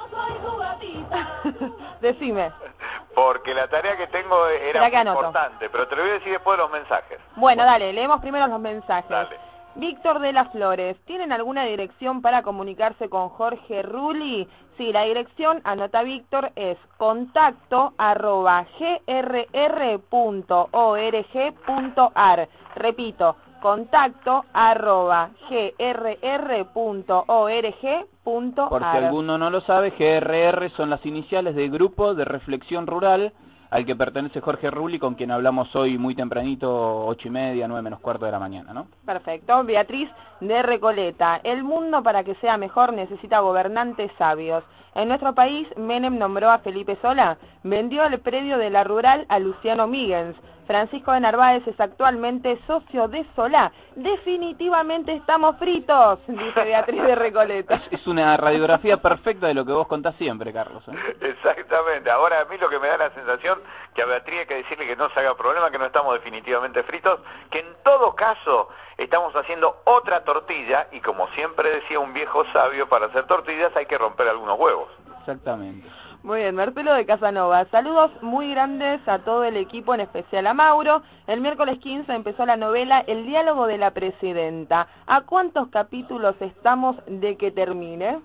S13: ver. Decime.
S6: Porque la tarea que tengo era
S13: Espera que
S6: muy
S13: anoto.
S6: importante, pero te lo voy a decir después de los mensajes.
S13: Bueno, dale, leemos primero los mensajes.
S6: Dale.
S13: Víctor de las Flores, ¿tienen alguna dirección para comunicarse con Jorge Rulli? Sí, la dirección, anota Víctor, es contacto arroba grr punto org punto ar. Repito, contacto arroba grr punto org punto ar.
S5: Por si alguno no lo sabe, G R R son las iniciales del Grupo de Reflexión Rural al que pertenece Jorge Rulli, con quien hablamos hoy muy tempranito, ocho y media, nueve menos cuarto de la mañana, ¿no?
S13: Perfecto. Beatriz de Recoleta. El mundo, para que sea mejor, necesita gobernantes sabios. En nuestro país, Menem nombró a Felipe Solá, vendió el predio de la Rural a Luciano Míguez. Francisco de Narváez es actualmente socio de Solá. Definitivamente estamos fritos, dice Beatriz de Recoleta.
S5: Es una radiografía perfecta de lo que vos contás siempre, Carlos, ¿eh?
S6: Exactamente. Ahora a mí lo que me da la sensación que a Beatriz hay que decirle que no se haga problema, que no estamos definitivamente fritos, que en todo caso estamos haciendo otra tortilla y como siempre decía un viejo sabio, para hacer tortillas hay que romper algunos huevos.
S5: Exactamente.
S13: Muy bien, Marcelo de Casanova. Saludos muy grandes a todo el equipo, en especial a Mauro. El miércoles quince empezó la novela El diálogo de la presidenta. ¿A cuántos capítulos estamos de que termine?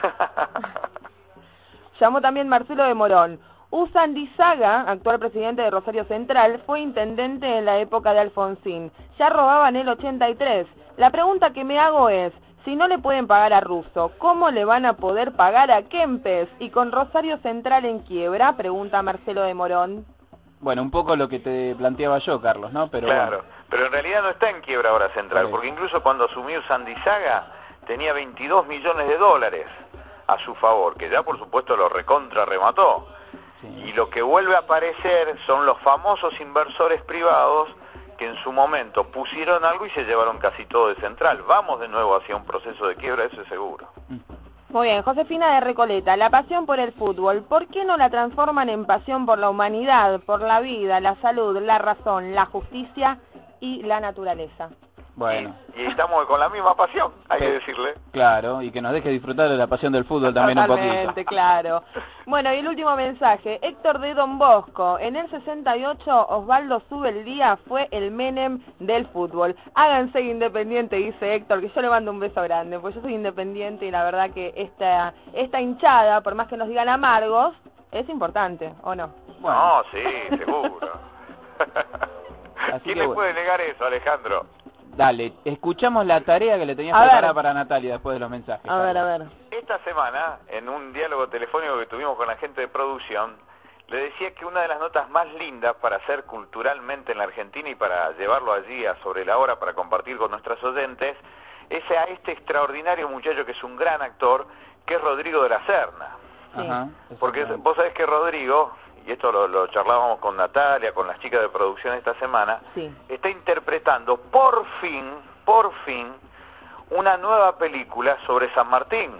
S13: Llamó también Marcelo de Morón. Usan Dizaga, actual presidente de Rosario Central, fue intendente en la época de Alfonsín. Ya robaba en el ochenta y tres. La pregunta que me hago es, si no le pueden pagar a Russo, ¿cómo le van a poder pagar a Kempes? Y con Rosario Central en quiebra, pregunta Marcelo de Morón.
S5: Bueno, un poco lo que te planteaba yo, Carlos, ¿no? Pero
S6: claro,
S5: bueno.
S6: Pero en realidad no está en quiebra ahora Central, porque incluso cuando asumió Sandizaga, tenía veintidós millones de dólares a su favor, que ya por supuesto lo recontra remató. Sí. Y lo que vuelve a aparecer son los famosos inversores privados que en su momento pusieron algo y se llevaron casi todo de Central. Vamos de nuevo hacia un proceso de quiebra, eso es seguro.
S13: Muy bien, Josefina de Recoleta, la pasión por el fútbol, ¿por qué no la transforman en pasión por la humanidad, por la vida, la salud, la razón, la justicia y la naturaleza?
S5: Bueno.
S6: Y, y estamos con la misma pasión, hay
S5: sí,
S6: que decirle.
S5: Claro, y que nos deje disfrutar de la pasión del fútbol también un poquito.
S13: Totalmente, claro. Bueno, y el último mensaje, Héctor de Don Bosco, en el sesenta y ocho Osvaldo Subeldía fue el Menem del fútbol. Háganse independiente, dice Héctor, que yo le mando un beso grande, pues yo soy independiente y la verdad que esta, esta hinchada, por más que nos digan amargos, es importante, ¿o no?
S6: Bueno. No, sí, seguro. ¿Quién le bueno. puede negar eso, Alejandro?
S5: Dale, escuchamos la tarea que le tenías preparada para Natalia después de los mensajes.
S13: A ver, a ver.
S6: Esta semana, en un diálogo telefónico que tuvimos con la gente de producción, le decía que una de las notas más lindas para hacer culturalmente en la Argentina y para llevarlo allí a Sobre la Hora para compartir con nuestros oyentes, es a este extraordinario muchacho que es un gran actor, que es Rodrigo de la Serna.
S5: Sí. Ajá,
S6: porque vos sabés que Rodrigo, y esto lo, lo charlábamos con Natalia, con las chicas de producción esta semana,
S13: sí.
S6: está interpretando por fin, por fin, una nueva película sobre San Martín.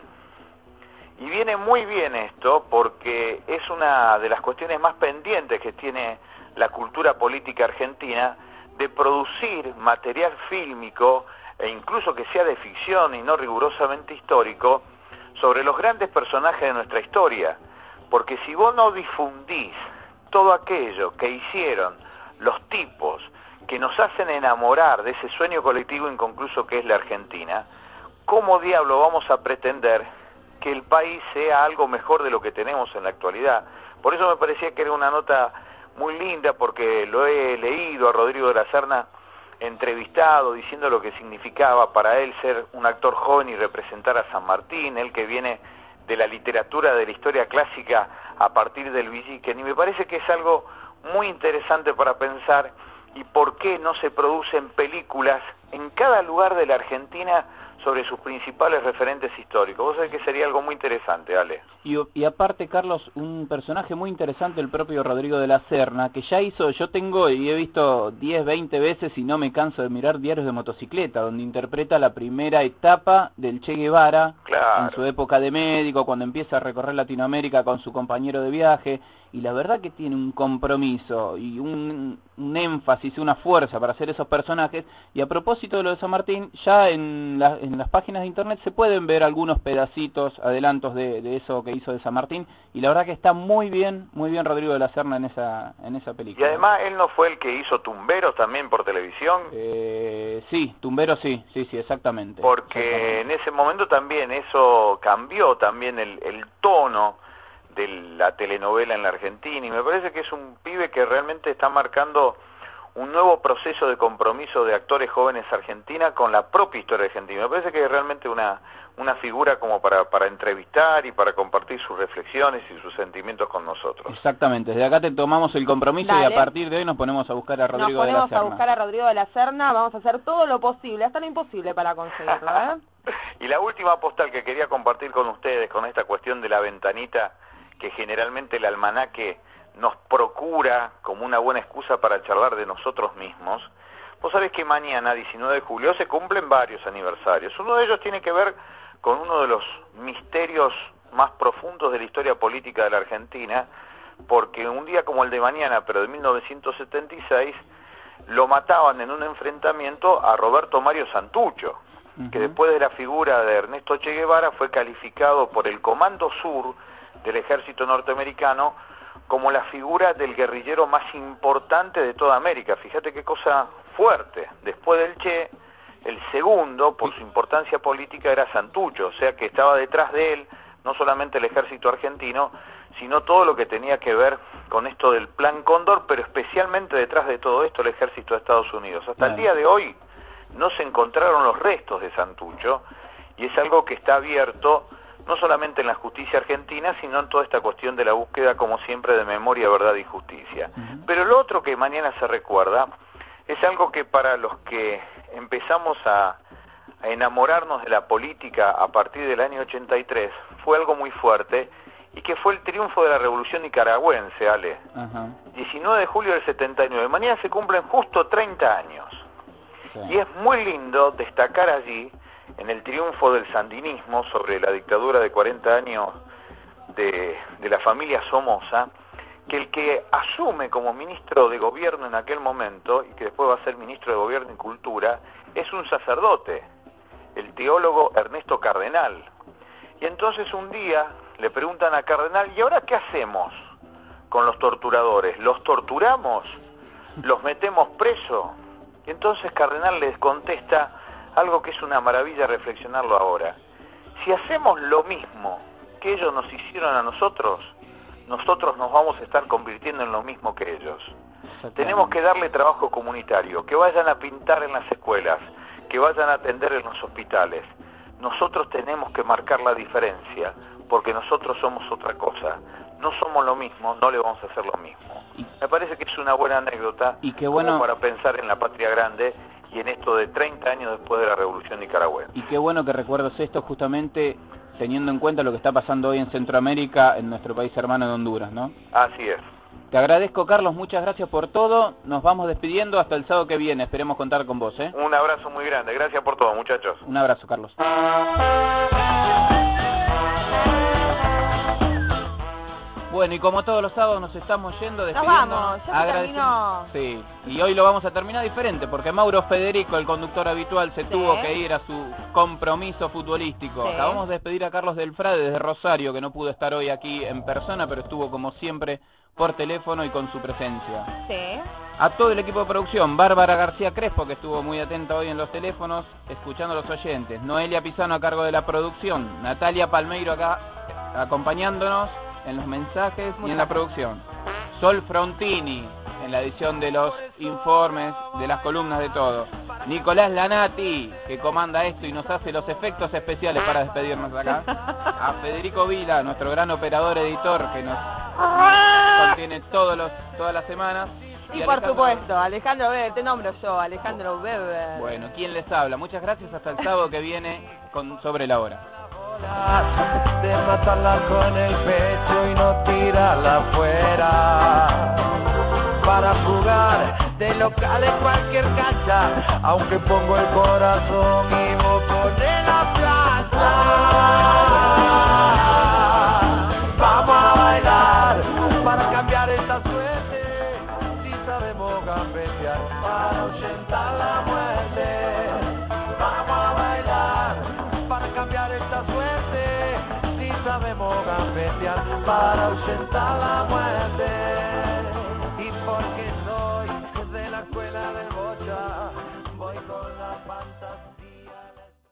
S6: Y viene muy bien esto porque es una de las cuestiones más pendientes que tiene la cultura política argentina, de producir material fílmico, e incluso que sea de ficción y no rigurosamente histórico, sobre los grandes personajes de nuestra historia. Porque si vos no difundís todo aquello que hicieron los tipos que nos hacen enamorar de ese sueño colectivo inconcluso que es la Argentina, ¿cómo diablo vamos a pretender que el país sea algo mejor de lo que tenemos en la actualidad? Por eso me parecía que era una nota muy linda, porque lo he leído a Rodrigo de la Serna entrevistado, diciendo lo que significaba para él ser un actor joven y representar a San Martín, él que viene de la literatura, de la historia clásica a partir del Villiquen, y me parece que es algo muy interesante para pensar, y por qué no se producen películas en cada lugar de la Argentina sobre sus principales referentes históricos. Vos sabés que sería algo muy interesante, Ale.
S5: Y, y aparte, Carlos, un personaje muy interesante, el propio Rodrigo de la Serna, que ya hizo, yo tengo y he visto diez, veinte veces y no me canso de mirar diarios de motocicleta, donde interpreta la primera etapa del Che Guevara,
S6: claro,
S5: en su época de médico, cuando empieza a recorrer Latinoamérica con su compañero de viaje, y la verdad que tiene un compromiso y un, un énfasis, una fuerza para hacer esos personajes. Y a propósito de lo de San Martín, ya en, la, en las páginas de internet se pueden ver algunos pedacitos, adelantos de, de eso que hizo de San Martín, y la verdad que está muy bien, muy bien Rodrigo de la Serna en esa, en esa película.
S6: Y además, ¿él no fue el que hizo Tumberos también por televisión?
S5: Eh, sí, Tumberos sí, sí, sí, exactamente.
S6: Porque
S5: exactamente.
S6: En ese momento también eso cambió también el, el tono de la telenovela en la Argentina, y me parece que es un pibe que realmente está marcando un nuevo proceso de compromiso de actores jóvenes argentina con la propia historia argentina. Me parece que es realmente una, una figura como para, para entrevistar y para compartir sus reflexiones y sus sentimientos con nosotros.
S5: Exactamente, desde acá te tomamos el compromiso.
S13: Dale.
S5: Y a partir de hoy nos ponemos a buscar a Rodrigo de la Serna.
S13: Nos ponemos a buscar a Rodrigo de la Serna, vamos a hacer todo lo posible, hasta lo imposible para conseguirlo, ¿eh?
S6: Y la última postal que quería compartir con ustedes, con esta cuestión de la ventanita, que generalmente el almanaque nos procura como una buena excusa para charlar de nosotros mismos. Vos sabés que mañana, diecinueve de julio, se cumplen varios aniversarios. Uno de ellos tiene que ver con uno de los misterios más profundos de la historia política de la Argentina, porque un día como el de mañana, pero de mil novecientos setenta y seis, lo mataban en un enfrentamiento a Roberto Mario Santucho, uh-huh. que después de la figura de Ernesto Che Guevara fue calificado por el Comando Sur del ejército norteamericano como la figura del guerrillero más importante de toda América. Fíjate qué cosa fuerte. Después del Che, el segundo, por su importancia política, era Santucho, o sea que estaba detrás de él no solamente el ejército argentino, sino todo lo que tenía que ver con esto del Plan Cóndor, pero especialmente detrás de todo esto el ejército de Estados Unidos. Hasta el día de hoy no se encontraron los restos de Santucho, y es algo que está abierto no solamente en la justicia argentina, sino en toda esta cuestión de la búsqueda, como siempre, de memoria, verdad y justicia. Uh-huh. Pero lo otro que mañana se recuerda es algo que para los que empezamos a, a enamorarnos de la política a partir del año ochenta y tres fue algo muy fuerte, y que fue el triunfo de la Revolución Nicaragüense, Ale.
S5: Ajá.
S6: diecinueve de julio del setenta y nueve. Mañana se cumplen justo treinta años. Sí. Y es muy lindo destacar allí, en el triunfo del sandinismo sobre la dictadura de cuarenta años de, de la familia Somoza, que el que asume como ministro de gobierno en aquel momento, y que después va a ser ministro de gobierno y cultura, es un sacerdote, el teólogo Ernesto Cardenal. Y entonces un día le preguntan a Cardenal, ¿y ahora qué hacemos con los torturadores? ¿Los torturamos? ¿Los metemos presos? Y entonces Cardenal les contesta algo que es una maravilla reflexionarlo ahora. Si hacemos lo mismo que ellos nos hicieron a nosotros, nosotros nos vamos a estar convirtiendo en lo mismo que ellos. Tenemos que darle trabajo comunitario, que vayan a pintar en las escuelas, que vayan a atender en los hospitales. Nosotros tenemos que marcar la diferencia, porque nosotros somos otra cosa. No somos lo mismo, no le vamos a hacer lo mismo. Me parece que es una buena anécdota
S5: y qué bueno,
S6: como para pensar en la patria grande y en esto de treinta años después de la Revolución Nicaragüense.
S5: Y qué bueno que recuerdes esto justamente teniendo en cuenta lo que está pasando hoy en Centroamérica, en nuestro país hermano de Honduras, ¿no?
S6: Así es.
S5: Te agradezco, Carlos, muchas gracias por todo. Nos vamos despidiendo hasta el sábado que viene. Esperemos contar con vos, ¿eh?
S6: Un abrazo muy grande. Gracias por todo, muchachos.
S5: Un abrazo, Carlos. Bueno, y como todos los sábados nos estamos yendo, despidiendo.
S13: Nos vamos, ya se terminó.
S5: Sí, y hoy lo vamos a terminar diferente, porque Mauro Federico, el conductor habitual, se sí. tuvo que ir a su compromiso futbolístico. Sí. Acabamos de despedir a Carlos del Frade desde Rosario, que no pudo estar hoy aquí en persona, pero estuvo como siempre por teléfono y con su presencia.
S13: Sí.
S5: A todo el equipo de producción, Bárbara García Crespo, que estuvo muy atenta hoy en los teléfonos, escuchando a los oyentes. Noelia Pisano a cargo de la producción. Natalia Palmeiro acá acompañándonos en los mensajes Muchas y en la producción. Sol Frontini en la edición de los informes, de las columnas, de todo. Nicolás Lanati, que comanda esto y nos hace los efectos especiales para despedirnos acá. A Federico Vila, nuestro gran operador editor, que nos contiene todos los, todas las semanas.
S13: Y, y por supuesto, Alejandro Weber, te nombro yo, Alejandro Weber.
S5: Bueno, ¿quién les habla? Muchas gracias, hasta el sábado que viene con Sobre la Hora.
S3: De matarla con el pecho y no tirarla afuera, para jugar de local en cualquier cancha, aunque pongo el corazón y vos pones la plaza. Vamos a bailar para cambiar esta suerte, si sabemos gambetear para ahuyentar la muerte. Vamos a bailar para cambiar esta suerte, si sabemos gambetear para ahuyentar la muerte. Y porque